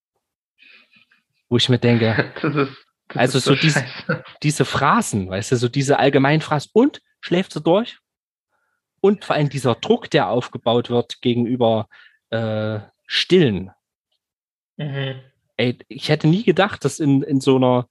Speaker 1: Wo ich mir denke,
Speaker 2: Das
Speaker 1: also
Speaker 2: ist so
Speaker 1: so
Speaker 2: scheiße.
Speaker 1: diese Phrasen, weißt du, so diese allgemeinen Phrasen. Und schläft sie durch? Und vor allem dieser Druck, der aufgebaut wird gegenüber Stillen.
Speaker 2: Mhm.
Speaker 1: Ey, ich hätte nie gedacht, dass in so einer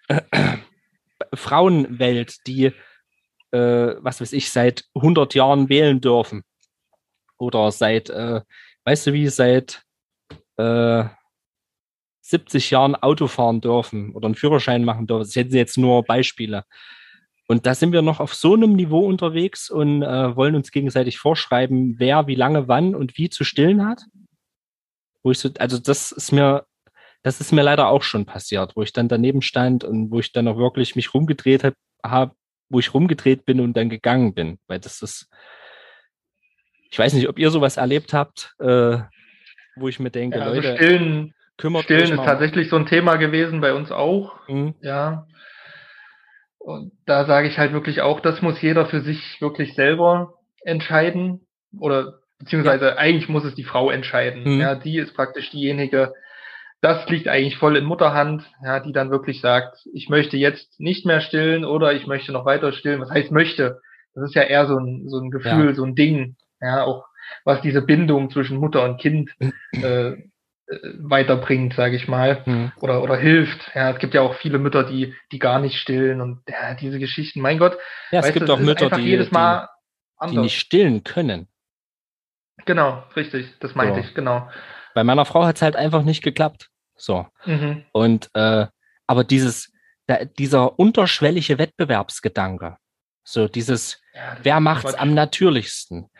Speaker 1: Frauenwelt, die, was weiß ich, seit 100 Jahren wählen dürfen oder seit, weißt du wie, seit äh, 70 Jahren Auto fahren dürfen oder einen Führerschein machen dürfen. Das hätten sie jetzt nur Beispiele. Und da sind wir noch auf so einem Niveau unterwegs und wollen uns gegenseitig vorschreiben, wer wie lange, wann und wie zu stillen hat. Wo ich so, also das ist mir leider auch schon passiert, wo ich dann daneben stand und wo ich dann auch wirklich mich rumgedreht habe, wo ich rumgedreht bin und dann gegangen bin. Weil das ist, ich weiß nicht, ob ihr sowas erlebt habt, wo ich mir denke,
Speaker 2: Ja, also
Speaker 1: Leute, kümmert euch
Speaker 2: Stillen ist
Speaker 1: mal um.
Speaker 2: tatsächlich so ein Thema gewesen bei uns auch.
Speaker 1: Hm,
Speaker 2: Ja. Und da sage ich halt wirklich auch, das muss jeder für sich wirklich selber entscheiden. Oder
Speaker 1: ja,
Speaker 2: beziehungsweise eigentlich muss es die Frau entscheiden.
Speaker 1: hm,
Speaker 2: Ja, die ist praktisch diejenige, das liegt eigentlich voll in Mutterhand, ja, die dann wirklich sagt, ich möchte jetzt nicht mehr stillen oder ich möchte noch weiter stillen. Was heißt möchte? Das ist ja eher so ein
Speaker 1: ja.
Speaker 2: Gefühl, so ein Ding, ja, auch was diese Bindung zwischen Mutter und Kind weiterbringt, sage ich mal,
Speaker 1: Hm.
Speaker 2: oder hilft. Ja, es gibt ja auch viele Mütter, die gar nicht stillen und ja, diese Geschichten. Mein Gott,
Speaker 1: Ja, es
Speaker 2: weißt du,
Speaker 1: gibt
Speaker 2: es
Speaker 1: auch
Speaker 2: ist
Speaker 1: Mütter,
Speaker 2: einfach jedes Mal
Speaker 1: die
Speaker 2: anders.
Speaker 1: nicht stillen können.
Speaker 2: Genau, richtig, das meinte
Speaker 1: So.
Speaker 2: ich, genau.
Speaker 1: Bei meiner Frau hat es halt einfach nicht geklappt. So.
Speaker 2: Mhm.
Speaker 1: Und aber dieser unterschwellige Wettbewerbsgedanke, so dieses,
Speaker 2: Ja, das
Speaker 1: wer
Speaker 2: ist
Speaker 1: macht's
Speaker 2: Quatsch.
Speaker 1: am natürlichsten?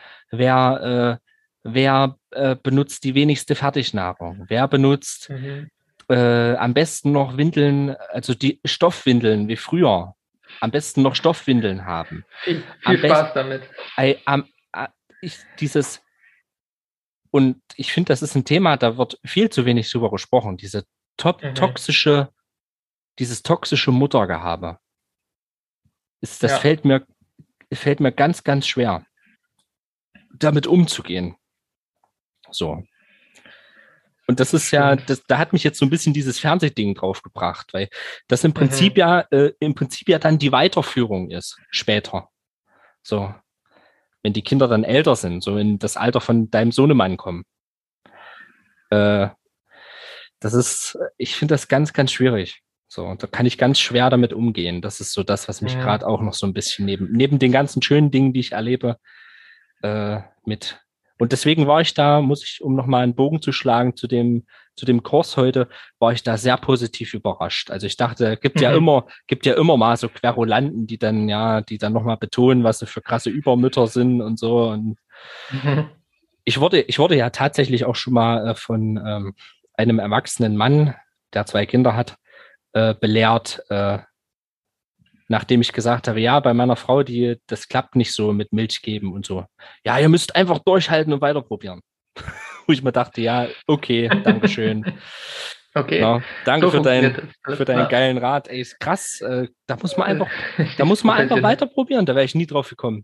Speaker 1: Wer benutzt die wenigste Fertignahrung? Wer benutzt
Speaker 2: Mhm.
Speaker 1: am besten noch Windeln, also die Stoffwindeln wie früher? Am besten noch Stoffwindeln haben.
Speaker 2: Viel
Speaker 1: Am besten,
Speaker 2: Spaß damit.
Speaker 1: am, dieses und ich finde, das ist ein Thema, da wird viel zu wenig drüber gesprochen.
Speaker 2: Mhm.
Speaker 1: Toxische, dieses toxische Muttergehabe. Das
Speaker 2: Ja,
Speaker 1: fällt mir ganz, ganz schwer, damit umzugehen. So. Und das
Speaker 2: das
Speaker 1: ist ja,
Speaker 2: stimmt.
Speaker 1: da hat mich jetzt so ein bisschen dieses Fernsehding draufgebracht, weil das
Speaker 2: Mhm.
Speaker 1: im Prinzip ja dann die Weiterführung ist, später. So. Wenn die Kinder dann älter sind, so in das Alter von deinem Sohnemann kommen. Äh, ich finde das ganz, ganz schwierig. So, und da kann ich ganz schwer damit umgehen. Das ist so das, was mich
Speaker 2: Mhm.
Speaker 1: gerade auch noch so ein bisschen neben den ganzen schönen Dingen, die ich erlebe, mit. Und deswegen war ich da, muss ich, um nochmal einen Bogen zu schlagen zu dem Kurs heute, war ich da sehr positiv überrascht. Also ich dachte,
Speaker 2: Mhm.
Speaker 1: gibt ja immer mal so Querulanten, die dann nochmal betonen, was sie für krasse Übermütter sind und so. Und
Speaker 2: Mhm.
Speaker 1: ich wurde ja tatsächlich auch schon mal von einem erwachsenen Mann, der zwei Kinder hat, belehrt, nachdem ich gesagt habe, ja, bei meiner Frau, das klappt nicht so mit Milch geben und so. Ja, ihr müsst einfach durchhalten und weiter probieren. Wo ich mir dachte, ja, okay, Dankeschön.
Speaker 2: Okay,
Speaker 1: Na, danke
Speaker 2: so funktioniert es.
Speaker 1: für
Speaker 2: Alles
Speaker 1: deinen
Speaker 2: klar.
Speaker 1: geilen Rat. Ey, ist krass. Da
Speaker 2: Richtig
Speaker 1: muss man einfach
Speaker 2: professionell.
Speaker 1: weiter probieren. Da wäre ich nie drauf gekommen.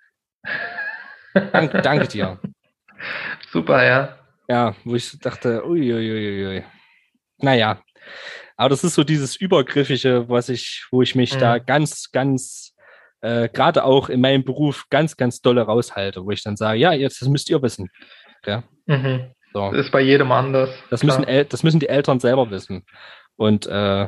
Speaker 1: Danke dir.
Speaker 2: Super, ja.
Speaker 1: Ja, wo ich dachte, uiuiuiui. Naja, aber das ist so dieses Übergriffige, wo ich mich da
Speaker 2: Mhm.
Speaker 1: ganz, ganz, gerade auch in meinem Beruf ganz, ganz dolle raushalte, wo ich dann sage, ja, jetzt, das müsst ihr wissen. Ja,
Speaker 2: Mhm.
Speaker 1: so.
Speaker 2: Das ist bei jedem anders, klar.
Speaker 1: Das müssen die Eltern selber wissen. Und,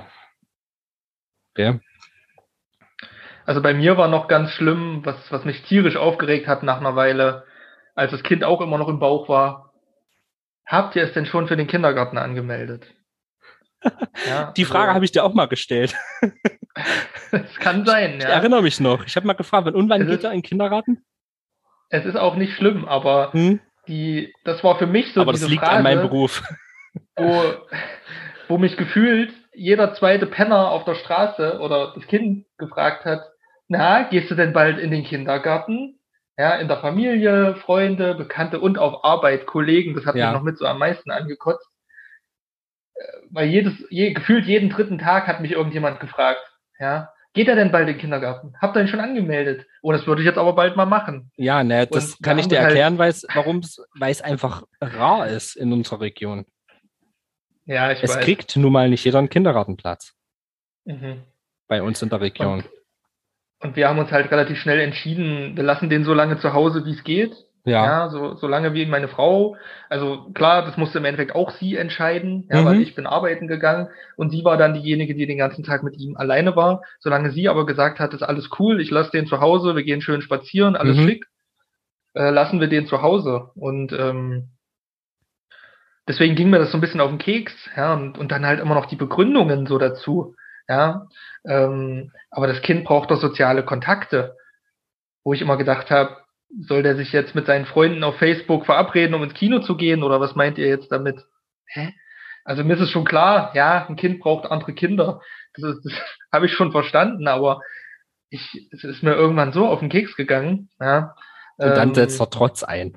Speaker 1: ja,
Speaker 2: Also bei mir war noch ganz schlimm, was mich tierisch aufgeregt hat nach einer Weile, als das Kind auch immer noch im Bauch war. Habt ihr es denn schon für den Kindergarten angemeldet? Ja,
Speaker 1: Die Frage habe ich dir auch mal gestellt.
Speaker 2: es kann sein,
Speaker 1: Ich
Speaker 2: ja.
Speaker 1: erinnere mich noch. Ich habe mal gefragt, wann geht er in den Kindergarten?
Speaker 2: Es ist auch nicht schlimm, aber
Speaker 1: Hm?
Speaker 2: das war für mich so
Speaker 1: Aber das
Speaker 2: diese
Speaker 1: liegt an meinem
Speaker 2: Phrase,
Speaker 1: Beruf.
Speaker 2: wo, wo mich gefühlt jeder zweite Penner auf der Straße oder das Kind gefragt hat, na, gehst du denn bald in den Kindergarten? Ja, in der Familie, Freunde, Bekannte und auf Arbeit, Kollegen, das hat mich noch
Speaker 1: Ja,
Speaker 2: mit so am meisten angekotzt, weil gefühlt jeden dritten Tag hat mich irgendjemand gefragt, ja, geht er denn bald in den Kindergarten? Habt ihr ihn schon angemeldet? Oh, das würde ich jetzt aber bald mal machen.
Speaker 1: ja, ne,
Speaker 2: Und
Speaker 1: das
Speaker 2: wir
Speaker 1: kann ich
Speaker 2: haben
Speaker 1: dir
Speaker 2: das halt,
Speaker 1: erklären, weil es einfach rar ist in unserer Region.
Speaker 2: ja, ich
Speaker 1: Es
Speaker 2: weiß.
Speaker 1: kriegt nun mal nicht jeder einen Kindergartenplatz
Speaker 2: Mhm.
Speaker 1: bei uns in der Region.
Speaker 2: Und Und wir haben uns halt relativ schnell entschieden, wir lassen den so lange zu Hause, wie es geht.
Speaker 1: Ja.
Speaker 2: Ja, so lange wie meine Frau. Also klar, das musste im Endeffekt auch sie entscheiden, ja, weil
Speaker 1: Mhm.
Speaker 2: ich bin arbeiten gegangen und sie war dann diejenige, die den ganzen Tag mit ihm alleine war. Solange sie aber gesagt hat, ist alles cool, ich lasse den zu Hause, wir gehen schön spazieren, alles
Speaker 1: Mhm.
Speaker 2: schick, lassen wir den zu Hause. Und deswegen ging mir das so ein bisschen auf den Keks, ja, und dann halt immer noch die Begründungen so dazu, ja. Aber das Kind braucht doch soziale Kontakte, wo ich immer gedacht habe, soll der sich jetzt mit seinen Freunden auf Facebook verabreden, um ins Kino zu gehen, oder was meint ihr jetzt damit? Hä? Also mir ist es schon klar, ja, ein Kind braucht andere Kinder. Das habe ich schon verstanden, aber es ist mir irgendwann so auf den Keks gegangen, ja.
Speaker 1: Und dann setzt
Speaker 2: Ähm,
Speaker 1: er Trotz ein.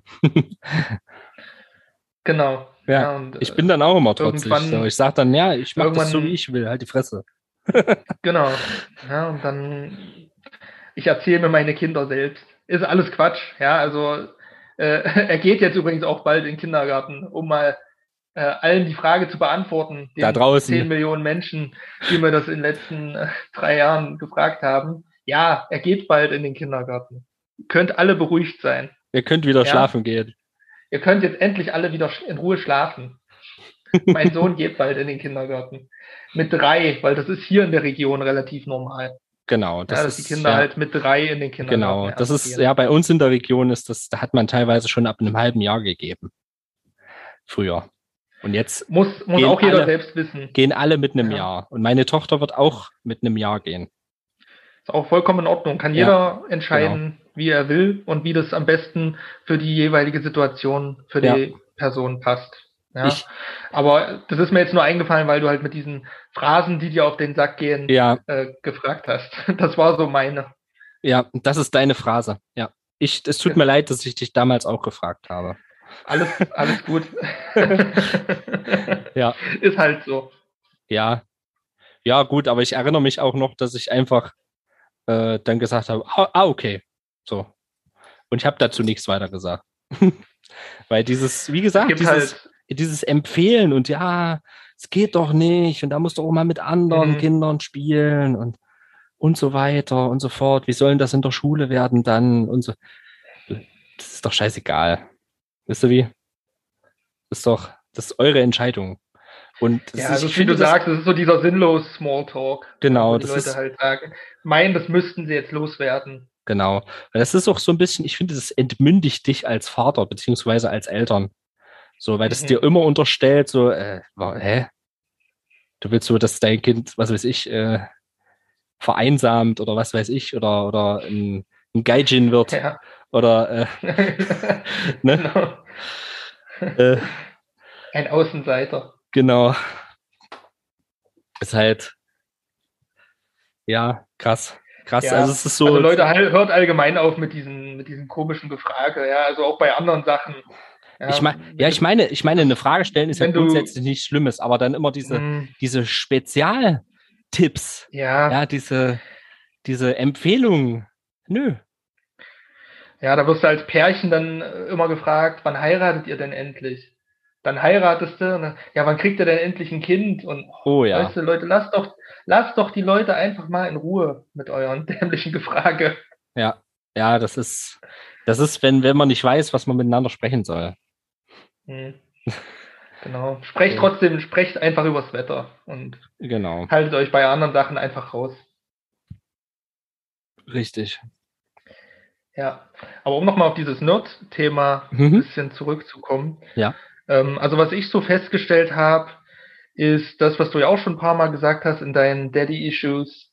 Speaker 2: genau,
Speaker 1: Ja,
Speaker 2: ja, und
Speaker 1: ich bin dann auch immer trotzig. So,
Speaker 2: irgendwann,
Speaker 1: ich sage dann, ja, ich mache das so, wie
Speaker 2: irgendwann,
Speaker 1: ich will, halt die Fresse.
Speaker 2: genau, ja, und dann, ich erzähle mir meine Kinder selbst. Ist alles Quatsch, ja, also er geht jetzt übrigens auch bald in den Kindergarten, um mal allen die Frage zu beantworten,
Speaker 1: Da
Speaker 2: den 10
Speaker 1: draußen,
Speaker 2: Millionen Menschen, die mir das in den letzten 3 Jahren gefragt haben. Ja, er geht bald in den Kindergarten. Ihr könnt alle beruhigt sein.
Speaker 1: ihr könnt wieder
Speaker 2: Ja,
Speaker 1: schlafen gehen.
Speaker 2: ihr könnt jetzt endlich alle wieder in Ruhe schlafen. Mein Sohn geht bald in den Kindergarten. Mit 3, weil das ist hier in der Region relativ normal.
Speaker 1: Genau,
Speaker 2: Ja,
Speaker 1: das
Speaker 2: dass die
Speaker 1: ist,
Speaker 2: Kinder
Speaker 1: ja,
Speaker 2: halt mit 3 in den Kindergarten
Speaker 1: genau. Das
Speaker 2: erst
Speaker 1: ist,
Speaker 2: gehen.
Speaker 1: ja, bei uns in der Region ist das, da hat man teilweise schon ab einem halben Jahr gegeben. Früher. Und jetzt
Speaker 2: Muss
Speaker 1: gehen
Speaker 2: auch jeder
Speaker 1: alle,
Speaker 2: selbst wissen.
Speaker 1: gehen alle mit einem
Speaker 2: Ja.
Speaker 1: Jahr. Und meine Tochter wird auch mit einem Jahr gehen.
Speaker 2: Ist auch vollkommen in Ordnung. Kann
Speaker 1: Ja,
Speaker 2: jeder
Speaker 1: genau.
Speaker 2: entscheiden, wie er will und wie das am besten für die jeweilige Situation, für
Speaker 1: Ja,
Speaker 2: die Person passt. Ja.
Speaker 1: ich,
Speaker 2: Aber das ist mir jetzt nur eingefallen, weil du halt mit diesen Phrasen, die dir auf den Sack gehen,
Speaker 1: ja,
Speaker 2: gefragt hast. Das war so meine.
Speaker 1: ja, das ist deine Phrase. Ja. Es tut mir leid, dass ich dich damals auch gefragt habe.
Speaker 2: Alles gut.
Speaker 1: Ja,
Speaker 2: Ist halt so.
Speaker 1: ja, ja, gut, aber ich erinnere mich auch noch, dass ich einfach dann gesagt habe, okay. So. Und ich habe dazu nichts weiter gesagt. Weil dieses, wie
Speaker 2: Es
Speaker 1: gesagt,
Speaker 2: gibt halt,
Speaker 1: dieses Empfehlen und ja, es geht doch nicht und da musst du auch mal mit anderen
Speaker 2: mh,
Speaker 1: Kindern spielen und so weiter und so fort. Wie sollen das in der Schule werden dann und so. Das ist doch scheißegal. Wisst ihr wie? Das ist eure Entscheidung. Und
Speaker 2: ja, es
Speaker 1: ich
Speaker 2: ist wie du
Speaker 1: finde das,
Speaker 2: sagst, es ist so dieser sinnlos Smalltalk, ja, wo
Speaker 1: genau,
Speaker 2: die
Speaker 1: das
Speaker 2: Leute
Speaker 1: ist,
Speaker 2: halt sagen, meinen, das müssten sie jetzt loswerden.
Speaker 1: genau. Weil das ist auch so ein bisschen, ich finde, das entmündigt dich als Vater, beziehungsweise als Eltern. So, weil das dir
Speaker 2: Mhm.
Speaker 1: immer unterstellt, so, hä? Du willst so, dass dein Kind, was weiß ich, vereinsamt oder was weiß ich, oder ein Gaijin wird.
Speaker 2: Ja.
Speaker 1: Oder, ne?
Speaker 2: Genau.
Speaker 1: Äh,
Speaker 2: Ein Außenseiter.
Speaker 1: genau. Ist halt, ja, krass. Krass. Also
Speaker 2: Ja,
Speaker 1: es ist
Speaker 2: also
Speaker 1: so,
Speaker 2: Leute, hört allgemein auf mit diesen komischen Gefrage, ja, also auch bei anderen Sachen. Ja, wenn du
Speaker 1: ich meine,
Speaker 2: das,
Speaker 1: eine Frage stellen ist ja
Speaker 2: wenn du,
Speaker 1: grundsätzlich nichts Schlimmes, aber dann immer
Speaker 2: mh,
Speaker 1: diese Spezialtipps,
Speaker 2: ja,
Speaker 1: ja, diese Empfehlungen. Nö.
Speaker 2: ja, da wirst du als Pärchen dann immer gefragt, wann heiratet ihr denn endlich? Dann heiratest du, und dann, ja, wann kriegt ihr denn endlich ein Kind? Und
Speaker 1: Oh
Speaker 2: oh, weißt
Speaker 1: ja.
Speaker 2: du, Leute, lasst doch die Leute einfach mal in Ruhe mit euren dämlichen Gefrage.
Speaker 1: Ja. Ja, das ist, wenn man nicht weiß, was man miteinander sprechen soll.
Speaker 2: Hm, genau.
Speaker 1: So,
Speaker 2: Sprecht einfach übers Wetter und
Speaker 1: genau.
Speaker 2: haltet euch bei anderen Sachen einfach raus.
Speaker 1: Richtig.
Speaker 2: Ja. Aber um nochmal auf dieses Nerd-Thema ein
Speaker 1: Mhm.
Speaker 2: bisschen zurückzukommen.
Speaker 1: Ja.
Speaker 2: Also was ich so festgestellt habe, ist das, was du ja auch schon ein paar Mal gesagt hast in deinen Daddy-Issues.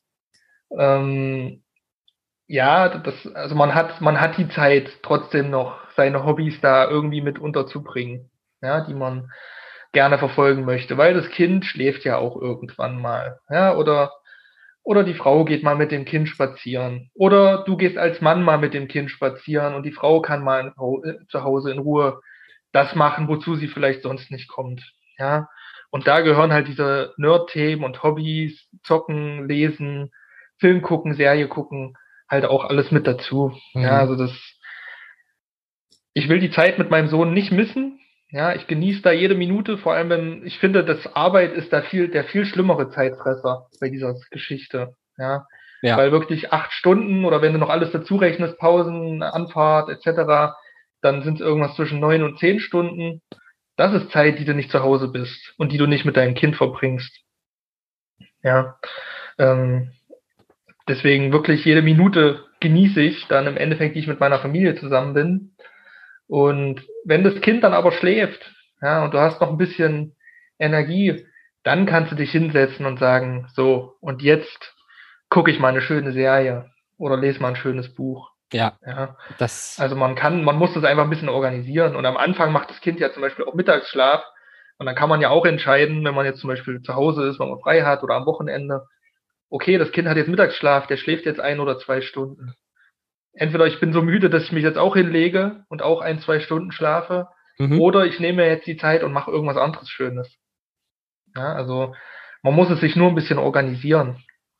Speaker 2: Ja, also man hat die Zeit, trotzdem noch seine Hobbys da irgendwie mit unterzubringen, ja, die man gerne verfolgen möchte, weil das Kind schläft ja auch irgendwann mal, ja, oder die Frau geht mal mit dem Kind spazieren, oder du gehst als Mann mal mit dem Kind spazieren und die Frau kann mal zu Hause in Ruhe das machen, wozu sie vielleicht sonst nicht kommt, ja. Und da gehören halt diese Nerd-Themen und Hobbys, Zocken, Lesen, Film gucken, Serie gucken, halt auch alles mit dazu. Ja,
Speaker 1: Mhm.
Speaker 2: also ich will die Zeit mit meinem Sohn nicht missen. Ja, ich genieße da jede Minute, vor allem wenn ich finde, dass Arbeit ist da der viel schlimmere Zeitfresser bei dieser Geschichte. Ja,
Speaker 1: Ja,
Speaker 2: weil wirklich 8 Stunden oder wenn du noch alles dazu rechnest, Pausen, Anfahrt etc., dann sind es irgendwas zwischen 9 und 10 Stunden. Das ist Zeit, die du nicht zu Hause bist und die du nicht mit deinem Kind verbringst. Ja, ähm, deswegen wirklich jede Minute genieße ich dann im Endeffekt, die ich mit meiner Familie zusammen bin. Und wenn das Kind dann aber schläft, ja, und du hast noch ein bisschen Energie, dann kannst du dich hinsetzen und sagen, so, und jetzt gucke ich mal eine schöne Serie oder lese mal ein schönes Buch.
Speaker 1: ja,
Speaker 2: Ja,
Speaker 1: das,
Speaker 2: also man muss das einfach ein bisschen organisieren. Und am Anfang macht das Kind ja zum Beispiel auch Mittagsschlaf. Und dann kann man ja auch entscheiden, wenn man jetzt zum Beispiel zu Hause ist, wenn man frei hat oder am Wochenende, okay, das Kind hat jetzt Mittagsschlaf, der schläft jetzt 1 oder 2 Stunden. Entweder ich bin so müde, dass ich mich jetzt auch hinlege und auch 1, 2 Stunden schlafe,
Speaker 1: mhm.
Speaker 2: oder ich nehme mir jetzt die Zeit und mache irgendwas anderes Schönes. Ja, also man muss es sich nur ein bisschen organisieren.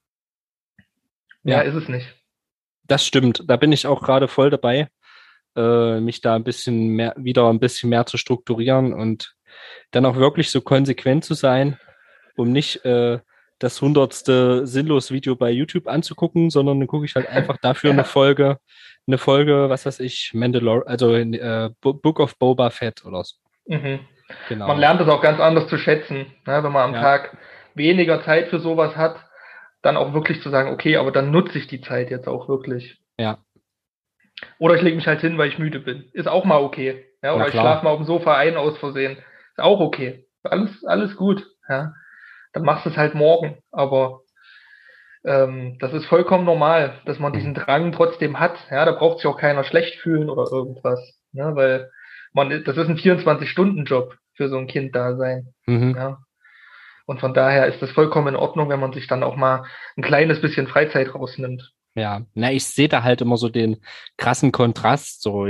Speaker 2: Mehr
Speaker 1: Ja,
Speaker 2: ist es nicht.
Speaker 1: das stimmt. Da bin ich auch gerade voll dabei, mich da ein bisschen mehr, wieder ein bisschen mehr zu strukturieren und dann auch wirklich so konsequent zu sein, um nicht das hundertste sinnlos Video bei YouTube anzugucken, sondern dann gucke ich halt einfach dafür
Speaker 2: Ja.
Speaker 1: eine Folge, was weiß ich, also Book of Boba Fett oder so.
Speaker 2: Mhm. Man
Speaker 1: Genau.
Speaker 2: lernt es auch ganz anders zu schätzen, ne? Wenn man am
Speaker 1: Ja,
Speaker 2: Tag weniger Zeit für sowas hat, dann auch wirklich zu sagen, okay, aber dann nutze ich die Zeit jetzt auch wirklich.
Speaker 1: ja,
Speaker 2: Oder ich lege mich halt hin, weil ich müde bin. Ist auch mal okay. Ja,
Speaker 1: na
Speaker 2: oder ich
Speaker 1: klar.
Speaker 2: schlafe mal auf dem Sofa ein aus Versehen. Ist auch okay. Alles gut. Ja. Dann machst du es halt morgen. Aber das ist vollkommen normal, dass man
Speaker 1: Mhm.
Speaker 2: diesen Drang trotzdem hat. Ja, da braucht sich auch keiner schlecht fühlen oder irgendwas. Ne, weil das ist ein 24-Stunden-Job für so ein Kind da sein.
Speaker 1: Mhm.
Speaker 2: Ja. Und von daher ist das vollkommen in Ordnung, wenn man sich dann auch mal ein kleines bisschen Freizeit rausnimmt.
Speaker 1: Ja, na, ich sehe da halt immer so den krassen Kontrast. So,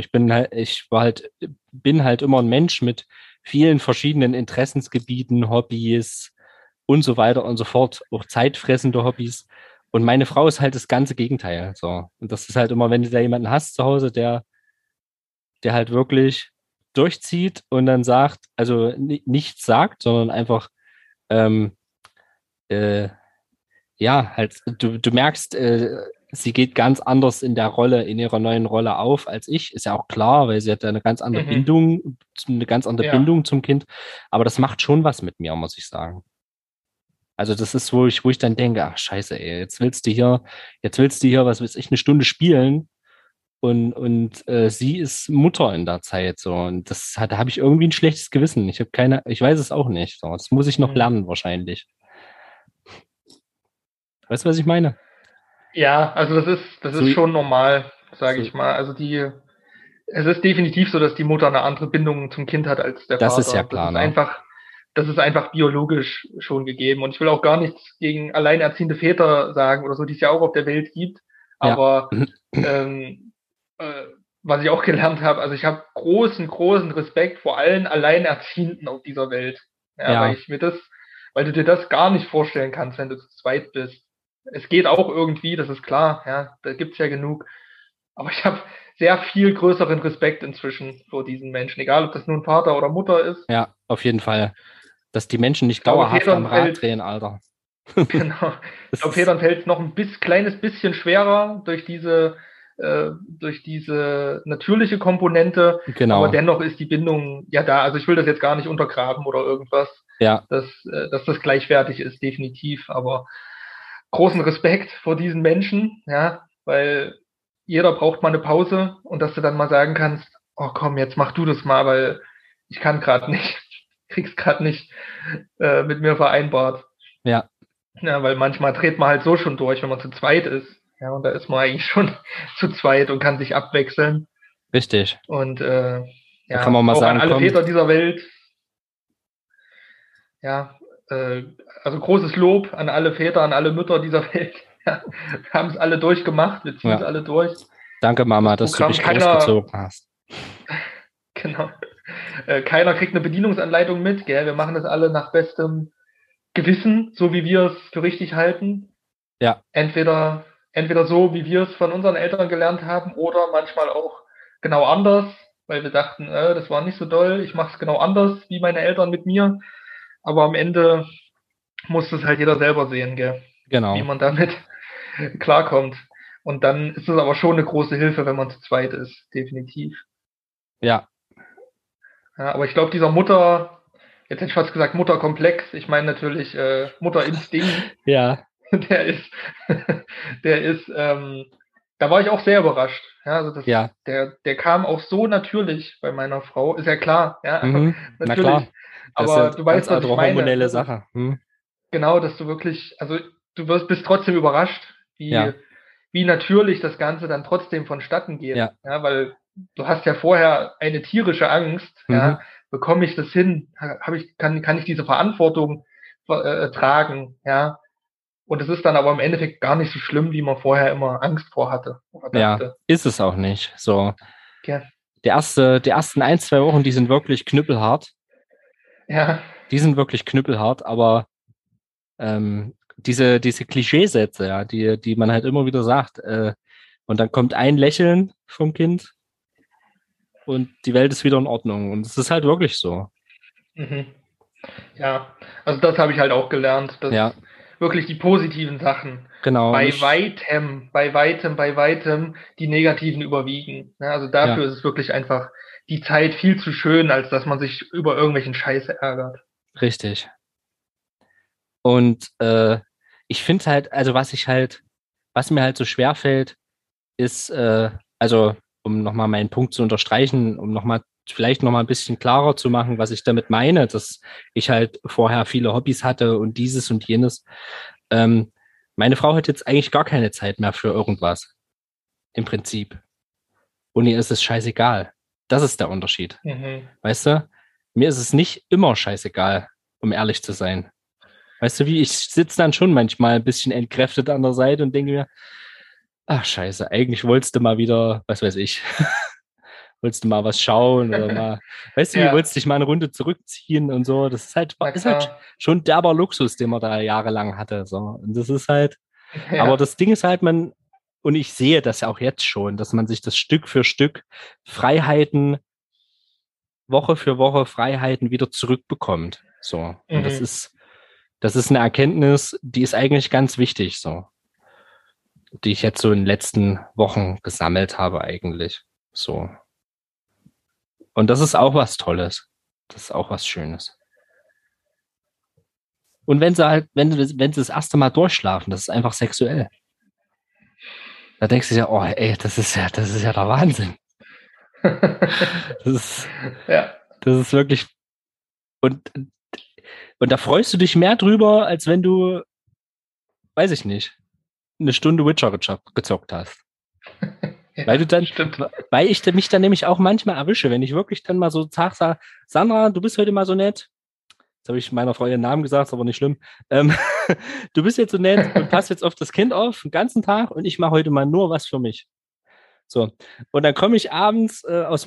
Speaker 1: bin halt immer ein Mensch mit vielen verschiedenen Interessensgebieten, Hobbys und so weiter und so fort, auch zeitfressende Hobbys. Und meine Frau ist halt das ganze Gegenteil. So, und das ist halt immer, wenn du da jemanden hast zu Hause, der halt wirklich durchzieht und dann sagt, also nichts sagt, sondern einfach ähm, äh, ja, halt, du merkst, sie geht ganz anders in der Rolle, in ihrer neuen Rolle auf als ich. Ist ja auch klar, weil sie hat
Speaker 2: Mhm.
Speaker 1: Eine ganz andere
Speaker 2: Ja.
Speaker 1: Bindung zum Kind. Aber das macht schon was mit mir, muss ich sagen. Also das ist, wo ich dann denke, ach scheiße, ey, jetzt willst du hier, was weiß ich, eine Stunde spielen und sie ist Mutter in der Zeit so. Und da habe ich irgendwie ein schlechtes Gewissen. Ich weiß es auch nicht. So, das muss ich noch
Speaker 2: Mhm.
Speaker 1: lernen wahrscheinlich. Weißt du, was ich meine?
Speaker 2: Ja, also das
Speaker 1: So,
Speaker 2: ist schon normal, sage
Speaker 1: so,
Speaker 2: ich mal. Also es ist definitiv so, dass die Mutter eine andere Bindung zum Kind hat als der
Speaker 1: das ist ja
Speaker 2: Vater.
Speaker 1: klar, ne?
Speaker 2: Das ist einfach biologisch schon gegeben. Und ich will auch gar nichts gegen alleinerziehende Väter sagen oder so, die es ja auch auf der Welt gibt.
Speaker 1: Ja.
Speaker 2: Aber ähm, äh, was ich auch gelernt habe, also ich habe großen Respekt vor allen Alleinerziehenden auf dieser Welt. Ja,
Speaker 1: Ja,
Speaker 2: weil du dir das gar nicht vorstellen kannst, wenn du zu zweit bist. Es geht auch irgendwie, das ist klar, ja, da gibt's ja genug. Aber ich habe sehr viel größeren Respekt inzwischen vor diesen Menschen, egal ob das nun Vater oder Mutter ist.
Speaker 1: ja, auf jeden Fall. Dass die Menschen
Speaker 2: Ich
Speaker 1: nicht
Speaker 2: glaube,
Speaker 1: dauerhaft am
Speaker 2: Vätern
Speaker 1: Rad
Speaker 2: fällt
Speaker 1: drehen, Alter.
Speaker 2: genau, ich
Speaker 1: Das
Speaker 2: glaube,
Speaker 1: ist,
Speaker 2: Vätern fällt es noch ein kleines bisschen schwerer durch diese natürliche Komponente, aber
Speaker 1: genau.
Speaker 2: dennoch ist die Bindung ja da. Also ich will das jetzt gar nicht untergraben oder irgendwas,
Speaker 1: Ja,
Speaker 2: dass das gleichwertig ist, definitiv. Aber großen Respekt vor diesen Menschen, ja, weil jeder braucht mal eine Pause und dass du dann mal sagen kannst, oh komm, jetzt mach du das mal, weil ich kann gerade nicht. krieg's gerade nicht mit mir vereinbart.
Speaker 1: Ja,
Speaker 2: Ja, weil manchmal dreht man halt so schon durch, wenn man zu zweit ist. Ja, und da ist man eigentlich schon zu zweit und kann sich abwechseln.
Speaker 1: richtig.
Speaker 2: Und
Speaker 1: Da kann man
Speaker 2: ja,
Speaker 1: mal
Speaker 2: auch an
Speaker 1: sagen,
Speaker 2: alle
Speaker 1: komm,
Speaker 2: Väter dieser Welt, ja, also großes Lob an alle Väter, an alle Mütter dieser Welt. Ja, wir haben es alle durchgemacht, wir ziehen es
Speaker 1: ja,
Speaker 2: alle durch.
Speaker 1: danke
Speaker 2: Das
Speaker 1: Mama, dass du
Speaker 2: Programm,
Speaker 1: mich großgezogen
Speaker 2: keiner,
Speaker 1: hast.
Speaker 2: genau, keiner kriegt eine Bedienungsanleitung mit, gell? Wir machen das alle nach bestem Gewissen, so wie wir es für richtig halten.
Speaker 1: Ja,
Speaker 2: Entweder so, wie wir es von unseren Eltern gelernt haben, oder manchmal auch genau anders, weil wir dachten, das war nicht so doll, ich mache es genau anders wie meine Eltern mit mir. Aber am Ende muss es halt jeder selber sehen, gell? Wie
Speaker 1: genau.
Speaker 2: man damit klarkommt. Und dann ist es aber schon eine große Hilfe, wenn man zu zweit ist, definitiv.
Speaker 1: Ja,
Speaker 2: Ja, aber ich glaube, dieser Mutter, jetzt hätte ich fast gesagt Mutterkomplex, ich meine natürlich Mutterinstinkt,
Speaker 1: ja,
Speaker 2: der ist, der ist, da war ich auch sehr überrascht. Ja, also
Speaker 1: ja.
Speaker 2: der kam auch so natürlich bei meiner Frau, ist ja klar, ja,
Speaker 1: Mhm. Na klar,
Speaker 2: natürlich.
Speaker 1: das ist ja
Speaker 2: Aber
Speaker 1: eine
Speaker 2: du
Speaker 1: ganz
Speaker 2: weißt, was ich
Speaker 1: andere
Speaker 2: meine.
Speaker 1: hormonelle
Speaker 2: Ne?
Speaker 1: Sache. Hm?
Speaker 2: Genau, dass du wirklich, also bist trotzdem überrascht,
Speaker 1: Ja,
Speaker 2: wie natürlich das Ganze dann trotzdem vonstatten geht.
Speaker 1: ja.
Speaker 2: Ja, weil du hast ja vorher eine tierische Angst,
Speaker 1: Mhm.
Speaker 2: ja, bekomme ich das hin? Kann ich diese Verantwortung tragen, ja? Und es ist dann aber im Endeffekt gar nicht so schlimm, wie man vorher immer Angst vor hatte oder
Speaker 1: Ja,
Speaker 2: dachte.
Speaker 1: ist es auch nicht. So,
Speaker 2: Ja,
Speaker 1: die ersten ein, zwei Wochen, die sind wirklich knüppelhart.
Speaker 2: ja,
Speaker 1: Die sind wirklich knüppelhart, aber diese Klischeesätze, ja, die man halt immer wieder sagt, und dann kommt ein Lächeln vom Kind und die Welt ist wieder in Ordnung. Und es ist halt wirklich so.
Speaker 2: mhm. Ja, also das habe ich halt auch gelernt, dass
Speaker 1: Ja,
Speaker 2: wirklich die positiven Sachen
Speaker 1: genau. Und
Speaker 2: bei weitem die negativen überwiegen. Ja, also
Speaker 1: ja,
Speaker 2: dafür ist es wirklich einfach die Zeit viel zu schön, als dass man sich über irgendwelchen Scheiße ärgert.
Speaker 1: richtig. Und ich finde halt, also was mir halt so schwer fällt, ist, also um nochmal meinen Punkt zu unterstreichen, um vielleicht nochmal ein bisschen klarer zu machen, was ich damit meine, dass ich halt vorher viele Hobbys hatte und dieses und jenes. Ähm, Meine Frau hat jetzt eigentlich gar keine Zeit mehr für irgendwas, im Prinzip. Und ihr ist es scheißegal. Das ist der Unterschied.
Speaker 2: Mhm.
Speaker 1: Weißt du? Mir ist es nicht immer scheißegal, um ehrlich zu sein. Weißt du wie, ich sitze dann schon manchmal ein bisschen entkräftet an der Seite und denke mir, ach scheiße, eigentlich wolltest du mal wieder, was weiß ich, wolltest du mal was schauen oder mal, weißt du wie,
Speaker 2: Ja,
Speaker 1: wolltest dich mal eine Runde zurückziehen und so. Das
Speaker 2: na
Speaker 1: ist halt
Speaker 2: klar.
Speaker 1: schon derber Luxus, den man da jahrelang hatte. So. Und das ist halt, aber
Speaker 2: Ja.
Speaker 1: das Ding ist halt, und ich sehe das ja auch jetzt schon, dass man sich das Stück für Stück Freiheiten, Woche für Woche Freiheiten wieder zurückbekommt. So. Und
Speaker 2: Mhm.
Speaker 1: das ist eine Erkenntnis, die ist eigentlich ganz wichtig, so, die ich jetzt so in den letzten Wochen gesammelt habe, eigentlich. So. Und das ist auch was Tolles. Das ist auch was Schönes. Und wenn sie das erste Mal durchschlafen, das ist einfach sexuell. Da denkst du ja, oh, ey, das ist ja der Wahnsinn. Das ist,
Speaker 2: Ja.
Speaker 1: das ist wirklich, und, und da freust du dich mehr drüber, als wenn du, weiß ich nicht, eine Stunde Witcher gezockt hast. Weil du
Speaker 2: Ja,
Speaker 1: dann,
Speaker 2: stimmt.
Speaker 1: weil ich mich dann nämlich auch manchmal erwische, wenn ich wirklich dann mal so sage, Sandra, du bist heute mal so nett. Jetzt habe ich meiner Frau ihren Namen gesagt, ist aber nicht schlimm. Ähm, du bist jetzt so nett und passt jetzt auf das Kind auf den ganzen Tag und ich mache heute mal nur was für mich. So. Und dann komme ich abends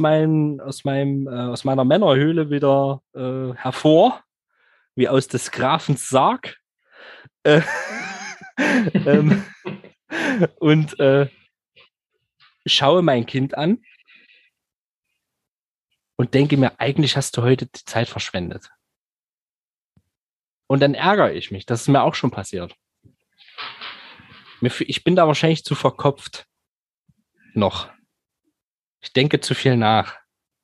Speaker 1: aus meiner Männerhöhle wieder hervor, wie aus des Grafens Sarg. Äh, ähm, und schaue mein Kind an und denke mir, eigentlich hast du heute die Zeit verschwendet. Und dann ärgere ich mich. Das ist mir auch schon passiert. Ich bin da wahrscheinlich zu verkopft noch. Ich denke zu viel nach.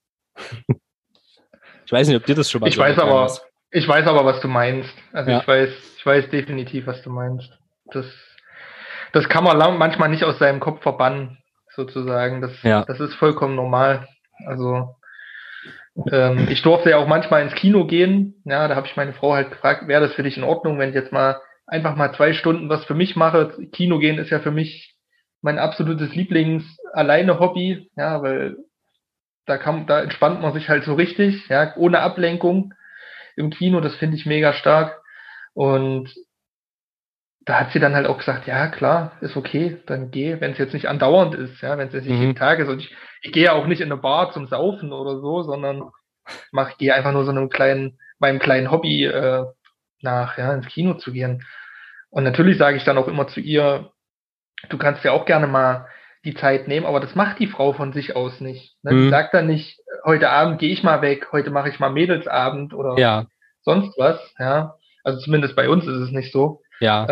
Speaker 1: Ich weiß nicht, ob dir das schon mal
Speaker 2: Ich
Speaker 1: so
Speaker 2: weiß
Speaker 1: ergangen
Speaker 2: aber,
Speaker 1: ist.
Speaker 2: ich weiß aber, was du meinst. Also
Speaker 1: Ja,
Speaker 2: ich weiß definitiv, was du meinst. Das, das kann man manchmal nicht aus seinem Kopf verbannen, sozusagen.
Speaker 1: ja,
Speaker 2: Das ist vollkommen normal. Also Ich durfte ja auch manchmal ins Kino gehen. Ja, da habe ich meine Frau halt gefragt, wäre das für dich in Ordnung, wenn ich jetzt mal einfach mal 2 Stunden was für mich mache? Kino gehen ist ja für mich mein absolutes Lieblings-Alleine-Hobby. Ja, weil da entspannt man sich halt so richtig, ja, ohne Ablenkung im Kino. Das finde ich mega stark. Und da hat sie dann halt auch gesagt, ja klar, ist okay, dann geh, wenn es jetzt nicht andauernd ist, ja, wenn es jetzt nicht jeden Tag ist. Und ich gehe ja auch nicht in eine Bar zum Saufen oder so, sondern gehe einfach nur meinem kleinen Hobby nach, ja, ins Kino zu gehen. Und natürlich sage ich dann auch immer zu ihr, du kannst ja auch gerne mal die Zeit nehmen, aber das macht die Frau von sich aus nicht. Ne? Die sagt dann nicht, heute Abend gehe ich mal weg, heute mache ich mal Mädelsabend oder
Speaker 1: Ja,
Speaker 2: sonst was, ja. Also zumindest bei uns ist es nicht so.
Speaker 1: ja,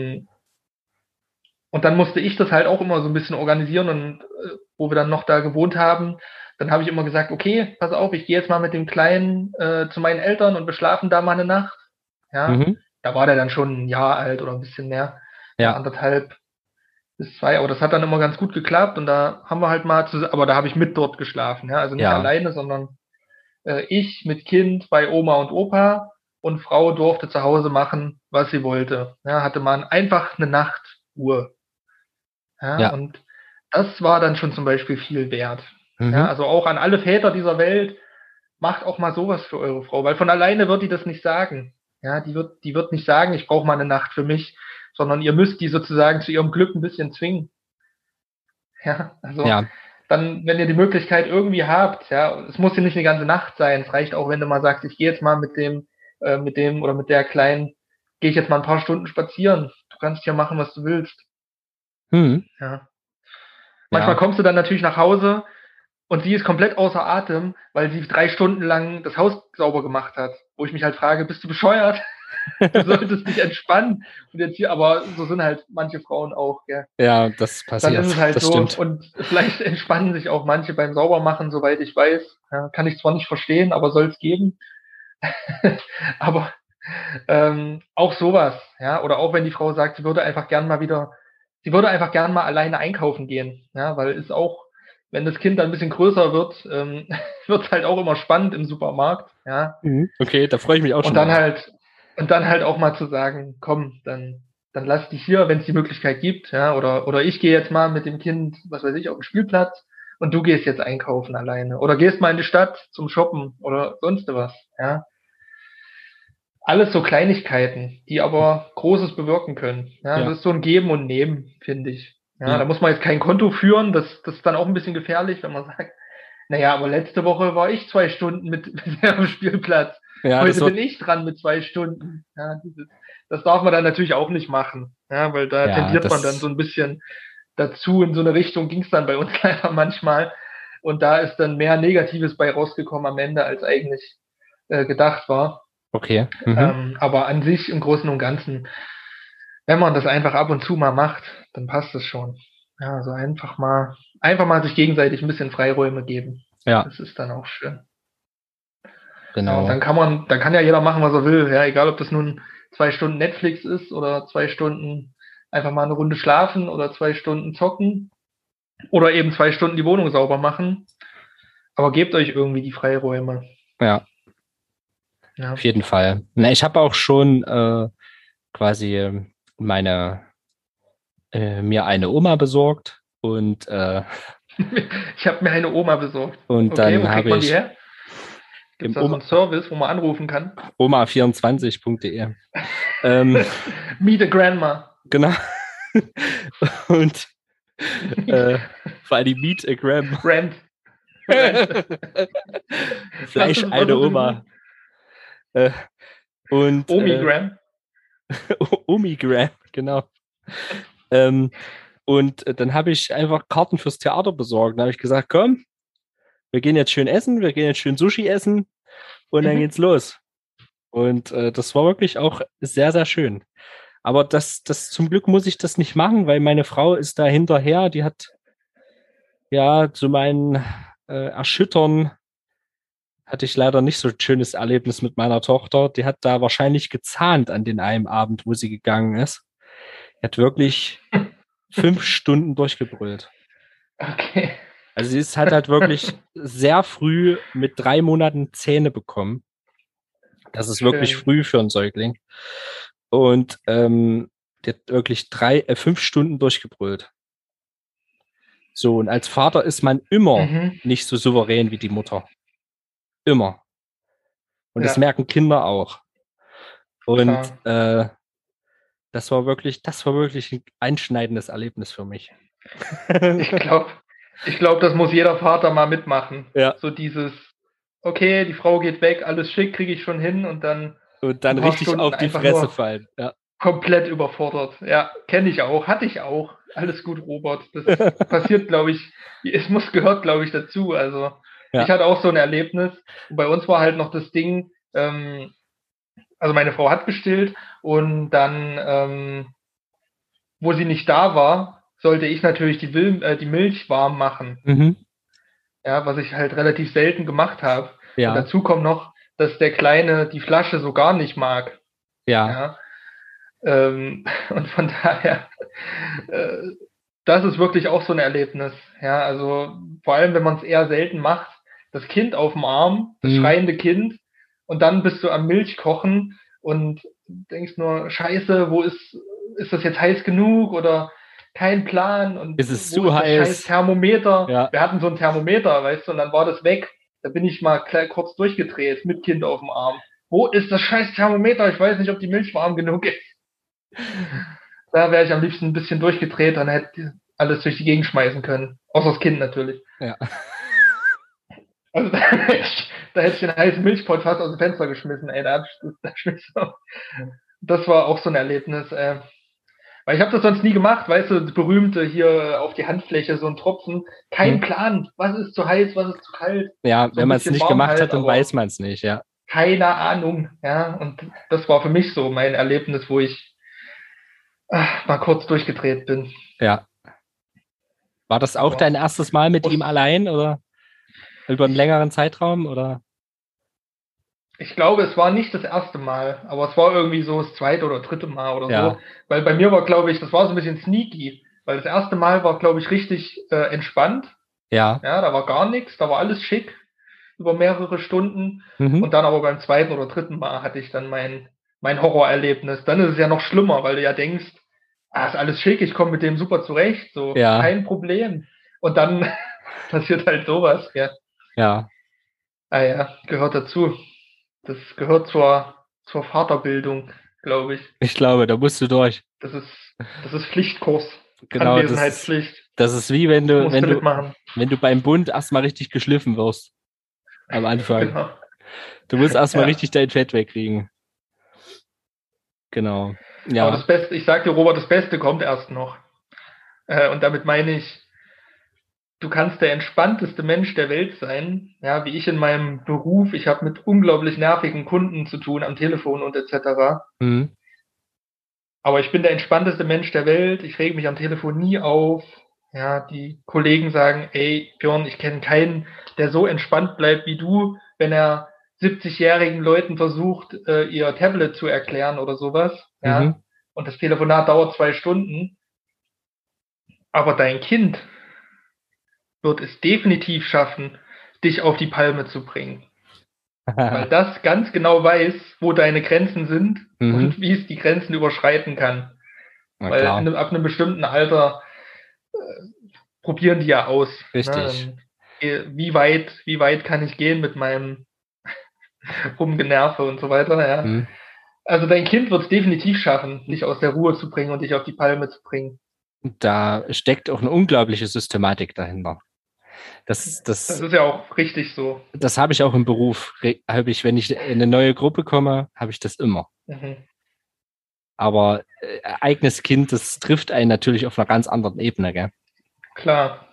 Speaker 2: Und dann musste ich das halt auch immer so ein bisschen organisieren und wo wir dann noch da gewohnt haben, dann habe ich immer gesagt, okay, pass auf, ich gehe jetzt mal mit dem Kleinen zu meinen Eltern und wir schlafen da mal eine Nacht. Ja,
Speaker 1: mhm.
Speaker 2: da war der dann schon ein Jahr alt oder ein bisschen mehr, ja,
Speaker 1: Ja,
Speaker 2: 1,5 bis 2, aber das hat dann immer ganz gut geklappt und da haben wir halt mal aber da habe ich mit dort geschlafen, ja, also nicht
Speaker 1: ja,
Speaker 2: alleine, sondern ich mit Kind bei Oma und Opa und Frau durfte zu Hause machen, was sie wollte. Ja, hatte man einfach eine Nacht Ruhe. Ja,
Speaker 1: ja,
Speaker 2: und das war dann schon zum Beispiel viel wert. Ja,
Speaker 1: mhm.
Speaker 2: also auch an alle Väter dieser Welt, macht auch mal sowas für eure Frau, weil von alleine wird die das nicht sagen. Ja, die wird nicht sagen, ich brauche mal eine Nacht für mich, sondern ihr müsst die sozusagen zu ihrem Glück ein bisschen zwingen. Ja, also
Speaker 1: Ja,
Speaker 2: dann, wenn ihr die Möglichkeit irgendwie habt, ja, es muss ja nicht eine ganze Nacht sein, es reicht auch, wenn du mal sagst, ich gehe jetzt mal mit dem oder mit der Kleinen, gehe ich jetzt mal ein paar Stunden spazieren. Du kannst hier machen, was du willst.
Speaker 1: mhm.
Speaker 2: Ja. Manchmal
Speaker 1: Ja,
Speaker 2: kommst du dann natürlich nach Hause und sie ist komplett außer Atem, weil sie 3 Stunden lang das Haus sauber gemacht hat. Wo ich mich halt frage, bist du bescheuert? Du solltest dich entspannen. Und jetzt hier, aber so sind halt manche Frauen auch, gell?
Speaker 1: ja, das
Speaker 2: Dann ist
Speaker 1: passiert,
Speaker 2: es halt
Speaker 1: das
Speaker 2: so.
Speaker 1: stimmt.
Speaker 2: Und vielleicht entspannen sich auch manche beim Saubermachen, soweit ich weiß. Ja, kann ich zwar nicht verstehen, aber soll es geben. Aber auch sowas, ja, oder auch wenn die Frau sagt, sie würde einfach gern mal alleine einkaufen gehen, ja, weil ist auch, wenn das Kind dann ein bisschen größer wird, wird es halt auch immer spannend im Supermarkt, ja,
Speaker 1: Mhm. Okay, da freue ich mich auch
Speaker 2: und
Speaker 1: schon
Speaker 2: dann
Speaker 1: drauf.
Speaker 2: halt, und dann halt auch mal zu sagen, komm, dann lass dich hier, wenn es die Möglichkeit gibt, ja, oder ich gehe jetzt mal mit dem Kind, was weiß ich, auf den Spielplatz und du gehst jetzt einkaufen alleine oder gehst mal in die Stadt zum Shoppen oder sonst was, ja. Alles so Kleinigkeiten, die aber Großes bewirken können. Ja,
Speaker 1: Ja,
Speaker 2: das ist so ein Geben und Nehmen, finde ich. Ja, da
Speaker 1: ja,
Speaker 2: muss man jetzt kein Konto führen, das ist dann auch ein bisschen gefährlich, wenn man sagt, naja, aber letzte Woche war ich 2 Stunden mit am Spielplatz.
Speaker 1: ja, das
Speaker 2: Heute bin
Speaker 1: wird,
Speaker 2: ich dran mit 2 Stunden. Ja, das darf man dann natürlich auch nicht machen. Ja, weil da
Speaker 1: ja,
Speaker 2: tendiert man dann so
Speaker 1: das,
Speaker 2: ein bisschen dazu. In so eine Richtung ging es dann bei uns leider manchmal. Und da ist dann mehr Negatives bei rausgekommen am Ende, als eigentlich gedacht war.
Speaker 1: okay, mhm.
Speaker 2: Aber an sich im Großen und Ganzen, wenn man das einfach ab und zu mal macht, dann passt es schon. Ja, also einfach mal sich gegenseitig ein bisschen Freiräume geben.
Speaker 1: Ja,
Speaker 2: Das ist dann auch schön. Ja, und
Speaker 1: genau.
Speaker 2: dann kann ja jeder machen, was er will. Ja, egal ob das nun 2 Stunden Netflix ist oder 2 Stunden einfach mal eine Runde schlafen oder 2 Stunden zocken oder eben 2 Stunden die Wohnung sauber machen. Aber gebt euch irgendwie die Freiräume.
Speaker 1: Ja, auf
Speaker 2: Ja.
Speaker 1: jeden Fall. Na, ich habe auch schon quasi meine mir eine Oma besorgt
Speaker 2: Ich habe mir eine Oma besorgt.
Speaker 1: und
Speaker 2: Okay, wo
Speaker 1: dann
Speaker 2: kriegt
Speaker 1: habe
Speaker 2: man die
Speaker 1: ich
Speaker 2: her? Gibt es
Speaker 1: im
Speaker 2: da so einen Service, wo man anrufen kann?
Speaker 1: oma24.de
Speaker 2: Meet a Grandma.
Speaker 1: genau und äh, vor allem Meet a Gram.
Speaker 2: Rent. Rent.
Speaker 1: Fleisch
Speaker 2: Was
Speaker 1: eine
Speaker 2: hast du gesagt?
Speaker 1: Oma äh, und
Speaker 2: Omigram.
Speaker 1: Omigram, genau. Ähm, dann habe ich einfach Karten fürs Theater besorgt. Dann habe ich gesagt, komm, wir gehen jetzt schön essen, wir gehen jetzt schön Sushi essen und dann
Speaker 2: Mhm.
Speaker 1: geht's los. Und das war wirklich auch sehr, sehr schön. Aber das zum Glück muss ich das nicht machen, weil meine Frau ist da hinterher. Die hat ja zu meinen Erschüttern hatte ich leider nicht so ein schönes Erlebnis mit meiner Tochter. Die hat da wahrscheinlich gezahnt an den einen Abend, wo sie gegangen ist. Die hat wirklich 5 Stunden durchgebrüllt.
Speaker 2: Okay.
Speaker 1: Also hat halt wirklich sehr früh mit 3 Monaten Zähne bekommen. Das ist wirklich
Speaker 2: Schön.
Speaker 1: früh für einen Säugling. Und die hat wirklich 5 Stunden durchgebrüllt. So, und als Vater ist man immer nicht so souverän wie die Mutter. Immer. Und das merken Kinder auch. Und das war wirklich ein einschneidendes Erlebnis für mich.
Speaker 2: Ich glaube, das muss jeder Vater mal mitmachen.
Speaker 1: Ja.
Speaker 2: So dieses, okay, die Frau geht weg, alles schick, kriege ich schon hin und dann
Speaker 1: richtig
Speaker 2: Stunden
Speaker 1: auf die Fresse fallen. Ja.
Speaker 2: Komplett überfordert. Ja, kenne ich auch, hatte ich auch. Alles gut, Robert. Das passiert, glaube ich, gehört, glaube ich, dazu. Also ich hatte auch so ein Erlebnis. Und bei uns war halt noch das Ding, also meine Frau hat gestillt und dann, wo sie nicht da war, sollte ich natürlich die Milch warm machen.
Speaker 1: Mhm.
Speaker 2: Ja, was ich halt relativ selten gemacht habe.
Speaker 1: Ja.
Speaker 2: Und dazu kommt noch, dass der Kleine die Flasche so gar nicht mag.
Speaker 1: Ja.
Speaker 2: Und von daher, das ist wirklich auch so ein Erlebnis. Ja, also vor allem, wenn man es eher selten macht, das Kind auf dem Arm, das schreiende Kind, und dann bist du am Milchkochen und denkst nur, Scheiße, ist das jetzt heiß genug oder kein Plan und
Speaker 1: ist es
Speaker 2: wo
Speaker 1: zu
Speaker 2: ist das
Speaker 1: heiß?
Speaker 2: scheiß Thermometer?
Speaker 1: Ja.
Speaker 2: Wir hatten so ein Thermometer, weißt du, und dann war das weg. Da bin ich mal kurz durchgedreht mit Kind auf dem Arm. Wo ist das scheiß Thermometer? Ich weiß nicht, ob die Milch warm genug ist. Da wäre ich am liebsten ein bisschen durchgedreht und hätte alles durch die Gegend schmeißen können. Außer das Kind natürlich.
Speaker 1: Ja.
Speaker 2: Also da hätte ich den heißen Milchpott fast aus dem Fenster geschmissen, ey. Das war auch so ein Erlebnis, weil ich habe das sonst nie gemacht, weißt du, das berühmte hier auf die Handfläche, so ein Tropfen. Kein Plan, was ist zu heiß, was ist zu kalt.
Speaker 1: Ja,
Speaker 2: so
Speaker 1: wenn man es nicht gemacht hat, dann weiß man es nicht, ja.
Speaker 2: Keine Ahnung, ja. Und das war für mich so mein Erlebnis, wo ich mal kurz durchgedreht bin.
Speaker 1: Ja. War das auch dein erstes Mal mit ihm allein oder über einen längeren Zeitraum oder?
Speaker 2: Ich glaube, es war nicht das erste Mal, aber es war irgendwie so das zweite oder dritte Mal oder
Speaker 1: Ja.
Speaker 2: so. Weil bei mir war, glaube ich, das war so ein bisschen sneaky, weil das erste Mal war, glaube ich, richtig entspannt.
Speaker 1: Ja.
Speaker 2: Ja, da war gar nichts, da war alles schick über mehrere Stunden.
Speaker 1: Mhm.
Speaker 2: Und dann aber beim zweiten oder dritten Mal hatte ich dann mein Horrorerlebnis. Dann ist es ja noch schlimmer, weil du ja denkst, ist alles schick, ich komme mit dem super zurecht, so kein Problem. Und dann passiert halt sowas, ja.
Speaker 1: Ja.
Speaker 2: Ja, gehört dazu. Das gehört zur Vaterbildung, glaube ich.
Speaker 1: Ich glaube, da musst du durch.
Speaker 2: Das ist Pflichtkurs.
Speaker 1: Genau,
Speaker 2: Anwesenheitspflicht.
Speaker 1: das ist wie wenn du beim Bund erstmal richtig geschliffen wirst. Am Anfang.
Speaker 2: Genau.
Speaker 1: Du musst erstmal richtig dein Fett wegkriegen. Genau. Ja.
Speaker 2: Aber das Beste, ich sag dir, Robert, das Beste kommt erst noch. Und damit meine ich, du kannst der entspannteste Mensch der Welt sein, ja, wie ich in meinem Beruf. Ich habe mit unglaublich nervigen Kunden zu tun am Telefon und etc.
Speaker 1: Mhm.
Speaker 2: Aber ich bin der entspannteste Mensch der Welt. Ich rege mich am Telefon nie auf. Ja, die Kollegen sagen, ey, Björn, ich kenne keinen, der so entspannt bleibt wie du, wenn er 70-jährigen Leuten versucht, ihr Tablet zu erklären oder sowas. Ja.
Speaker 1: Mhm.
Speaker 2: Und das Telefonat dauert 2 Stunden. Aber dein Kind wird es definitiv schaffen, dich auf die Palme zu bringen. Weil das ganz genau weiß, wo deine Grenzen sind und wie es die Grenzen überschreiten kann. Weil ab einem bestimmten Alter probieren die ja aus.
Speaker 1: Richtig.
Speaker 2: Ne? Wie weit kann ich gehen mit meinem Rumgenerve und so weiter. Ja? Also dein Kind wird es definitiv schaffen, dich aus der Ruhe zu bringen und dich auf die Palme zu bringen.
Speaker 1: Da steckt auch eine unglaubliche Systematik dahinter. Das
Speaker 2: ist ja auch richtig so.
Speaker 1: Das habe ich auch im Beruf. Wenn ich in eine neue Gruppe komme, habe ich das immer.
Speaker 2: Mhm.
Speaker 1: Aber eigenes Kind, das trifft einen natürlich auf einer ganz anderen Ebene, gell?
Speaker 2: Klar.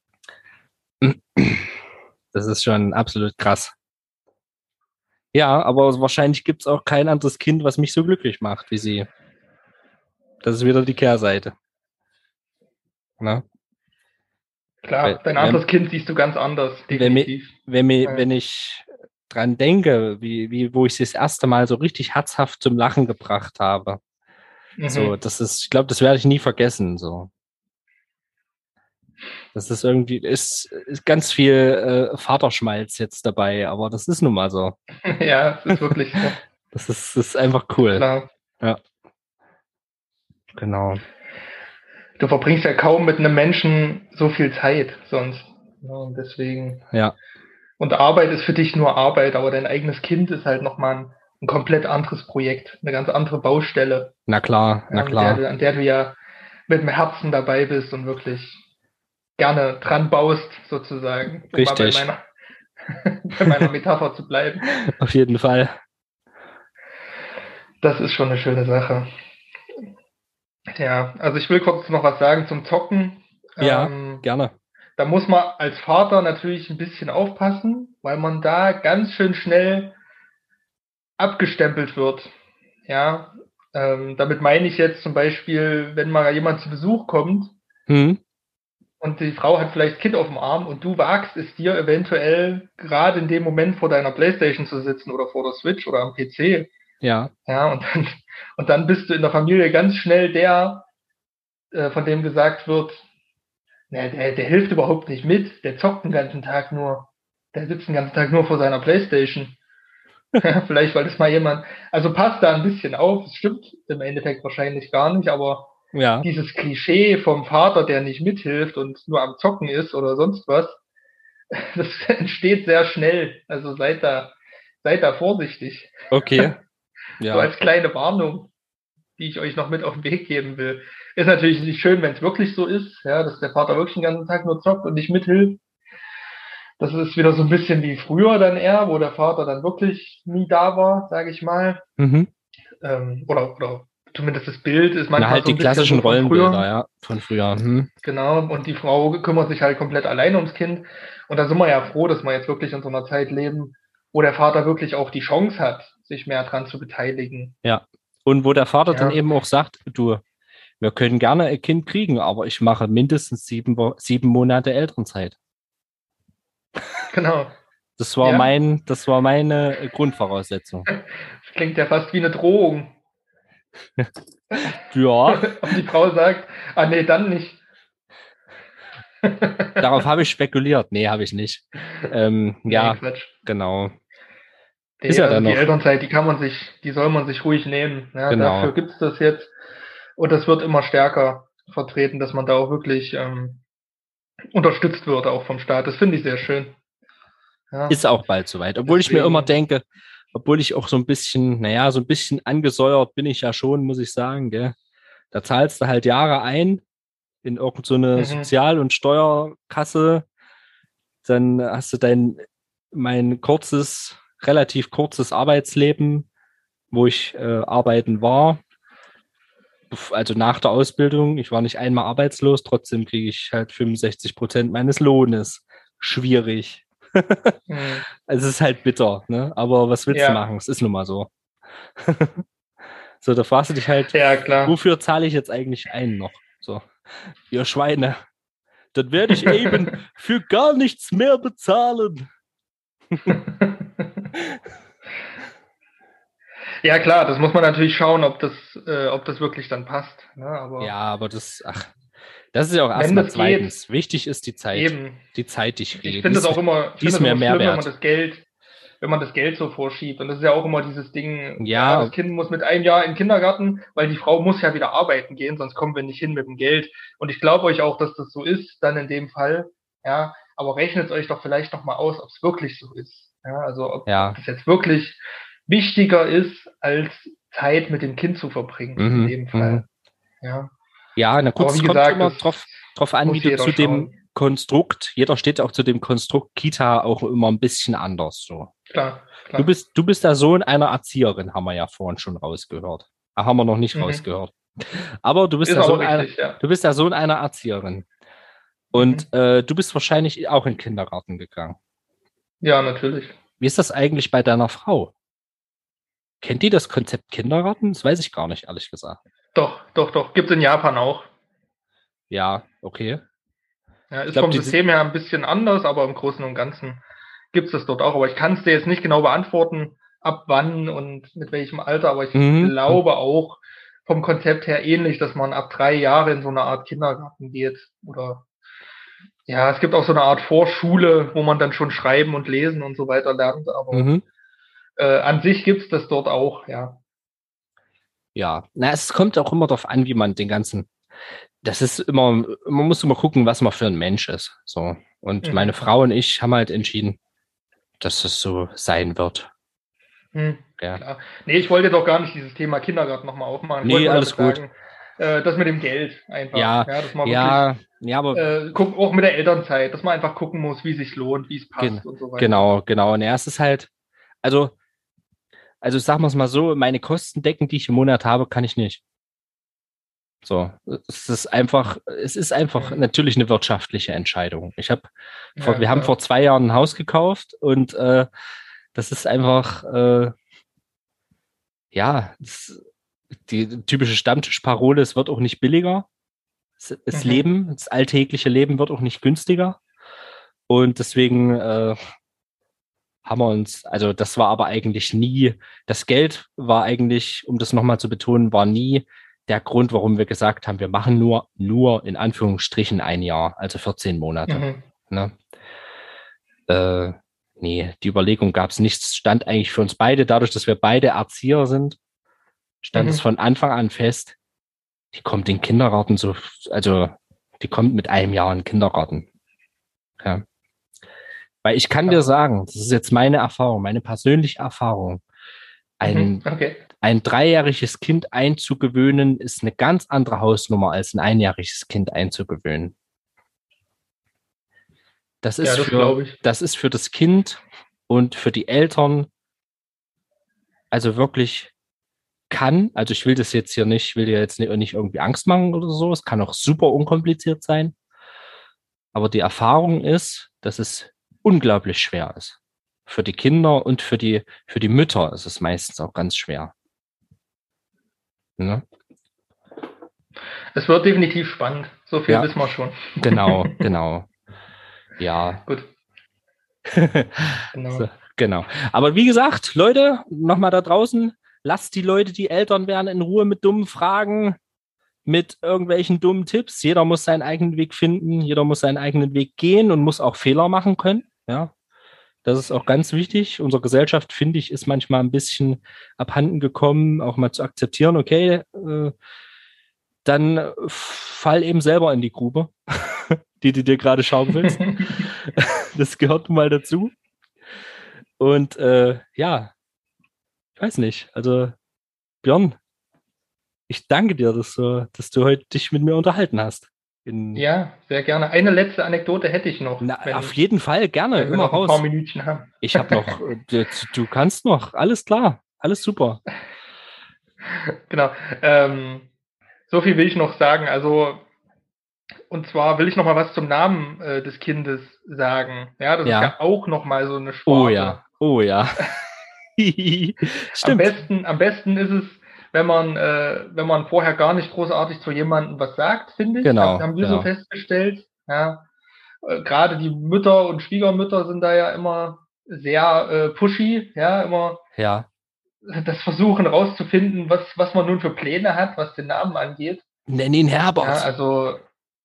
Speaker 1: Das ist schon absolut krass. Ja, aber wahrscheinlich gibt es auch kein anderes Kind, was mich so glücklich macht wie sie. Das ist wieder die Kehrseite. Na?
Speaker 2: Klar, dein anderes Kind siehst du ganz anders, definitiv.
Speaker 1: Wenn ich dran denke, wo ich sie das erste Mal so richtig herzhaft zum Lachen gebracht habe. So, ich glaube, das werde ich nie vergessen, so. Das ist irgendwie, ist ganz viel Vaterschmalz jetzt dabei, aber das ist nun mal so.
Speaker 2: Ja, es ist wirklich so.
Speaker 1: Das ist einfach cool.
Speaker 2: Klar.
Speaker 1: Ja, genau.
Speaker 2: Du verbringst ja kaum mit einem Menschen so viel Zeit sonst. Ja, und deswegen.
Speaker 1: Ja,
Speaker 2: Und Arbeit ist für dich nur Arbeit, aber dein eigenes Kind ist halt nochmal ein komplett anderes Projekt, eine ganz andere Baustelle,
Speaker 1: na klar, na
Speaker 2: ja,
Speaker 1: klar.
Speaker 2: an der du ja mit dem Herzen dabei bist und wirklich gerne dran baust, sozusagen, um mal bei
Speaker 1: Richtig.
Speaker 2: meiner, bei meiner Metapher zu bleiben.
Speaker 1: Auf jeden Fall.
Speaker 2: Das ist schon eine schöne Sache. Ja, also ich will kurz noch was sagen zum Zocken.
Speaker 1: Ja,
Speaker 2: Ähm,
Speaker 1: gerne.
Speaker 2: Da muss man als Vater natürlich ein bisschen aufpassen, weil man da ganz schön schnell abgestempelt wird. Ja, damit meine ich jetzt zum Beispiel, wenn mal jemand zu Besuch kommt
Speaker 1: Hm,
Speaker 2: und die Frau hat vielleicht Kind auf dem Arm und du wagst es dir eventuell gerade in dem Moment vor deiner Playstation zu sitzen oder vor der Switch oder am PC.
Speaker 1: ja,
Speaker 2: Ja, und dann bist du in der Familie ganz schnell der, von dem gesagt wird, ne, der hilft überhaupt nicht mit, der zockt den ganzen Tag nur. Der sitzt den ganzen Tag nur vor seiner Playstation. Vielleicht, weil das mal jemand, also passt da ein bisschen auf, es stimmt im Endeffekt wahrscheinlich gar nicht, aber
Speaker 1: ja.
Speaker 2: dieses Klischee vom Vater, der nicht mithilft und nur am Zocken ist oder sonst was, das entsteht sehr schnell. Also seid da vorsichtig.
Speaker 1: Okay.
Speaker 2: So
Speaker 1: Ja.
Speaker 2: als kleine Warnung, die ich euch noch mit auf den Weg geben will. Ist natürlich nicht schön, wenn es wirklich so ist, ja, dass der Vater wirklich den ganzen Tag nur zockt und nicht mithilft. Das ist wieder so ein bisschen wie früher dann eher, wo der Vater dann wirklich nie da war, sage ich mal.
Speaker 1: Mhm.
Speaker 2: Oder zumindest das Bild ist
Speaker 1: Na,
Speaker 2: manchmal
Speaker 1: halt
Speaker 2: so
Speaker 1: die
Speaker 2: ein bisschen
Speaker 1: klassischen
Speaker 2: so von
Speaker 1: Rollenbilder,
Speaker 2: früher.
Speaker 1: ja, von früher. Hm.
Speaker 2: Genau, und die Frau kümmert sich halt komplett alleine ums Kind. Und da sind wir ja froh, dass wir jetzt wirklich in so einer Zeit leben, wo der Vater wirklich auch die Chance hat, sich mehr dran zu beteiligen.
Speaker 1: Ja. Und wo der Vater dann
Speaker 2: Ja,
Speaker 1: eben auch sagt, du, wir können gerne ein Kind kriegen, aber ich mache mindestens 7 Monate Elternzeit.
Speaker 2: genau. Ja,
Speaker 1: Das war meine Grundvoraussetzung.
Speaker 2: das klingt ja fast wie eine Drohung.
Speaker 1: Ja,
Speaker 2: Und die Frau sagt, ah nee, dann nicht.
Speaker 1: darauf habe ich spekuliert. Nee, habe ich nicht.
Speaker 2: Nee,
Speaker 1: Ja,
Speaker 2: Quatsch.
Speaker 1: genau. Ist
Speaker 2: Nee,
Speaker 1: ja
Speaker 2: also
Speaker 1: dann
Speaker 2: die
Speaker 1: noch.
Speaker 2: Elternzeit, die soll man sich ruhig nehmen. Ja,
Speaker 1: Genau.
Speaker 2: dafür gibt's das jetzt. Und das wird immer stärker vertreten, dass man da auch wirklich unterstützt wird, auch vom Staat. Das finde ich sehr schön. Ja,
Speaker 1: Ist auch bald soweit. Obwohl ich mir immer
Speaker 2: deswegen.
Speaker 1: denke, obwohl ich auch so ein bisschen, naja, so ein bisschen angesäuert bin ich ja schon, muss ich sagen, gell? Da zahlst du halt Jahre ein in irgendeine so eine
Speaker 2: Mhm.
Speaker 1: Sozial- und Steuerkasse. Dann hast du mein relativ kurzes Arbeitsleben, wo ich arbeiten war. Also nach der Ausbildung. Ich war nicht einmal arbeitslos, trotzdem kriege ich halt 65% meines Lohnes. Schwierig.
Speaker 2: Mhm.
Speaker 1: Also es ist halt bitter, ne? Aber was willst du
Speaker 2: Ja,
Speaker 1: machen? Es ist nun mal so. So, da fragst du dich halt,
Speaker 2: ja, klar.
Speaker 1: wofür zahle ich jetzt eigentlich ein noch? So, ihr Schweine, dann werde ich eben für gar nichts mehr bezahlen.
Speaker 2: Ja, klar, das muss man natürlich schauen, ob das wirklich dann passt. Ne?
Speaker 1: Ja,
Speaker 2: Aber
Speaker 1: aber das ist ja auch
Speaker 2: wenn
Speaker 1: erstmal
Speaker 2: das geht,
Speaker 1: zweitens. Wichtig ist die Zeit.
Speaker 2: eben.
Speaker 1: Die Zeit, die ich
Speaker 2: Ich
Speaker 1: kriege.
Speaker 2: finde es auch
Speaker 1: Die ist
Speaker 2: das
Speaker 1: mir
Speaker 2: immer
Speaker 1: mehr
Speaker 2: schlimm,
Speaker 1: wert.
Speaker 2: wenn man das Geld so vorschiebt. Und das ist ja auch immer dieses Ding, ja,
Speaker 1: Ja,
Speaker 2: das Kind muss mit 1 Jahr in den Kindergarten, weil die Frau muss ja wieder arbeiten gehen, sonst kommen wir nicht hin mit dem Geld. Und ich glaube euch auch, dass das so ist, dann in dem Fall. Ja, aber rechnet euch doch vielleicht nochmal aus, ob es wirklich so ist. Ja, also ob
Speaker 1: ja.
Speaker 2: das jetzt wirklich wichtiger ist, als Zeit mit dem Kind zu verbringen, in
Speaker 1: Mhm,
Speaker 2: dem
Speaker 1: mhm.
Speaker 2: Fall. Ja.
Speaker 1: Ja, na gut,
Speaker 2: Aber
Speaker 1: es
Speaker 2: wie
Speaker 1: kommt
Speaker 2: gesagt,
Speaker 1: immer
Speaker 2: das
Speaker 1: drauf an, wie
Speaker 2: muss
Speaker 1: du
Speaker 2: jeder
Speaker 1: zu dem
Speaker 2: schauen.
Speaker 1: Konstrukt, jeder steht auch zu dem Konstrukt Kita auch immer ein bisschen anders so.
Speaker 2: Klar,
Speaker 1: Du
Speaker 2: klar.
Speaker 1: bist, du bist der Sohn einer Erzieherin, haben wir ja vorhin schon rausgehört. Haben wir noch nicht
Speaker 2: Mhm.
Speaker 1: rausgehört. Aber
Speaker 2: Ist aber richtig, ja.
Speaker 1: Du bist der Sohn einer Erzieherin. Und
Speaker 2: Mhm.
Speaker 1: du bist wahrscheinlich auch in den Kindergarten gegangen.
Speaker 2: Ja, natürlich.
Speaker 1: Wie ist das eigentlich bei deiner Frau? Kennt die das Konzept Kindergarten? Das weiß ich gar nicht, ehrlich gesagt.
Speaker 2: Doch, doch, doch. Gibt es in Japan auch.
Speaker 1: Ja, okay.
Speaker 2: Ja,
Speaker 1: Ich
Speaker 2: ist
Speaker 1: glaube,
Speaker 2: vom System her ein bisschen anders, aber im Großen und Ganzen gibt es das dort auch. Aber ich kann es dir jetzt nicht genau beantworten, ab wann und mit welchem Alter, aber ich
Speaker 1: mhm.
Speaker 2: glaube auch vom Konzept her ähnlich, dass man ab 3 Jahre in so eine Art Kindergarten geht. Oder Ja, es gibt auch so eine Art Vorschule, wo man dann schon schreiben und lesen und so weiter lernt, aber
Speaker 1: Mhm.
Speaker 2: an sich gibt's das dort auch, ja.
Speaker 1: Ja, na, es kommt auch immer darauf an, wie man den ganzen, das ist immer, man muss immer gucken, was man für ein Mensch ist. So. Und meine
Speaker 2: Mhm.
Speaker 1: Frau und ich haben halt entschieden, dass es so sein wird. Ja.
Speaker 2: Klar. Nee, ich wollte jetzt auch gar nicht dieses Thema Kindergarten nochmal aufmachen. Ich wollte
Speaker 1: Nee,
Speaker 2: nur
Speaker 1: alles
Speaker 2: damit
Speaker 1: gut.
Speaker 2: sagen, das mit dem Geld einfach,
Speaker 1: Ja,
Speaker 2: ja, dass man wirklich
Speaker 1: ja, aber
Speaker 2: guckt, auch mit der Elternzeit, dass man einfach gucken muss, wie sich lohnt, wie es
Speaker 1: gen
Speaker 2: passt und so weiter.
Speaker 1: genau. Naja, es ist halt, also, sagen wir es mal so, meine Kostendecken, die ich im Monat habe, kann ich nicht. So, es ist einfach
Speaker 2: Mhm.
Speaker 1: natürlich eine wirtschaftliche Entscheidung.
Speaker 2: Ja,
Speaker 1: Wir haben vor
Speaker 2: klar.
Speaker 1: 2 Jahren ein Haus gekauft und das ist einfach, ja, die typische Stammtischparole, es wird auch nicht billiger.
Speaker 2: Mhm.
Speaker 1: Das alltägliche Leben wird auch nicht günstiger. Und deswegen haben wir uns, also das war aber eigentlich nie, das Geld war eigentlich, um das nochmal zu betonen, war nie der Grund, warum wir gesagt haben, wir machen nur in Anführungsstrichen ein Jahr, also 14 Monate.
Speaker 2: Mhm.
Speaker 1: Ne? Äh, nee, die Überlegung gab es nicht. Es stand eigentlich für uns beide, dadurch, dass wir beide Erzieher sind, stand es
Speaker 2: Mhm.
Speaker 1: von Anfang an fest, die kommt in den Kindergarten so, also die kommt mit einem Jahr in den Kindergarten. Ja. Weil ich kann dir
Speaker 2: Ja.
Speaker 1: sagen, das ist jetzt meine Erfahrung, meine persönliche Erfahrung,
Speaker 2: Mhm.
Speaker 1: ein,
Speaker 2: Okay.
Speaker 1: ein 3-jähriges Kind einzugewöhnen, ist eine ganz andere Hausnummer als ein 1-jähriges Kind einzugewöhnen.
Speaker 2: Ja, das glaube ich.
Speaker 1: Das ist für das Kind und für die Eltern, also wirklich also ich will das jetzt hier nicht, will dir jetzt nicht irgendwie Angst machen oder so, es kann auch super unkompliziert sein, aber die Erfahrung ist, dass es unglaublich schwer ist. Für die Kinder und für die Mütter ist es meistens auch ganz schwer. Ne?
Speaker 2: Es wird definitiv spannend. So viel
Speaker 1: Ja,
Speaker 2: wissen wir schon.
Speaker 1: genau. Ja.
Speaker 2: Gut,
Speaker 1: So,
Speaker 2: genau.
Speaker 1: genau. Aber wie gesagt, Leute, nochmal da draußen, lasst die Leute, die Eltern werden, in Ruhe mit dummen Fragen, mit irgendwelchen dummen Tipps. Jeder muss seinen eigenen Weg finden, jeder muss seinen eigenen Weg gehen und muss auch Fehler machen können. Ja, das ist auch ganz wichtig. Unsere Gesellschaft, finde ich, ist manchmal ein bisschen abhanden gekommen, auch mal zu akzeptieren, okay, dann fall eben selber in die Grube, die du dir gerade schaufelst. Das gehört nun mal dazu. Und ja, ich weiß nicht. Also, Björn, ich danke dir, dass du heute dich mit mir unterhalten hast.
Speaker 2: Ja, sehr gerne. Eine letzte Anekdote hätte ich noch,
Speaker 1: Na, auf jeden Fall, gerne,
Speaker 2: wenn wir
Speaker 1: immer
Speaker 2: noch ein paar
Speaker 1: raus.
Speaker 2: Minütchen haben.
Speaker 1: Ich habe noch, du kannst noch, alles klar, alles super.
Speaker 2: Genau. Ähm, so viel will ich noch sagen. Also, und zwar will ich noch mal was zum Namen des Kindes sagen. Ja, das ist
Speaker 1: Ja,
Speaker 2: ja auch noch mal so eine
Speaker 1: oh
Speaker 2: Sparte.
Speaker 1: ja, oh ja. Stimmt.
Speaker 2: Am besten ist es, wenn man vorher gar nicht großartig zu jemandem was sagt, finde ich. Haben wir so
Speaker 1: Genau.
Speaker 2: festgestellt. Ja, gerade die Mütter und Schwiegermütter sind da ja immer sehr pushy, ja, immer
Speaker 1: Ja.
Speaker 2: das Versuchen rauszufinden, was man nun für Pläne hat, was den Namen angeht.
Speaker 1: Nenn ihn
Speaker 2: Ja,
Speaker 1: Herbert.
Speaker 2: also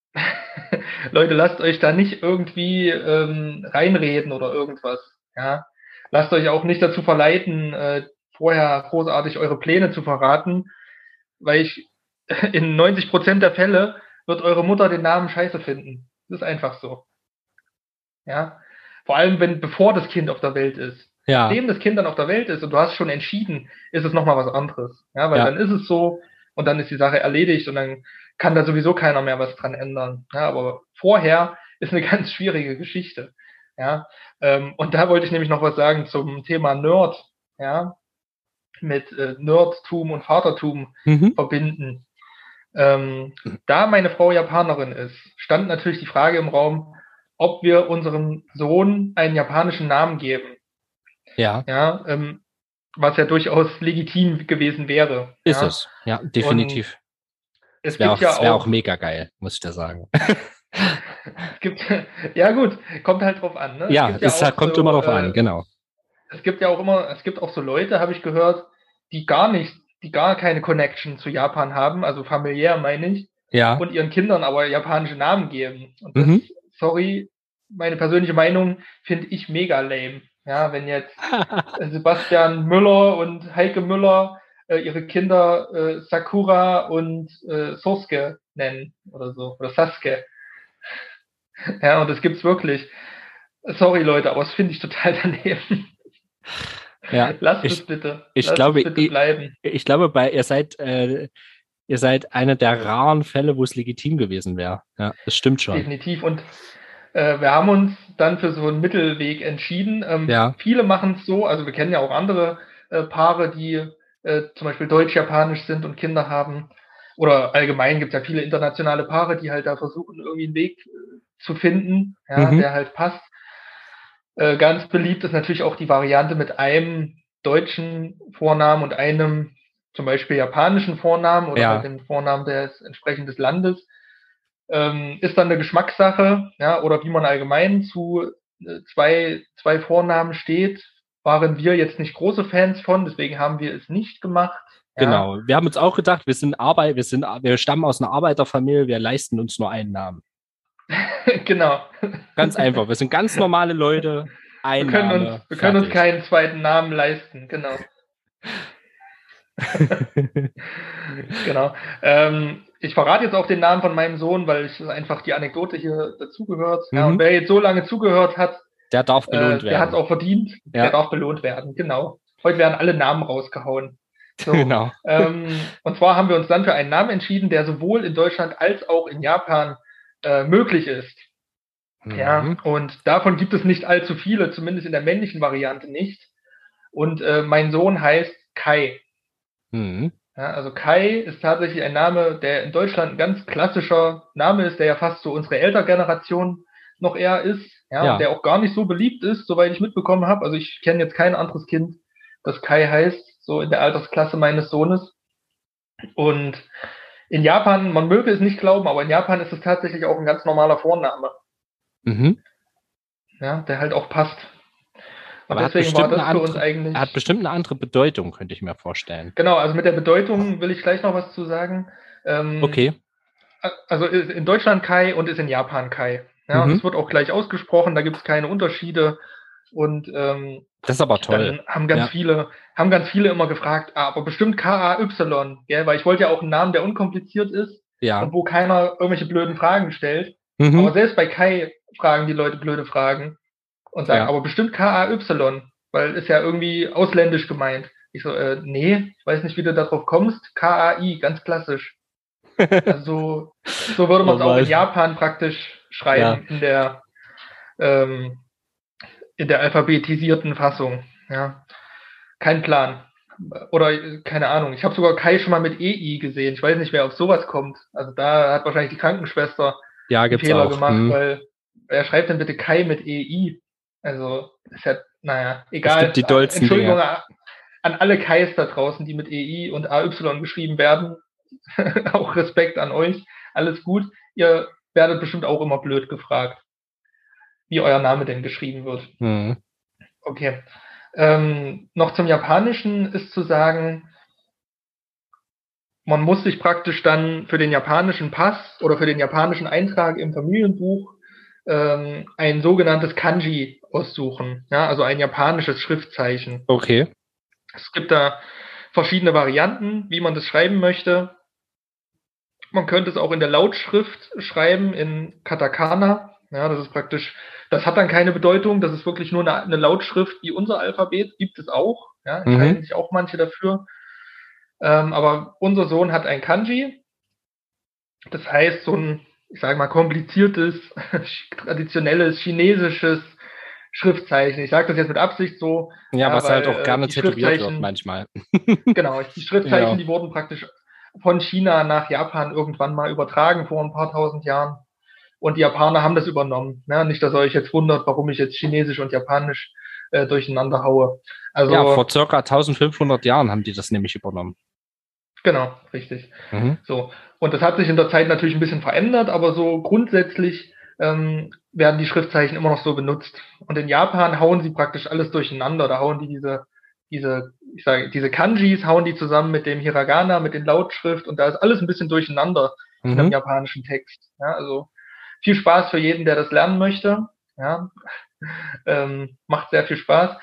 Speaker 2: Leute, lasst euch da nicht irgendwie reinreden oder irgendwas. Ja, lasst euch auch nicht dazu verleiten, vorher großartig eure Pläne zu verraten, weil ich in 90% der Fälle wird eure Mutter den Namen scheiße finden. Das ist einfach so. Ja, vor allem bevor das Kind auf der Welt ist.
Speaker 1: Ja,
Speaker 2: Nachdem das Kind dann auf der Welt ist und du hast schon entschieden, ist es nochmal was anderes. Ja, weil
Speaker 1: ja.
Speaker 2: dann ist es so und dann ist die Sache erledigt und dann kann da sowieso keiner mehr was dran ändern. Ja, aber vorher ist eine ganz schwierige Geschichte. Ja, und da wollte ich nämlich noch was sagen zum Thema Nerd. Ja, mit Nerdtum und Vatertum
Speaker 1: Mhm.
Speaker 2: verbinden. Da meine Frau Japanerin ist, stand natürlich die Frage im Raum, ob wir unserem Sohn einen japanischen Namen geben.
Speaker 1: Ja,
Speaker 2: Ja, was ja durchaus legitim gewesen wäre.
Speaker 1: ist
Speaker 2: Ja,
Speaker 1: es. Ja,
Speaker 2: und
Speaker 1: definitiv.
Speaker 2: es gibt ja
Speaker 1: Es wär auch
Speaker 2: auch,
Speaker 1: mega geil, muss ich dir sagen.
Speaker 2: es gibt, ja gut, kommt halt drauf an. Ne? Es
Speaker 1: Ja,
Speaker 2: gibt ja auch
Speaker 1: kommt immer
Speaker 2: so,
Speaker 1: drauf an, genau.
Speaker 2: es gibt auch so Leute, habe ich gehört, die gar keine Connection zu Japan haben, also familiär meine ich,
Speaker 1: Ja.
Speaker 2: und ihren Kindern aber japanische Namen geben. Und das
Speaker 1: Mhm.
Speaker 2: sorry, meine persönliche Meinung finde ich mega lame. Ja, wenn jetzt Sebastian Müller und Heike Müller ihre Kinder Sakura und Sosuke nennen oder so, oder Sasuke. Ja, und das gibt's wirklich. Sorry, Leute, aber das finde ich total daneben.
Speaker 1: Ja,
Speaker 2: Lasst es bitte.
Speaker 1: ich
Speaker 2: Lasst
Speaker 1: glaube,
Speaker 2: es bitte bleiben.
Speaker 1: ich glaube, ihr seid einer der raren Fälle, wo es legitim gewesen wäre. Ja, das stimmt schon.
Speaker 2: Definitiv. Und wir haben uns dann für so einen Mittelweg entschieden.
Speaker 1: Ja.
Speaker 2: Viele machen es so, also wir kennen ja auch andere Paare, die zum Beispiel deutsch-japanisch sind und Kinder haben. Oder allgemein gibt es ja viele internationale Paare, die halt da versuchen, irgendwie einen Weg zu finden, ja, der halt passt. Ganz beliebt ist natürlich auch die Variante mit einem deutschen Vornamen und einem zum Beispiel japanischen Vornamen oder halt dem Vornamen des entsprechenden Landes. Ist dann eine Geschmackssache, ja, oder wie man allgemein zu zwei Vornamen steht, waren wir jetzt nicht große Fans von, deswegen haben wir es nicht gemacht. Ja.
Speaker 1: Genau. Wir haben uns auch gedacht, wir stammen aus einer Arbeiterfamilie, wir leisten uns nur einen Namen.
Speaker 2: Genau.
Speaker 1: Ganz einfach. Wir sind ganz normale Leute.
Speaker 2: Wir können uns keinen zweiten Namen leisten, genau. Genau. Ich verrate jetzt auch den Namen von meinem Sohn, weil ich einfach die Anekdote hier dazugehört. Ja, und wer jetzt so lange zugehört hat,
Speaker 1: der darf belohnt werden.
Speaker 2: Der hat es auch verdient. Ja. Der darf belohnt werden, genau. Heute werden alle Namen rausgehauen. So,
Speaker 1: genau.
Speaker 2: Und zwar haben wir uns dann für einen Namen entschieden, der sowohl in Deutschland als auch in Japan möglich ist. Ja, und davon gibt es nicht allzu viele, zumindest in der männlichen Variante nicht. Und mein Sohn heißt Kai. Ja, also Kai ist tatsächlich ein Name, der in Deutschland ein ganz klassischer Name ist, der ja fast so unsere Elterngeneration noch eher ist, ja, und der auch gar nicht so beliebt ist, soweit ich mitbekommen habe. Also ich kenne jetzt kein anderes Kind, das Kai heißt, so in der Altersklasse meines Sohnes. Und in Japan, man möge es nicht glauben, aber in Japan ist es tatsächlich auch ein ganz normaler Vorname. Ja, der halt auch passt. Und
Speaker 1: aber
Speaker 2: deswegen war das für uns eigentlich.
Speaker 1: Er hat bestimmt eine andere Bedeutung, könnte ich mir vorstellen.
Speaker 2: Genau, also mit der Bedeutung will ich gleich noch was zu sagen.
Speaker 1: Okay.
Speaker 2: Also ist in Deutschland Kai und ist in Japan Kai. Ja, und es wird auch gleich ausgesprochen, da gibt es keine Unterschiede. Und
Speaker 1: das ist aber toll.
Speaker 2: Dann haben ganz viele immer gefragt, aber bestimmt K-A-Y, gell? Weil ich wollte ja auch einen Namen, der unkompliziert ist und wo keiner irgendwelche blöden Fragen stellt. Aber selbst bei Kai fragen die Leute blöde Fragen und sagen, aber bestimmt K-A-Y, weil ist ja irgendwie ausländisch gemeint. Ich so, nee, ich weiß nicht, wie du darauf kommst. K-A-I, ganz klassisch. Also so würde man es auch in Japan praktisch schreiben, in der alphabetisierten Fassung. Ja. Kein Plan. Oder keine Ahnung. Ich habe sogar Kai schon mal mit EI gesehen. Ich weiß nicht, wer auf sowas kommt. Also da hat wahrscheinlich die Krankenschwester einen Fehler gemacht, weil wer schreibt denn bitte Kai mit EI? Also ist ja, naja, egal.
Speaker 1: Die
Speaker 2: Entschuldigung an alle Kais da draußen, die mit EI und AY geschrieben werden. Auch Respekt an euch. Alles gut. Ihr werdet bestimmt auch immer blöd gefragt, wie euer Name denn geschrieben wird. Okay. Noch zum Japanischen ist zu sagen, man muss sich praktisch dann für den japanischen Pass oder für den japanischen Eintrag im Familienbuch ein sogenanntes Kanji aussuchen. Ja, also ein japanisches Schriftzeichen.
Speaker 1: Okay.
Speaker 2: Es gibt da verschiedene Varianten, wie man das schreiben möchte. Man könnte es auch in der Lautschrift schreiben, in Katakana. Ja, das ist praktisch, das hat dann keine Bedeutung, das ist wirklich nur eine Lautschrift wie unser Alphabet, gibt es auch. Ja, entscheiden sich auch manche dafür. Aber unser Sohn hat ein Kanji. Das heißt, so ein, ich sage mal, kompliziertes, traditionelles chinesisches Schriftzeichen. Ich sage das jetzt mit Absicht so.
Speaker 1: Ja, was halt auch gerne tätowiert wird manchmal.
Speaker 2: Genau, die Schriftzeichen, die wurden praktisch von China nach Japan irgendwann mal übertragen vor ein paar tausend Jahren. Und die Japaner haben das übernommen. Ne? Nicht, dass ihr euch jetzt wundert, warum ich jetzt Chinesisch und Japanisch durcheinander haue. Also,
Speaker 1: ja, vor circa 1500 Jahren haben die das nämlich übernommen.
Speaker 2: Genau, richtig. So. Und das hat sich in der Zeit natürlich ein bisschen verändert, aber so grundsätzlich werden die Schriftzeichen immer noch so benutzt. Und in Japan hauen sie praktisch alles durcheinander. Da hauen die diese Kanjis hauen die zusammen mit dem Hiragana, mit den Lautschrift und da ist alles ein bisschen durcheinander in einem japanischen Text. Ja, also viel Spaß für jeden, der das lernen möchte. Ja, macht sehr viel Spaß.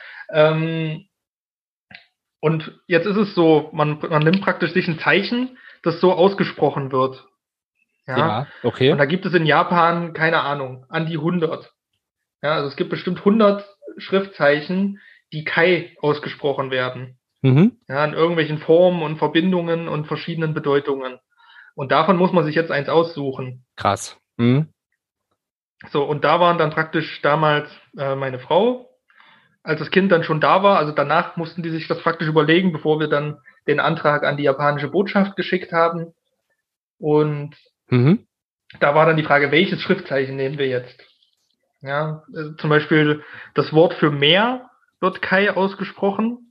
Speaker 2: Und jetzt ist es so, man nimmt praktisch sich ein Zeichen, das so ausgesprochen wird. Ja,
Speaker 1: okay.
Speaker 2: und da gibt es in Japan, keine Ahnung, an die 100. Ja, also es gibt bestimmt 100 Schriftzeichen, die Kai ausgesprochen werden. Ja, in irgendwelchen Formen und Verbindungen und verschiedenen Bedeutungen. Und davon muss man sich jetzt eins aussuchen.
Speaker 1: Krass.
Speaker 2: So, und da waren dann praktisch damals meine Frau, als das Kind dann schon da war, also danach mussten die sich das praktisch überlegen, bevor wir dann den Antrag an die japanische Botschaft geschickt haben. Und da war dann die Frage, welches Schriftzeichen nehmen wir jetzt? Ja, also zum Beispiel das Wort für Meer wird Kai ausgesprochen.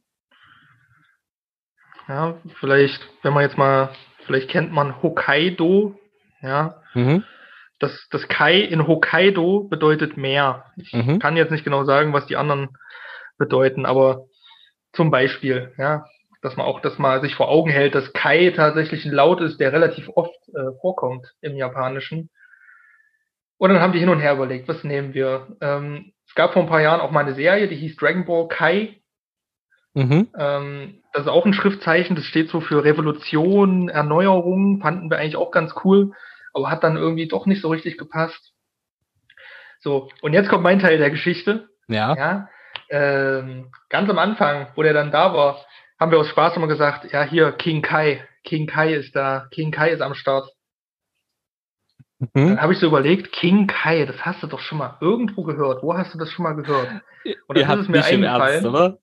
Speaker 2: Ja, vielleicht, wenn man jetzt mal, vielleicht kennt man Hokkaido. Ja, das Kai in Hokkaido bedeutet Meer. Ich kann jetzt nicht genau sagen, was die anderen bedeuten, aber zum Beispiel, ja, dass man auch das mal sich vor Augen hält, dass Kai tatsächlich ein Laut ist, der relativ oft vorkommt im Japanischen. Und dann haben die hin und her überlegt, was nehmen wir? Es gab vor ein paar Jahren auch mal eine Serie, die hieß Dragon Ball Kai. Das ist auch ein Schriftzeichen, das steht so für Revolution, Erneuerung, fanden wir eigentlich auch ganz cool, aber hat dann irgendwie doch nicht so richtig gepasst. So, und jetzt kommt mein Teil der Geschichte. Ja, ganz am Anfang, wo der dann da war, haben wir aus Spaß immer gesagt, ja, hier, King Kai ist da, King Kai ist am Start. Dann habe ich so überlegt, King Kai, das hast du doch schon mal irgendwo gehört. Wo hast du das schon mal gehört? Und dann ist es mir eingefallen. Ernst, oder?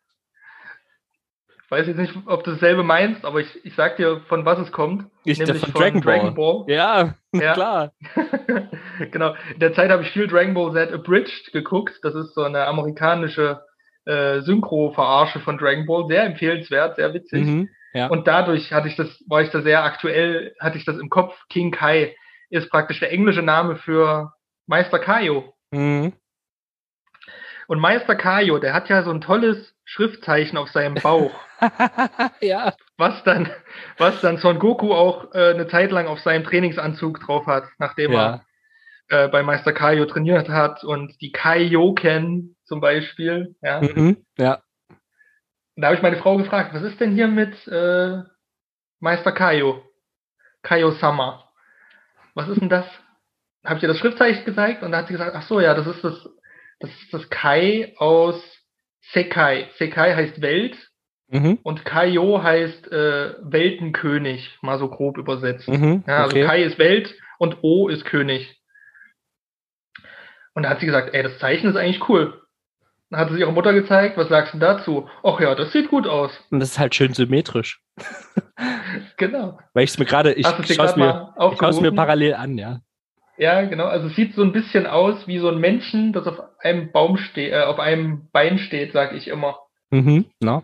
Speaker 2: Ich weiß jetzt nicht, ob du dasselbe meinst, aber ich sag dir, von was es kommt.
Speaker 1: Nämlich von Dragon Ball. Ja, klar.
Speaker 2: Genau. In der Zeit habe ich viel Dragon Ball Z Abridged geguckt. Das ist so eine amerikanische Synchro-Verarsche von Dragon Ball. Sehr empfehlenswert, sehr witzig.
Speaker 1: Ja.
Speaker 2: Und dadurch war ich da sehr aktuell, hatte ich das im Kopf. King Kai ist praktisch der englische Name für Meister Kaio. Und Meister Kaio, der hat ja so ein tolles Schriftzeichen auf seinem Bauch.
Speaker 1: Ja.
Speaker 2: Was dann Son Goku auch eine Zeit lang auf seinem Trainingsanzug drauf hat, nachdem er bei Meister Kaio trainiert hat, und die Kaioken zum Beispiel. Ja.
Speaker 1: Ja.
Speaker 2: Und da habe ich meine Frau gefragt, was ist denn hier mit Meister Kaio? Kaio-sama. Was ist denn das? Habe ich ihr das Schriftzeichen gezeigt und da hat sie gesagt, ach so, ja, das ist das Kai aus Sekai. Sekai heißt Welt und Kaio heißt Weltenkönig, mal so grob übersetzt. Also Kai ist Welt und O ist König. Und da hat sie gesagt, ey, das Zeichen ist eigentlich cool. Dann hat sie ihrer Mutter gezeigt, was sagst du dazu? Ach ja, das sieht gut aus.
Speaker 1: Und das ist halt schön symmetrisch.
Speaker 2: Genau.
Speaker 1: Weil ich schaue es mir parallel an, ja.
Speaker 2: Ja, genau. Also es sieht so ein bisschen aus wie so ein Männchen, das auf einem Baum steht, auf einem Bein steht, sag ich immer.
Speaker 1: No.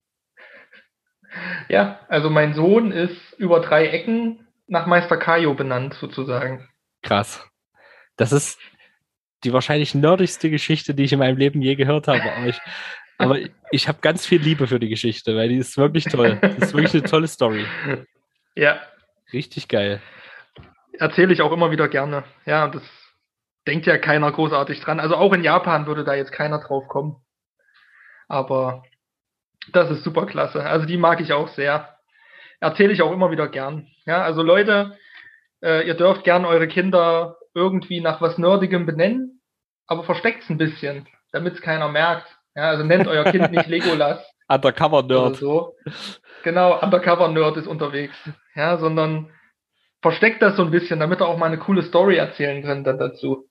Speaker 2: Ja, also mein Sohn ist über 3 Ecken nach Meister Kaio benannt, sozusagen.
Speaker 1: Krass. Das ist die wahrscheinlich nerdigste Geschichte, die ich in meinem Leben je gehört habe. Aber ich habe ganz viel Liebe für die Geschichte, weil die ist wirklich toll. Das ist wirklich eine tolle Story.
Speaker 2: Ja.
Speaker 1: Richtig geil.
Speaker 2: Erzähle ich auch immer wieder gerne. Ja, das denkt ja keiner großartig dran. Also auch in Japan würde da jetzt keiner drauf kommen. Aber das ist super klasse. Also die mag ich auch sehr. Erzähle ich auch immer wieder gern. Ja, also Leute, ihr dürft gern eure Kinder irgendwie nach was Nerdigem benennen, aber versteckt's ein bisschen, damit es keiner merkt. Ja, also nennt euer Kind nicht Legolas.
Speaker 1: Undercover Nerd.
Speaker 2: So. Genau, Undercover Nerd ist unterwegs. Ja, sondern versteckt das so ein bisschen, damit er auch mal eine coole Story erzählen kann dann dazu.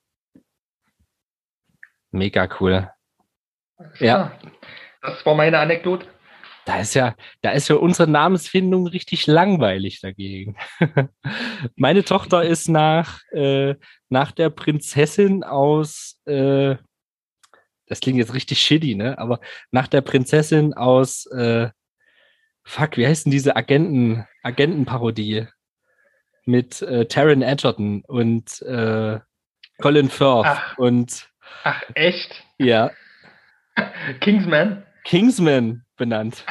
Speaker 1: Mega cool.
Speaker 2: Ja. Das war meine Anekdote.
Speaker 1: Da ist ja unsere Namensfindung richtig langweilig dagegen. Meine Tochter ist nach der Prinzessin aus, das klingt jetzt richtig shitty, ne? Aber nach der Prinzessin aus, wie heißt denn diese Agentenparodie? Mit Taron Egerton und Colin Firth.
Speaker 2: Ach, echt?
Speaker 1: Ja.
Speaker 2: Kingsman
Speaker 1: benannt.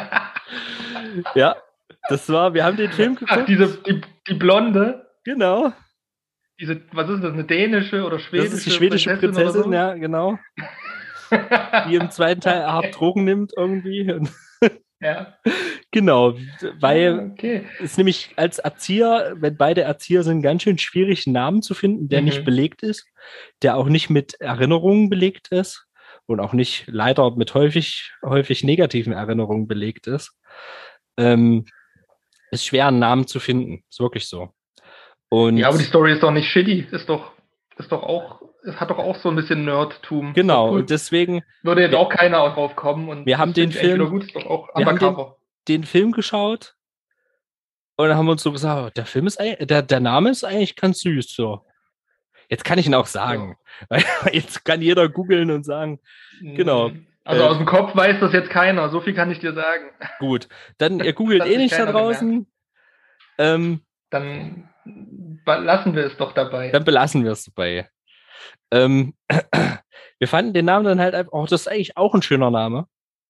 Speaker 1: Ja, wir haben den Film geguckt.
Speaker 2: Ach, die Blonde?
Speaker 1: Genau.
Speaker 2: was ist das, eine dänische oder
Speaker 1: Das ist die
Speaker 2: schwedische
Speaker 1: schwedische
Speaker 2: Prinzessin oder
Speaker 1: Prinzessin,
Speaker 2: so?
Speaker 1: ja, genau. Die im zweiten Teil hart
Speaker 2: Okay.
Speaker 1: Drogen nimmt irgendwie.
Speaker 2: Ja.
Speaker 1: Genau, weil
Speaker 2: Okay.
Speaker 1: es nämlich als Erzieher, wenn beide Erzieher sind, ganz schön schwierig, einen Namen zu finden, der nicht
Speaker 2: Mhm.
Speaker 1: belegt ist, der auch nicht mit Erinnerungen belegt ist und auch nicht leider mit häufig negativen Erinnerungen belegt ist. Ähm, ist schwer, einen Namen zu finden. Ist wirklich so.
Speaker 2: Ja, aber die
Speaker 1: Und
Speaker 2: Story ist doch nicht shitty. Ist doch auch, es hat doch auch so ein bisschen Nerdtum. Ist doch
Speaker 1: genau, und
Speaker 2: cool.
Speaker 1: deswegen,
Speaker 2: Würde jetzt
Speaker 1: wir,
Speaker 2: auch keiner drauf kommen und
Speaker 1: wir haben
Speaker 2: das
Speaker 1: den
Speaker 2: finde ich eigentlich wieder
Speaker 1: Film,
Speaker 2: gut. Ist doch auch
Speaker 1: wir haben
Speaker 2: undercover.
Speaker 1: den Film geschaut und dann haben wir uns so gesagt, der Film ist, der Name ist eigentlich ganz süß, so. Jetzt kann ich ihn auch
Speaker 2: Ja.
Speaker 1: sagen. Weil jetzt kann jeder googeln und sagen, genau,
Speaker 2: Also aus dem Kopf weiß das jetzt keiner. So viel kann ich dir sagen.
Speaker 1: gut. Dann, ihr googelt
Speaker 2: Das hat
Speaker 1: eh
Speaker 2: sich
Speaker 1: nicht da
Speaker 2: keiner gemerkt.
Speaker 1: draußen. Ähm,
Speaker 2: Dann lassen wir es doch dabei.
Speaker 1: dann belassen wir es dabei. Ähm, wir fanden den Namen dann halt einfach, oh, das ist eigentlich auch ein schöner Name.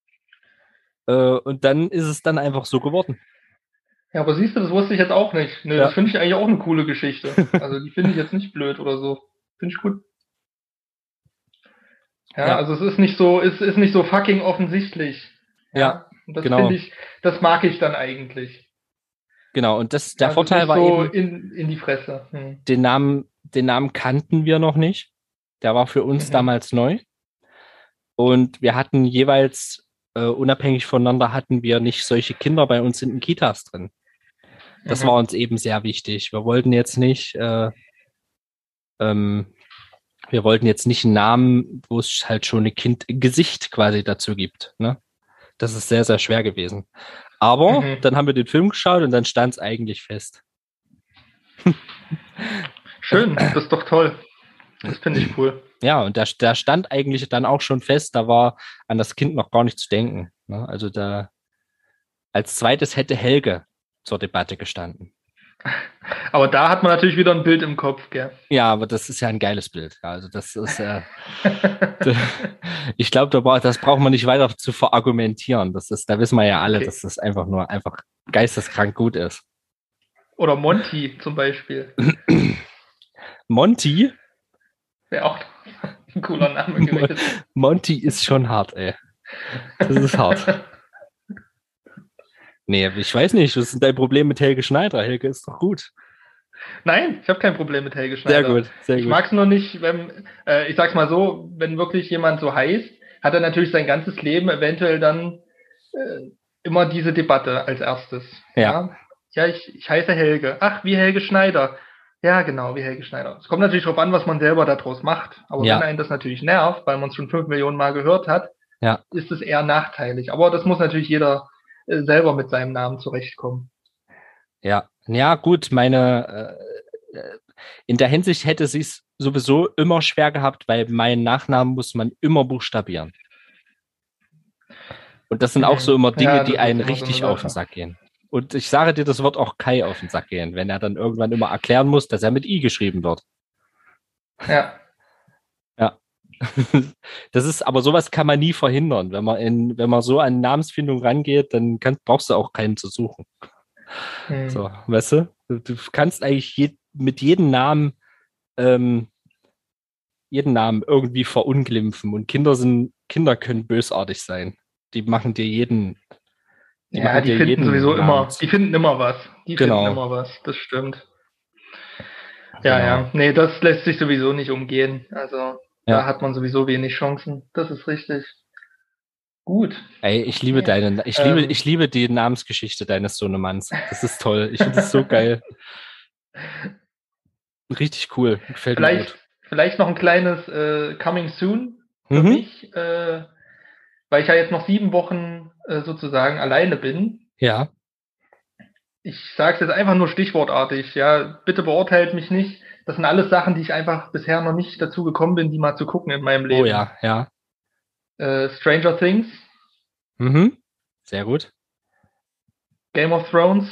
Speaker 1: Und dann ist es dann einfach so geworden.
Speaker 2: Ja, aber siehst du, das wusste ich jetzt auch nicht. Nö, das
Speaker 1: Ja,
Speaker 2: finde ich eigentlich auch eine coole Geschichte. Also die finde ich jetzt nicht blöd oder so. Finde ich gut. Ja,
Speaker 1: ja,
Speaker 2: also es ist nicht so fucking offensichtlich.
Speaker 1: ja,
Speaker 2: Ja, und das finde
Speaker 1: genau,
Speaker 2: ich, das mag ich dann eigentlich.
Speaker 1: genau. Und der
Speaker 2: Ja, es ist
Speaker 1: Vorteil
Speaker 2: nicht
Speaker 1: war
Speaker 2: so
Speaker 1: eben,
Speaker 2: in die Fresse.
Speaker 1: den Namen kannten wir noch nicht. Der war für uns
Speaker 2: Mhm.
Speaker 1: damals neu. Und wir hatten jeweils, unabhängig voneinander, hatten wir nicht solche Kinder bei uns in den Kitas drin. Das war
Speaker 2: Mhm.
Speaker 1: uns eben sehr wichtig. Ähm, wir wollten jetzt nicht einen Namen, wo es halt schon ein Gesicht quasi dazu gibt. Ne? Das ist sehr, sehr schwer gewesen. Aber
Speaker 2: Mhm.
Speaker 1: dann haben wir den Film geschaut und dann stand es eigentlich fest.
Speaker 2: Schön, das ist doch toll. Das finde ich cool.
Speaker 1: Ja, und der stand eigentlich dann auch schon fest, da war an das Kind noch gar nicht zu denken. Ne? Also da als zweites hätte Helge zur Debatte gestanden.
Speaker 2: Aber da hat man natürlich wieder ein Bild im Kopf, gell?
Speaker 1: Ja, aber das ist ja ein geiles Bild. Ja, also das ist, ich glaube, das braucht man nicht weiter zu verargumentieren. Da wissen wir ja alle,
Speaker 2: Okay.
Speaker 1: dass das einfach geisteskrank gut ist.
Speaker 2: Oder Monty zum Beispiel.
Speaker 1: Monty,
Speaker 2: Wäre auch ein cooler Name gewesen.
Speaker 1: Monty ist schon hart, ey. Das ist hart. Nee, ich weiß nicht, was ist denn dein Problem mit Helge Schneider? Helge ist doch gut.
Speaker 2: Nein, ich habe kein Problem mit Helge
Speaker 1: Sehr
Speaker 2: Schneider.
Speaker 1: gut, sehr
Speaker 2: Ich
Speaker 1: gut.
Speaker 2: mag es nur nicht, wenn, ich sag's mal so, wenn wirklich jemand so heißt, hat er natürlich sein ganzes Leben eventuell dann immer diese Debatte als erstes.
Speaker 1: Ja,
Speaker 2: Ja, ja, ich heiße Helge. Ach, wie Helge Schneider. Ja, genau, wie Helge Schneider. Es kommt natürlich darauf an, was man selber daraus macht. Aber wenn
Speaker 1: ja,
Speaker 2: einen das natürlich nervt, weil man es schon 5 Millionen Mal gehört hat,
Speaker 1: ja,
Speaker 2: ist es eher nachteilig. Aber das muss natürlich jeder selber mit seinem Namen zurechtkommen.
Speaker 1: ja. Ja, gut, in der Hinsicht hätte sie es sowieso immer schwer gehabt, weil meinen Nachnamen muss man immer buchstabieren. Und das sind auch so immer Dinge,
Speaker 2: Ja,
Speaker 1: die
Speaker 2: das ist
Speaker 1: einen
Speaker 2: immer so eine
Speaker 1: richtig auf den
Speaker 2: Sache.
Speaker 1: Sack gehen. Und ich sage dir, das wird auch Kai auf den Sack gehen, wenn er dann irgendwann immer erklären muss, dass er mit I geschrieben wird.
Speaker 2: Ja.
Speaker 1: Ja. Das ist, aber sowas kann man nie verhindern. Wenn man so an Namensfindung rangeht, dann brauchst du auch keinen zu suchen.
Speaker 2: Hm.
Speaker 1: So, weißt du? Du kannst eigentlich mit ähm, jeden Namen irgendwie verunglimpfen. Und Kinder können bösartig sein. Die machen dir jeden, die
Speaker 2: Ja,
Speaker 1: machen dir jeden Namen.
Speaker 2: die finden immer was. Die finden
Speaker 1: Genau,
Speaker 2: immer was, das stimmt. Ja,
Speaker 1: genau.
Speaker 2: ja, nee, das lässt sich sowieso nicht umgehen. Also, da
Speaker 1: Ja.
Speaker 2: hat man sowieso wenig Chancen. Das ist richtig. Gut,
Speaker 1: Ey,
Speaker 2: okay.
Speaker 1: ich liebe die Namensgeschichte deines Sohnemanns. Das ist toll. Ich finde das so geil. Richtig cool. Gefällt mir
Speaker 2: Vielleicht,
Speaker 1: gut.
Speaker 2: vielleicht noch ein kleines Coming Soon für
Speaker 1: Mhm.
Speaker 2: mich, weil ich ja jetzt noch 7 Wochen sozusagen alleine bin.
Speaker 1: Ja,
Speaker 2: Ich sage es jetzt einfach nur stichwortartig, ja, bitte beurteilt mich nicht. Das sind alles Sachen, die ich einfach bisher noch nicht dazu gekommen bin, die mal zu gucken in meinem
Speaker 1: oh
Speaker 2: Leben.
Speaker 1: ja, ja.
Speaker 2: Stranger Things,
Speaker 1: Mhm. Sehr gut.
Speaker 2: Game of Thrones,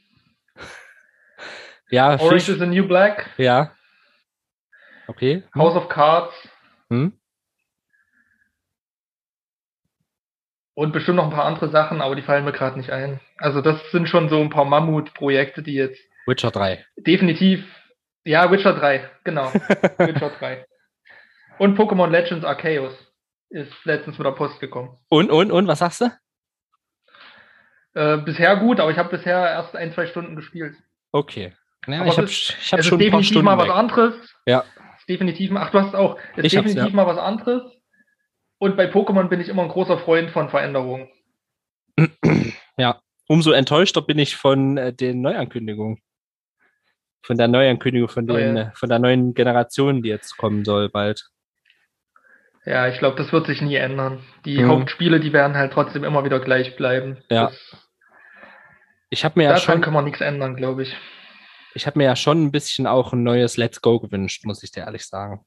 Speaker 1: Ja,
Speaker 2: Orange is the New Black,
Speaker 1: ja, okay. Hm?
Speaker 2: House of Cards
Speaker 1: Hm?
Speaker 2: und bestimmt noch ein paar andere Sachen, aber die fallen mir gerade nicht ein. Also das sind schon so ein paar Mammutprojekte, die jetzt
Speaker 1: Witcher 3.
Speaker 2: definitiv, Ja, Witcher 3, genau. Witcher 3. Und Pokémon Legends Arceus ist letztens mit der Post gekommen.
Speaker 1: Und, was sagst du?
Speaker 2: Bisher gut, aber ich habe bisher erst 1-2 Stunden gespielt.
Speaker 1: Okay. Ja,
Speaker 2: Aber
Speaker 1: ich
Speaker 2: es
Speaker 1: hab,
Speaker 2: ist,
Speaker 1: ich hab
Speaker 2: es ist
Speaker 1: schon ein paar
Speaker 2: definitiv mal
Speaker 1: Stunden
Speaker 2: was
Speaker 1: weg.
Speaker 2: anderes.
Speaker 1: Ja,
Speaker 2: Es ist definitiv, ach, du hast es auch. Es ist
Speaker 1: ich hab's, ja.
Speaker 2: definitiv mal was anderes. Und bei Pokémon bin ich immer ein großer Freund von Veränderungen.
Speaker 1: Ja, umso enttäuschter bin ich von den Neuankündigungen. Von der Neuankündigung
Speaker 2: Neue.
Speaker 1: von der neuen Generation, die jetzt kommen soll bald.
Speaker 2: Ja, ich glaube, das wird sich nie ändern. Die
Speaker 1: Hm,
Speaker 2: Hauptspiele, die werden halt trotzdem immer wieder gleich bleiben.
Speaker 1: ja, ich habe mir ja
Speaker 2: Daran
Speaker 1: schon,
Speaker 2: kann man nichts ändern, glaube ich.
Speaker 1: ich habe mir ja schon ein bisschen auch ein neues Let's Go gewünscht, muss ich dir ehrlich sagen.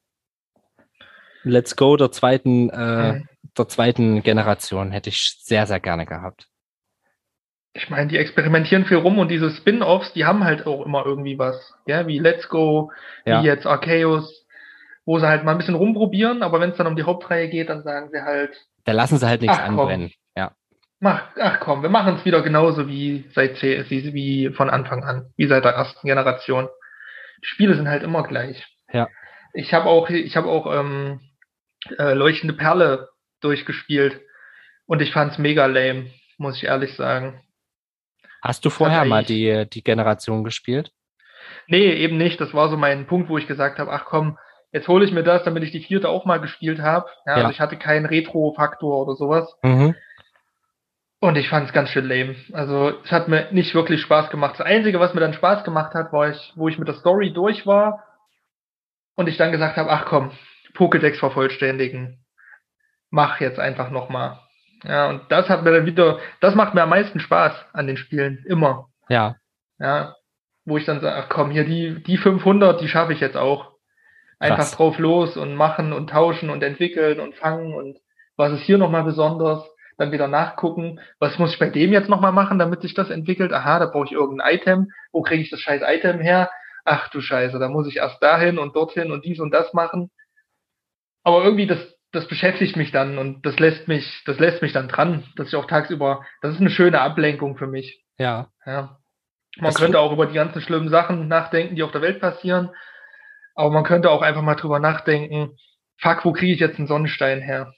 Speaker 1: Let's Go
Speaker 2: Hm.
Speaker 1: der zweiten Generation hätte ich sehr, sehr gerne gehabt.
Speaker 2: Ich meine, die experimentieren viel rum und diese Spin-Offs, die haben halt auch immer irgendwie was. Ja, wie Let's Go, wie
Speaker 1: Ja,
Speaker 2: jetzt Arceus, wo sie halt mal ein bisschen rumprobieren, aber wenn es dann um die Hauptreihe geht, dann sagen sie halt,
Speaker 1: da lassen sie halt nichts
Speaker 2: ach komm,
Speaker 1: anbrennen. Ja,
Speaker 2: ach komm, wir machen es wieder genauso wie wie von Anfang an, wie seit der ersten Generation. Die Spiele sind halt immer gleich.
Speaker 1: ja.
Speaker 2: Ich habe auch Leuchtende Perle durchgespielt und ich fand's mega lame, muss ich ehrlich sagen.
Speaker 1: Hast du
Speaker 2: Es hat
Speaker 1: vorher mal
Speaker 2: eigentlich,
Speaker 1: die Generation gespielt?
Speaker 2: nee, eben nicht. Das war so mein Punkt, wo ich gesagt habe, ach komm, jetzt hole ich mir das, damit ich die vierte auch mal gespielt habe. Ja, also
Speaker 1: Ja.
Speaker 2: ich hatte keinen Retro-Faktor oder sowas.
Speaker 1: Mhm.
Speaker 2: Und ich fand es ganz schön lame. Also es hat mir nicht wirklich Spaß gemacht. Das Einzige, was mir dann Spaß gemacht hat, wo ich mit der Story durch war und ich dann gesagt habe, ach komm, Pokédex vervollständigen. Mach jetzt einfach nochmal. Ja, und das hat mir dann wieder, das macht mir am meisten Spaß an den Spielen. Immer.
Speaker 1: Ja,
Speaker 2: Ja, wo ich dann sage, ach komm, hier die 500, die schaffe ich jetzt auch. Einfach
Speaker 1: krass.
Speaker 2: drauf los und machen und tauschen und entwickeln und fangen und was ist hier nochmal besonders, dann wieder nachgucken, was muss ich bei dem jetzt nochmal machen, damit sich das entwickelt, aha, da brauche ich irgendein Item, wo kriege ich das scheiß Item her, ach du Scheiße, da muss ich erst dahin und dorthin und dies und das machen, aber irgendwie das beschäftigt mich dann und das lässt mich dann dran, dass ich auch tagsüber, das ist eine schöne Ablenkung für mich,
Speaker 1: Ja,
Speaker 2: ja. Man
Speaker 1: das
Speaker 2: könnte auch über die ganzen schlimmen Sachen nachdenken, die auf der Welt passieren, aber man könnte auch einfach mal drüber nachdenken, fuck, wo kriege ich jetzt einen Sonnenstein her?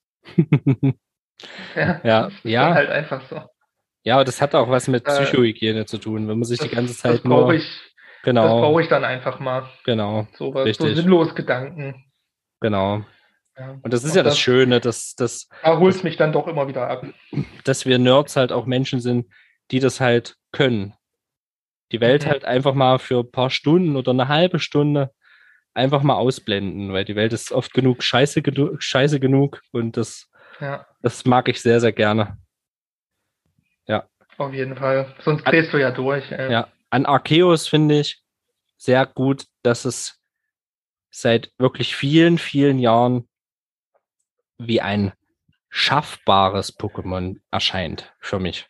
Speaker 2: Ja,
Speaker 1: ja,
Speaker 2: das ist dann
Speaker 1: ja,
Speaker 2: halt einfach so.
Speaker 1: ja, aber das hat auch was mit
Speaker 2: Äh,
Speaker 1: Psychohygiene zu tun, wenn man sich die
Speaker 2: das,
Speaker 1: ganze
Speaker 2: das
Speaker 1: Zeit
Speaker 2: brauche
Speaker 1: nur,
Speaker 2: ich, das
Speaker 1: genau,
Speaker 2: brauche ich dann einfach mal.
Speaker 1: genau,
Speaker 2: Sowas, so
Speaker 1: richtig,
Speaker 2: sinnlos Gedanken.
Speaker 1: genau.
Speaker 2: Ja.
Speaker 1: Und das ist ja
Speaker 2: Und
Speaker 1: das
Speaker 2: das,
Speaker 1: Schöne,
Speaker 2: da holt es
Speaker 1: dass,
Speaker 2: mich dann doch immer wieder ab.
Speaker 1: dass wir Nerds halt auch Menschen sind, die das halt können. Die Welt
Speaker 2: Mhm.
Speaker 1: halt einfach mal für ein paar Stunden oder eine halbe Stunde einfach mal ausblenden, weil die Welt ist oft genug scheiße genug und
Speaker 2: Ja,
Speaker 1: das mag ich sehr, sehr gerne. Ja.
Speaker 2: auf jeden Fall. Sonst
Speaker 1: An,
Speaker 2: drehst du ja durch.
Speaker 1: ja. An Arceus finde ich sehr gut, dass es seit wirklich vielen, vielen Jahren wie ein schaffbares Pokémon erscheint für mich.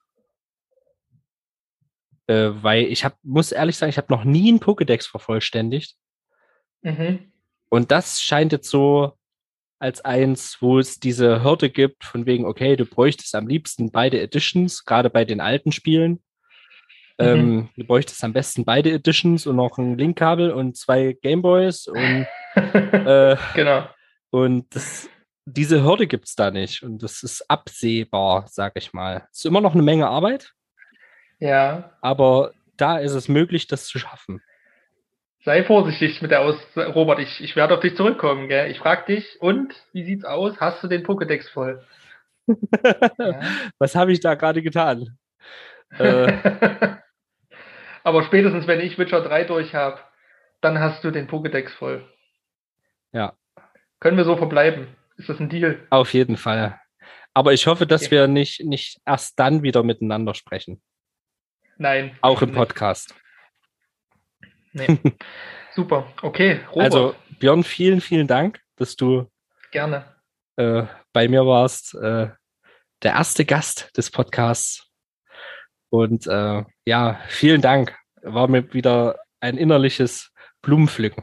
Speaker 1: Weil muss ehrlich sagen, ich habe noch nie einen Pokédex vervollständigt.
Speaker 2: Mhm.
Speaker 1: Und das scheint jetzt so als eins, wo es diese Hürde gibt, von wegen, okay, du bräuchtest am liebsten beide Editions, gerade bei den alten Spielen.
Speaker 2: Mhm.
Speaker 1: Du bräuchtest am besten beide Editions und noch ein Linkkabel und zwei Gameboys äh,
Speaker 2: Genau.
Speaker 1: und diese Hürde gibt's da nicht. Und das ist absehbar, sag ich mal. Es ist immer noch eine Menge Arbeit,
Speaker 2: Ja.
Speaker 1: aber da ist es möglich, das zu schaffen.
Speaker 2: Sei vorsichtig mit der Robert, ich werde auf dich zurückkommen, gell? Ich frage dich, und wie sieht's aus? Hast du den Pokédex voll? Ja.
Speaker 1: Was habe ich da gerade getan? Äh,
Speaker 2: Aber spätestens, wenn ich Witcher 3 durch habe, dann hast du den Pokédex voll.
Speaker 1: ja,
Speaker 2: Können wir so verbleiben? Ist das ein Deal?
Speaker 1: auf jeden Fall. Aber ich hoffe, dass
Speaker 2: Okay.
Speaker 1: wir nicht erst dann wieder miteinander sprechen.
Speaker 2: Nein,
Speaker 1: Auch im
Speaker 2: bestimmt nicht.
Speaker 1: Podcast.
Speaker 2: Nee. Super. Okay, Robert,
Speaker 1: Also, Björn, vielen, vielen Dank, dass du
Speaker 2: gerne.
Speaker 1: bei mir warst. Der erste Gast des Podcasts. Und ja, vielen Dank. War mir wieder ein innerliches Blumenpflücken,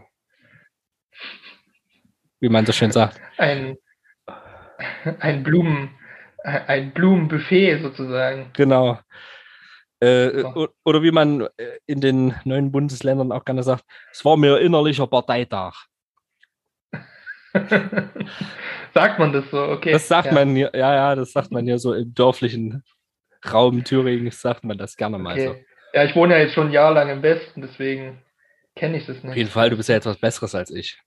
Speaker 1: wie man so schön sagt.
Speaker 2: Ein, ein Blumenbuffet sozusagen.
Speaker 1: Genau. Oder wie man in den neuen Bundesländern auch gerne sagt, es war mir innerlicher Parteitag.
Speaker 2: Sagt man das so? Okay.
Speaker 1: Das sagt man hier, ja, das sagt man hier so im dörflichen Raum Thüringen, sagt man das gerne mal so.
Speaker 2: Ja, ich wohne ja jetzt schon ein Jahr lang im Westen, deswegen kenne ich das nicht.
Speaker 1: Auf jeden Fall, du bist ja etwas Besseres als ich.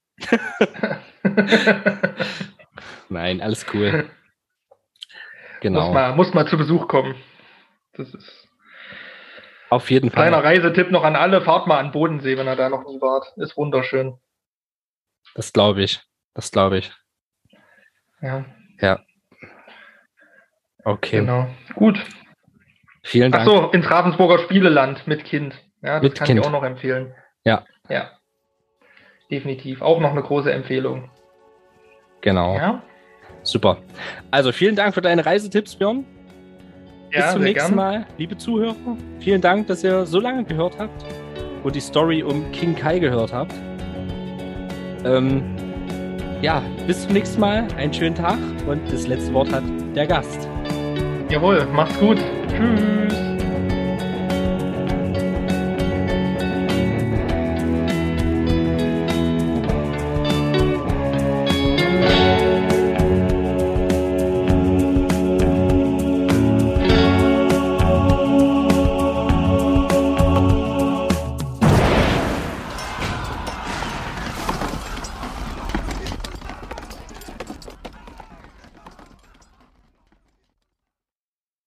Speaker 1: Nein, alles cool. Genau.
Speaker 2: Muss mal zu Besuch kommen. Das ist
Speaker 1: auf jeden Fall.
Speaker 2: Kleiner Reisetipp noch an alle, fahrt mal an Bodensee, wenn ihr da noch nie wart. Ist wunderschön.
Speaker 1: Das glaube ich. Ja. Okay.
Speaker 2: Genau. Gut.
Speaker 1: Vielen Dank.
Speaker 2: Achso, ins Ravensburger Spieleland mit Kind. Ja, das kann ich auch noch empfehlen.
Speaker 1: Ja.
Speaker 2: Definitiv. Auch noch eine große Empfehlung.
Speaker 1: Genau.
Speaker 2: Ja.
Speaker 1: Super. Also vielen Dank für deine Reisetipps, Björn. Bis zum nächsten Mal, liebe Zuhörer. Vielen Dank, dass ihr so lange gehört habt und die Story um King Kai gehört habt. Bis zum nächsten Mal. Einen schönen Tag und das letzte Wort hat der Gast.
Speaker 2: Jawohl, macht's gut. Tschüss.